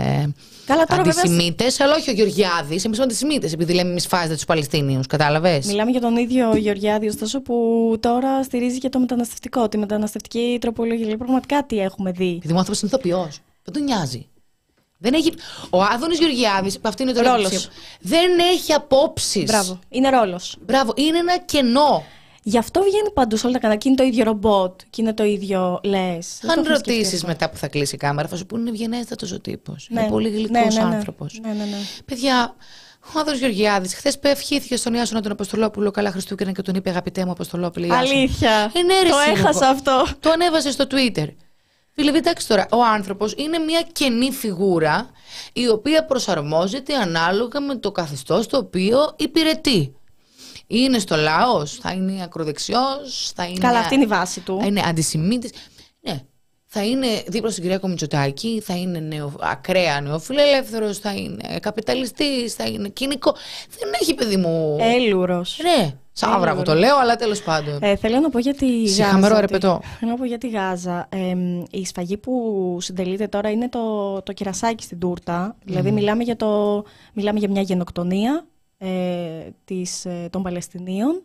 αντισημίτες, βέβαια... αλλά όχι ο Γεωργιάδης. Εμείς είμαστε αντισημίτες, επειδή λέμε εμείς φάζετε τους Παλαιστίνιους, κατάλαβες. Μιλάμε για τον ίδιο Γεωργιάδη, ωστόσο, που τώρα στηρίζει και το μεταναστευτικό, τη μεταναστευτική τροπολογία. Δηλαδή, πραγματικά τι έχουμε δει. Επειδή ο άνθρωπος είναι ηθοποιός. Δεν τον νοιάζει. Δεν έχει... Ο Άδωνης Γεωργιάδης, αυτή είναι το ρόλος. Δεν έχει απόψεις. Μπράβο. Είναι ρόλος. Μπράβο. Είναι ένα κενό. Γι' αυτό βγαίνει παντού σε όλα τα κανάλια. Και είναι το ίδιο ρομπότ. Και είναι το ίδιο λες. Αν ρωτήσεις μετά που θα κλείσει η κάμερα, θα σου πούνε είναι ευγενέστατος ο τύπος. Ναι. Είναι πολύ γλυκός ναι, ναι, ναι. άνθρωπος. Ναι, ναι, ναι. Παιδιά, ο Άδωνης Γεωργιάδης χθες ευχήθηκε στον Ιάσονα τον Αποστολόπουλο καλά Χριστούγεννα και τον είπε αγαπητέ μου Αποστολόπουλο. Αλήθεια. Ε, το έχασα αυτό. Το ανέβασε στο Twitter. Φίλε, εντάξει τώρα, ο άνθρωπος είναι μια κενή φιγούρα η οποία προσαρμόζεται ανάλογα με το καθεστώς το οποίο υπηρετεί. Είναι στο λαός, θα είναι ακροδεξιός, θα είναι... Καλά, αυτή είναι η βάση του. Θα είναι αντισημίτης. Ναι, θα είναι δίπλα στην κυρία Μητσοτάκη, θα είναι νεο, ακραία νεοφιλελεύθερος, θα είναι καπιταλιστής, θα είναι κοινικό. Δεν έχει, παιδί μου... Έλουρος. Ναι. Σάβραγο το λέω, αλλά τέλος πάντων. Ε, θέλω να πω για τη Γάζα. Συχαμερό ρεπετό. Θέλω να πω για τη Γάζα. Ε, η σφαγή που συντελείται τώρα είναι το, το κερασάκι στην τούρτα. Mm. Δηλαδή μιλάμε για, το, μιλάμε για μια γενοκτονία ε, της, ε, των Παλαιστινίων.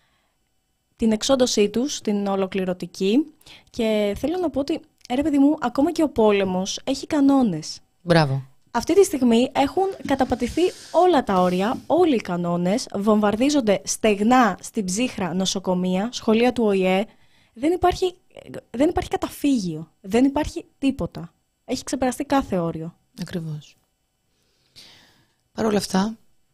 Την εξόντωσή τους, την ολοκληρωτική. Και θέλω να πω ότι, ρε παιδί μου, ακόμα και ο πόλεμος έχει κανόνες. Μπράβο. Αυτή τη στιγμή έχουν καταπατηθεί όλα τα όρια, όλοι οι κανόνες, βομβαρδίζονται στεγνά στην ψύχρα νοσοκομεία, σχολεία του Ο Η Ε. Δεν υπάρχει, δεν υπάρχει καταφύγιο, δεν υπάρχει τίποτα. Έχει ξεπεραστεί κάθε όριο. Ακριβώς. Παρ' όλα αυτά,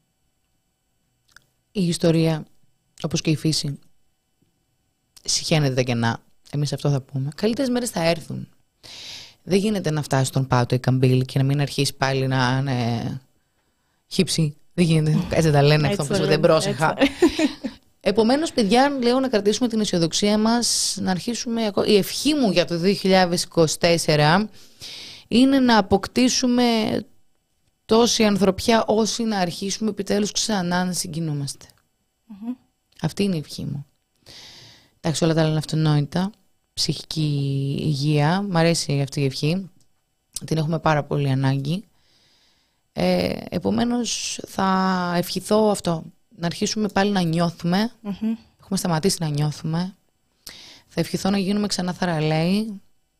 η ιστορία, όπως και η φύση, συχαίνεται τα κενά. Εμείς αυτό θα πούμε. Καλύτερες μέρες θα έρθουν. Δεν γίνεται να φτάσει στον πάτο η καμπύλη και να μην αρχίσει πάλι να είναι χύψη. Δεν γίνεται. Έτσι τα λένε αυτό που δεν πρόσεχα. Επομένως, παιδιά, λέω να κρατήσουμε την αισιοδοξία μας, να αρχίσουμε. Η ευχή μου για το δύο χιλιάδες είκοσι τέσσερα είναι να αποκτήσουμε τόση ανθρωπιά όσοι να αρχίσουμε επιτέλους ξανά να συγκινούμαστε. Mm-hmm. Αυτή είναι η ευχή μου. Εντάξει, όλα τα άλλα είναι αυτονόητα. Ψυχική υγεία, μ' αρέσει αυτή η ευχή. Την έχουμε πάρα πολύ ανάγκη. Ε, επομένως, θα ευχηθώ αυτό. Να αρχίσουμε πάλι να νιώθουμε. Mm-hmm. Έχουμε σταματήσει να νιώθουμε. Θα ευχηθώ να γίνουμε ξανά θαραλέοι.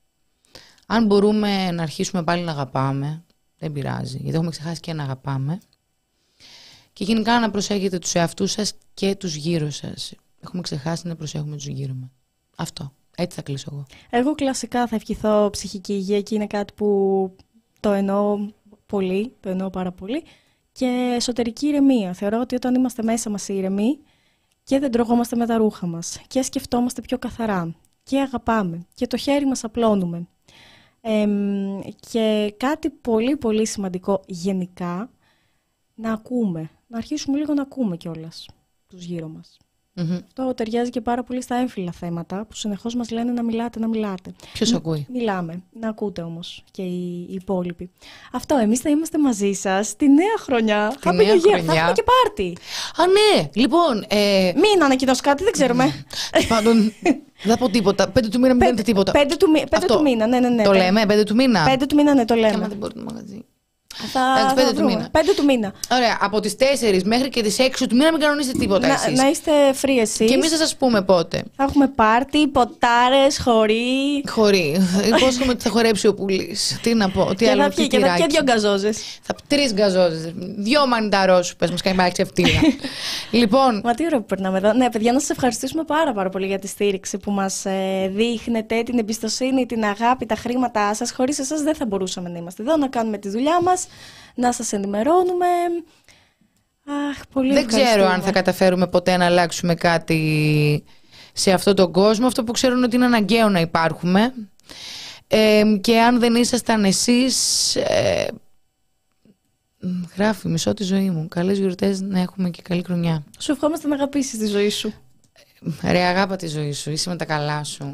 Αν μπορούμε να αρχίσουμε πάλι να αγαπάμε, δεν πειράζει, γιατί έχουμε ξεχάσει και να αγαπάμε. Και γενικά να προσέχετε τους εαυτούς σας και τους γύρω σας. Έχουμε ξεχάσει να προσέχουμε τους γύρω μας. Αυτό. Έτσι θα κλείσω εγώ. Εγώ κλασικά θα ευχηθώ ψυχική υγεία και είναι κάτι που το εννοώ πολύ, το εννοώ πάρα πολύ. Και εσωτερική ηρεμία. Θεωρώ ότι όταν είμαστε μέσα μας ήρεμοι και δεν τρογόμαστε με τα ρούχα μας και σκεφτόμαστε πιο καθαρά και αγαπάμε και το χέρι μας απλώνουμε. Ε, και κάτι πολύ πολύ σημαντικό γενικά, να ακούμε. Να αρχίσουμε λίγο να ακούμε κιόλας τους γύρω μας. Mm-hmm. Αυτό ταιριάζει και πάρα πολύ στα έμφυλα θέματα που συνεχώς μας λένε να μιλάτε, να μιλάτε. Ποιος Μ- ακούει? Μιλάμε. Να ακούτε όμως και οι, οι υπόλοιποι. Αυτό, εμείς θα είμαστε μαζί σας τη νέα χρονιά. Τη νέα χρονιά. Θα έχουμε και πάρτι. Α, ναι. Λοιπόν. Ε... Μην ανακοινώσει κάτι, δεν ξέρουμε. Πάντων, δεν θα πω τίποτα. Πέντε του μήνα μην κάνετε τίποτα. Πέντε του, πέντε του μήνα, ναι, ναι, ναι. Το πέντε. λέμε, πέντε του μήνα. Πέντε του μήνα, ναι, το λέμε. Και άμα δεν μπορεί το μαγαζί. Θα, πέντε, θα του μήνα. πέντε του μήνα. Ωραία, από τις τέσσερις μέχρι και τις έξι του μήνα μην κανονίσετε τίποτα. Να, εσείς. Να είστε free εσείς. Και εμείς θα σας πούμε πότε. Θα έχουμε πάρτι, ποτάρες, χωρί. Χωρί. Υπόσχομαι ότι θα χορέψει ο Πουλής. Τι να πω, τι άλλο. Και, και, και δύο γκαζόζες. Θα τρεις γκαζόζες. Δυο μανιταρόσουπες, μας κάνει μάχη ευθύνα. Λοιπόν. Μα τι ωραίο που περνάμε εδώ. Ναι, παιδιά, να σας ευχαριστήσουμε πάρα, πάρα πολύ για τη στήριξη που μας ε, δείχνετε, την εμπιστοσύνη, την αγάπη, τα χρήματά σας. Χωρίς εσάς δεν θα μπορούσαμε να είμαστε εδώ, να κάνουμε τη δουλειά μας. Να σας ενημερώνουμε. Αχ, πολύ Δεν ξέρω αν θα καταφέρουμε ποτέ να αλλάξουμε κάτι σε αυτόν τον κόσμο. Αυτό που ξέρω είναι ότι είναι αναγκαίο να υπάρχουμε. Ε, και αν δεν ήσασταν εσείς... Ε, γράφει μισό τη ζωή μου. Καλές γιορτές να έχουμε και καλή χρονιά. Σου ευχόμαστε να αγαπήσεις τη ζωή σου. Ρε, αγάπα τη ζωή σου. Είσαι με τα καλά σου.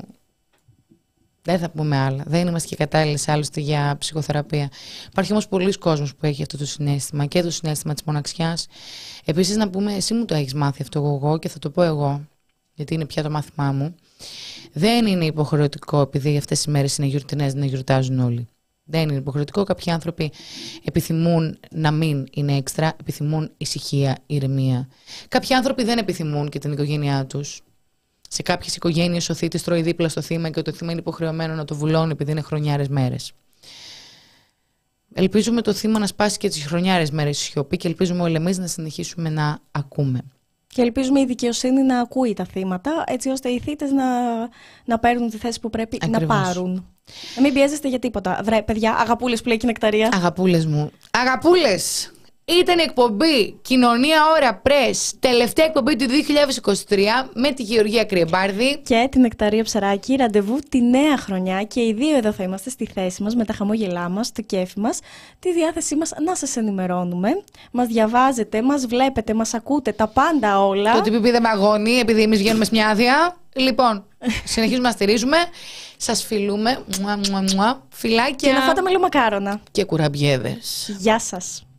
Δεν θα πούμε άλλα. Δεν είμαστε και κατάλληλες άλλωστε για ψυχοθεραπεία. Υπάρχει όμως πολλοί κόσμος που έχει αυτό το συναίσθημα και το συναίσθημα της μοναξιάς. Επίσης, να πούμε, εσύ μου το έχεις μάθει αυτό εγώ και θα το πω εγώ, γιατί είναι πια το μάθημά μου. Δεν είναι υποχρεωτικό, επειδή αυτές οι μέρες είναι γιορτινές, να γιορτάζουν όλοι. Δεν είναι υποχρεωτικό. Κάποιοι άνθρωποι επιθυμούν να μην είναι έξτρα, επιθυμούν ησυχία, ηρεμία. Κάποιοι άνθρωποι δεν επιθυμούν και την οικογένειά τους. Σε κάποιες οικογένειες ο θήτης τρώει δίπλα στο θύμα και το θύμα είναι υποχρεωμένο να το βουλώνει επειδή είναι χρονιάρες μέρες. Ελπίζουμε το θύμα να σπάσει και τις χρονιάρες μέρες στη σιωπή και ελπίζουμε όλοι εμείς να συνεχίσουμε να ακούμε. Και ελπίζουμε η δικαιοσύνη να ακούει τα θύματα, έτσι ώστε οι θύτες να, να παίρνουν τη θέση που πρέπει Ακριβώς. να πάρουν. Να μην πιέζεστε για τίποτα. Βρε, παιδιά, αγαπούλες που λέει και η Νεκταρία. Αγαπούλες μου. Αγαπούλες! Ήταν η εκπομπή Κοινωνία Ώρα Press, τελευταία εκπομπή του δύο χιλιάδες είκοσι τρία με τη Γεωργία Κρυεμπάρδη και την Νεκταρία Ψαράκη. Ραντεβού τη νέα χρονιά και οι δύο εδώ θα είμαστε στη θέση μας με τα χαμόγελά μας, το κέφι μας, τη διάθεσή μας να σας ενημερώνουμε. Μας διαβάζετε, μας βλέπετε, μας ακούτε, τα πάντα όλα. Το τι πει δεν μαγώνει, επειδή εμείς βγαίνουμε σε μια άδεια. Λοιπόν, συνεχίζουμε να στηρίζουμε. Σας φιλούμε. Μουα, μουα, μουα. Φιλάκια. Και να φάτε με λίγο μακάρονα. Και κουραμπιέδες. Γεια σας.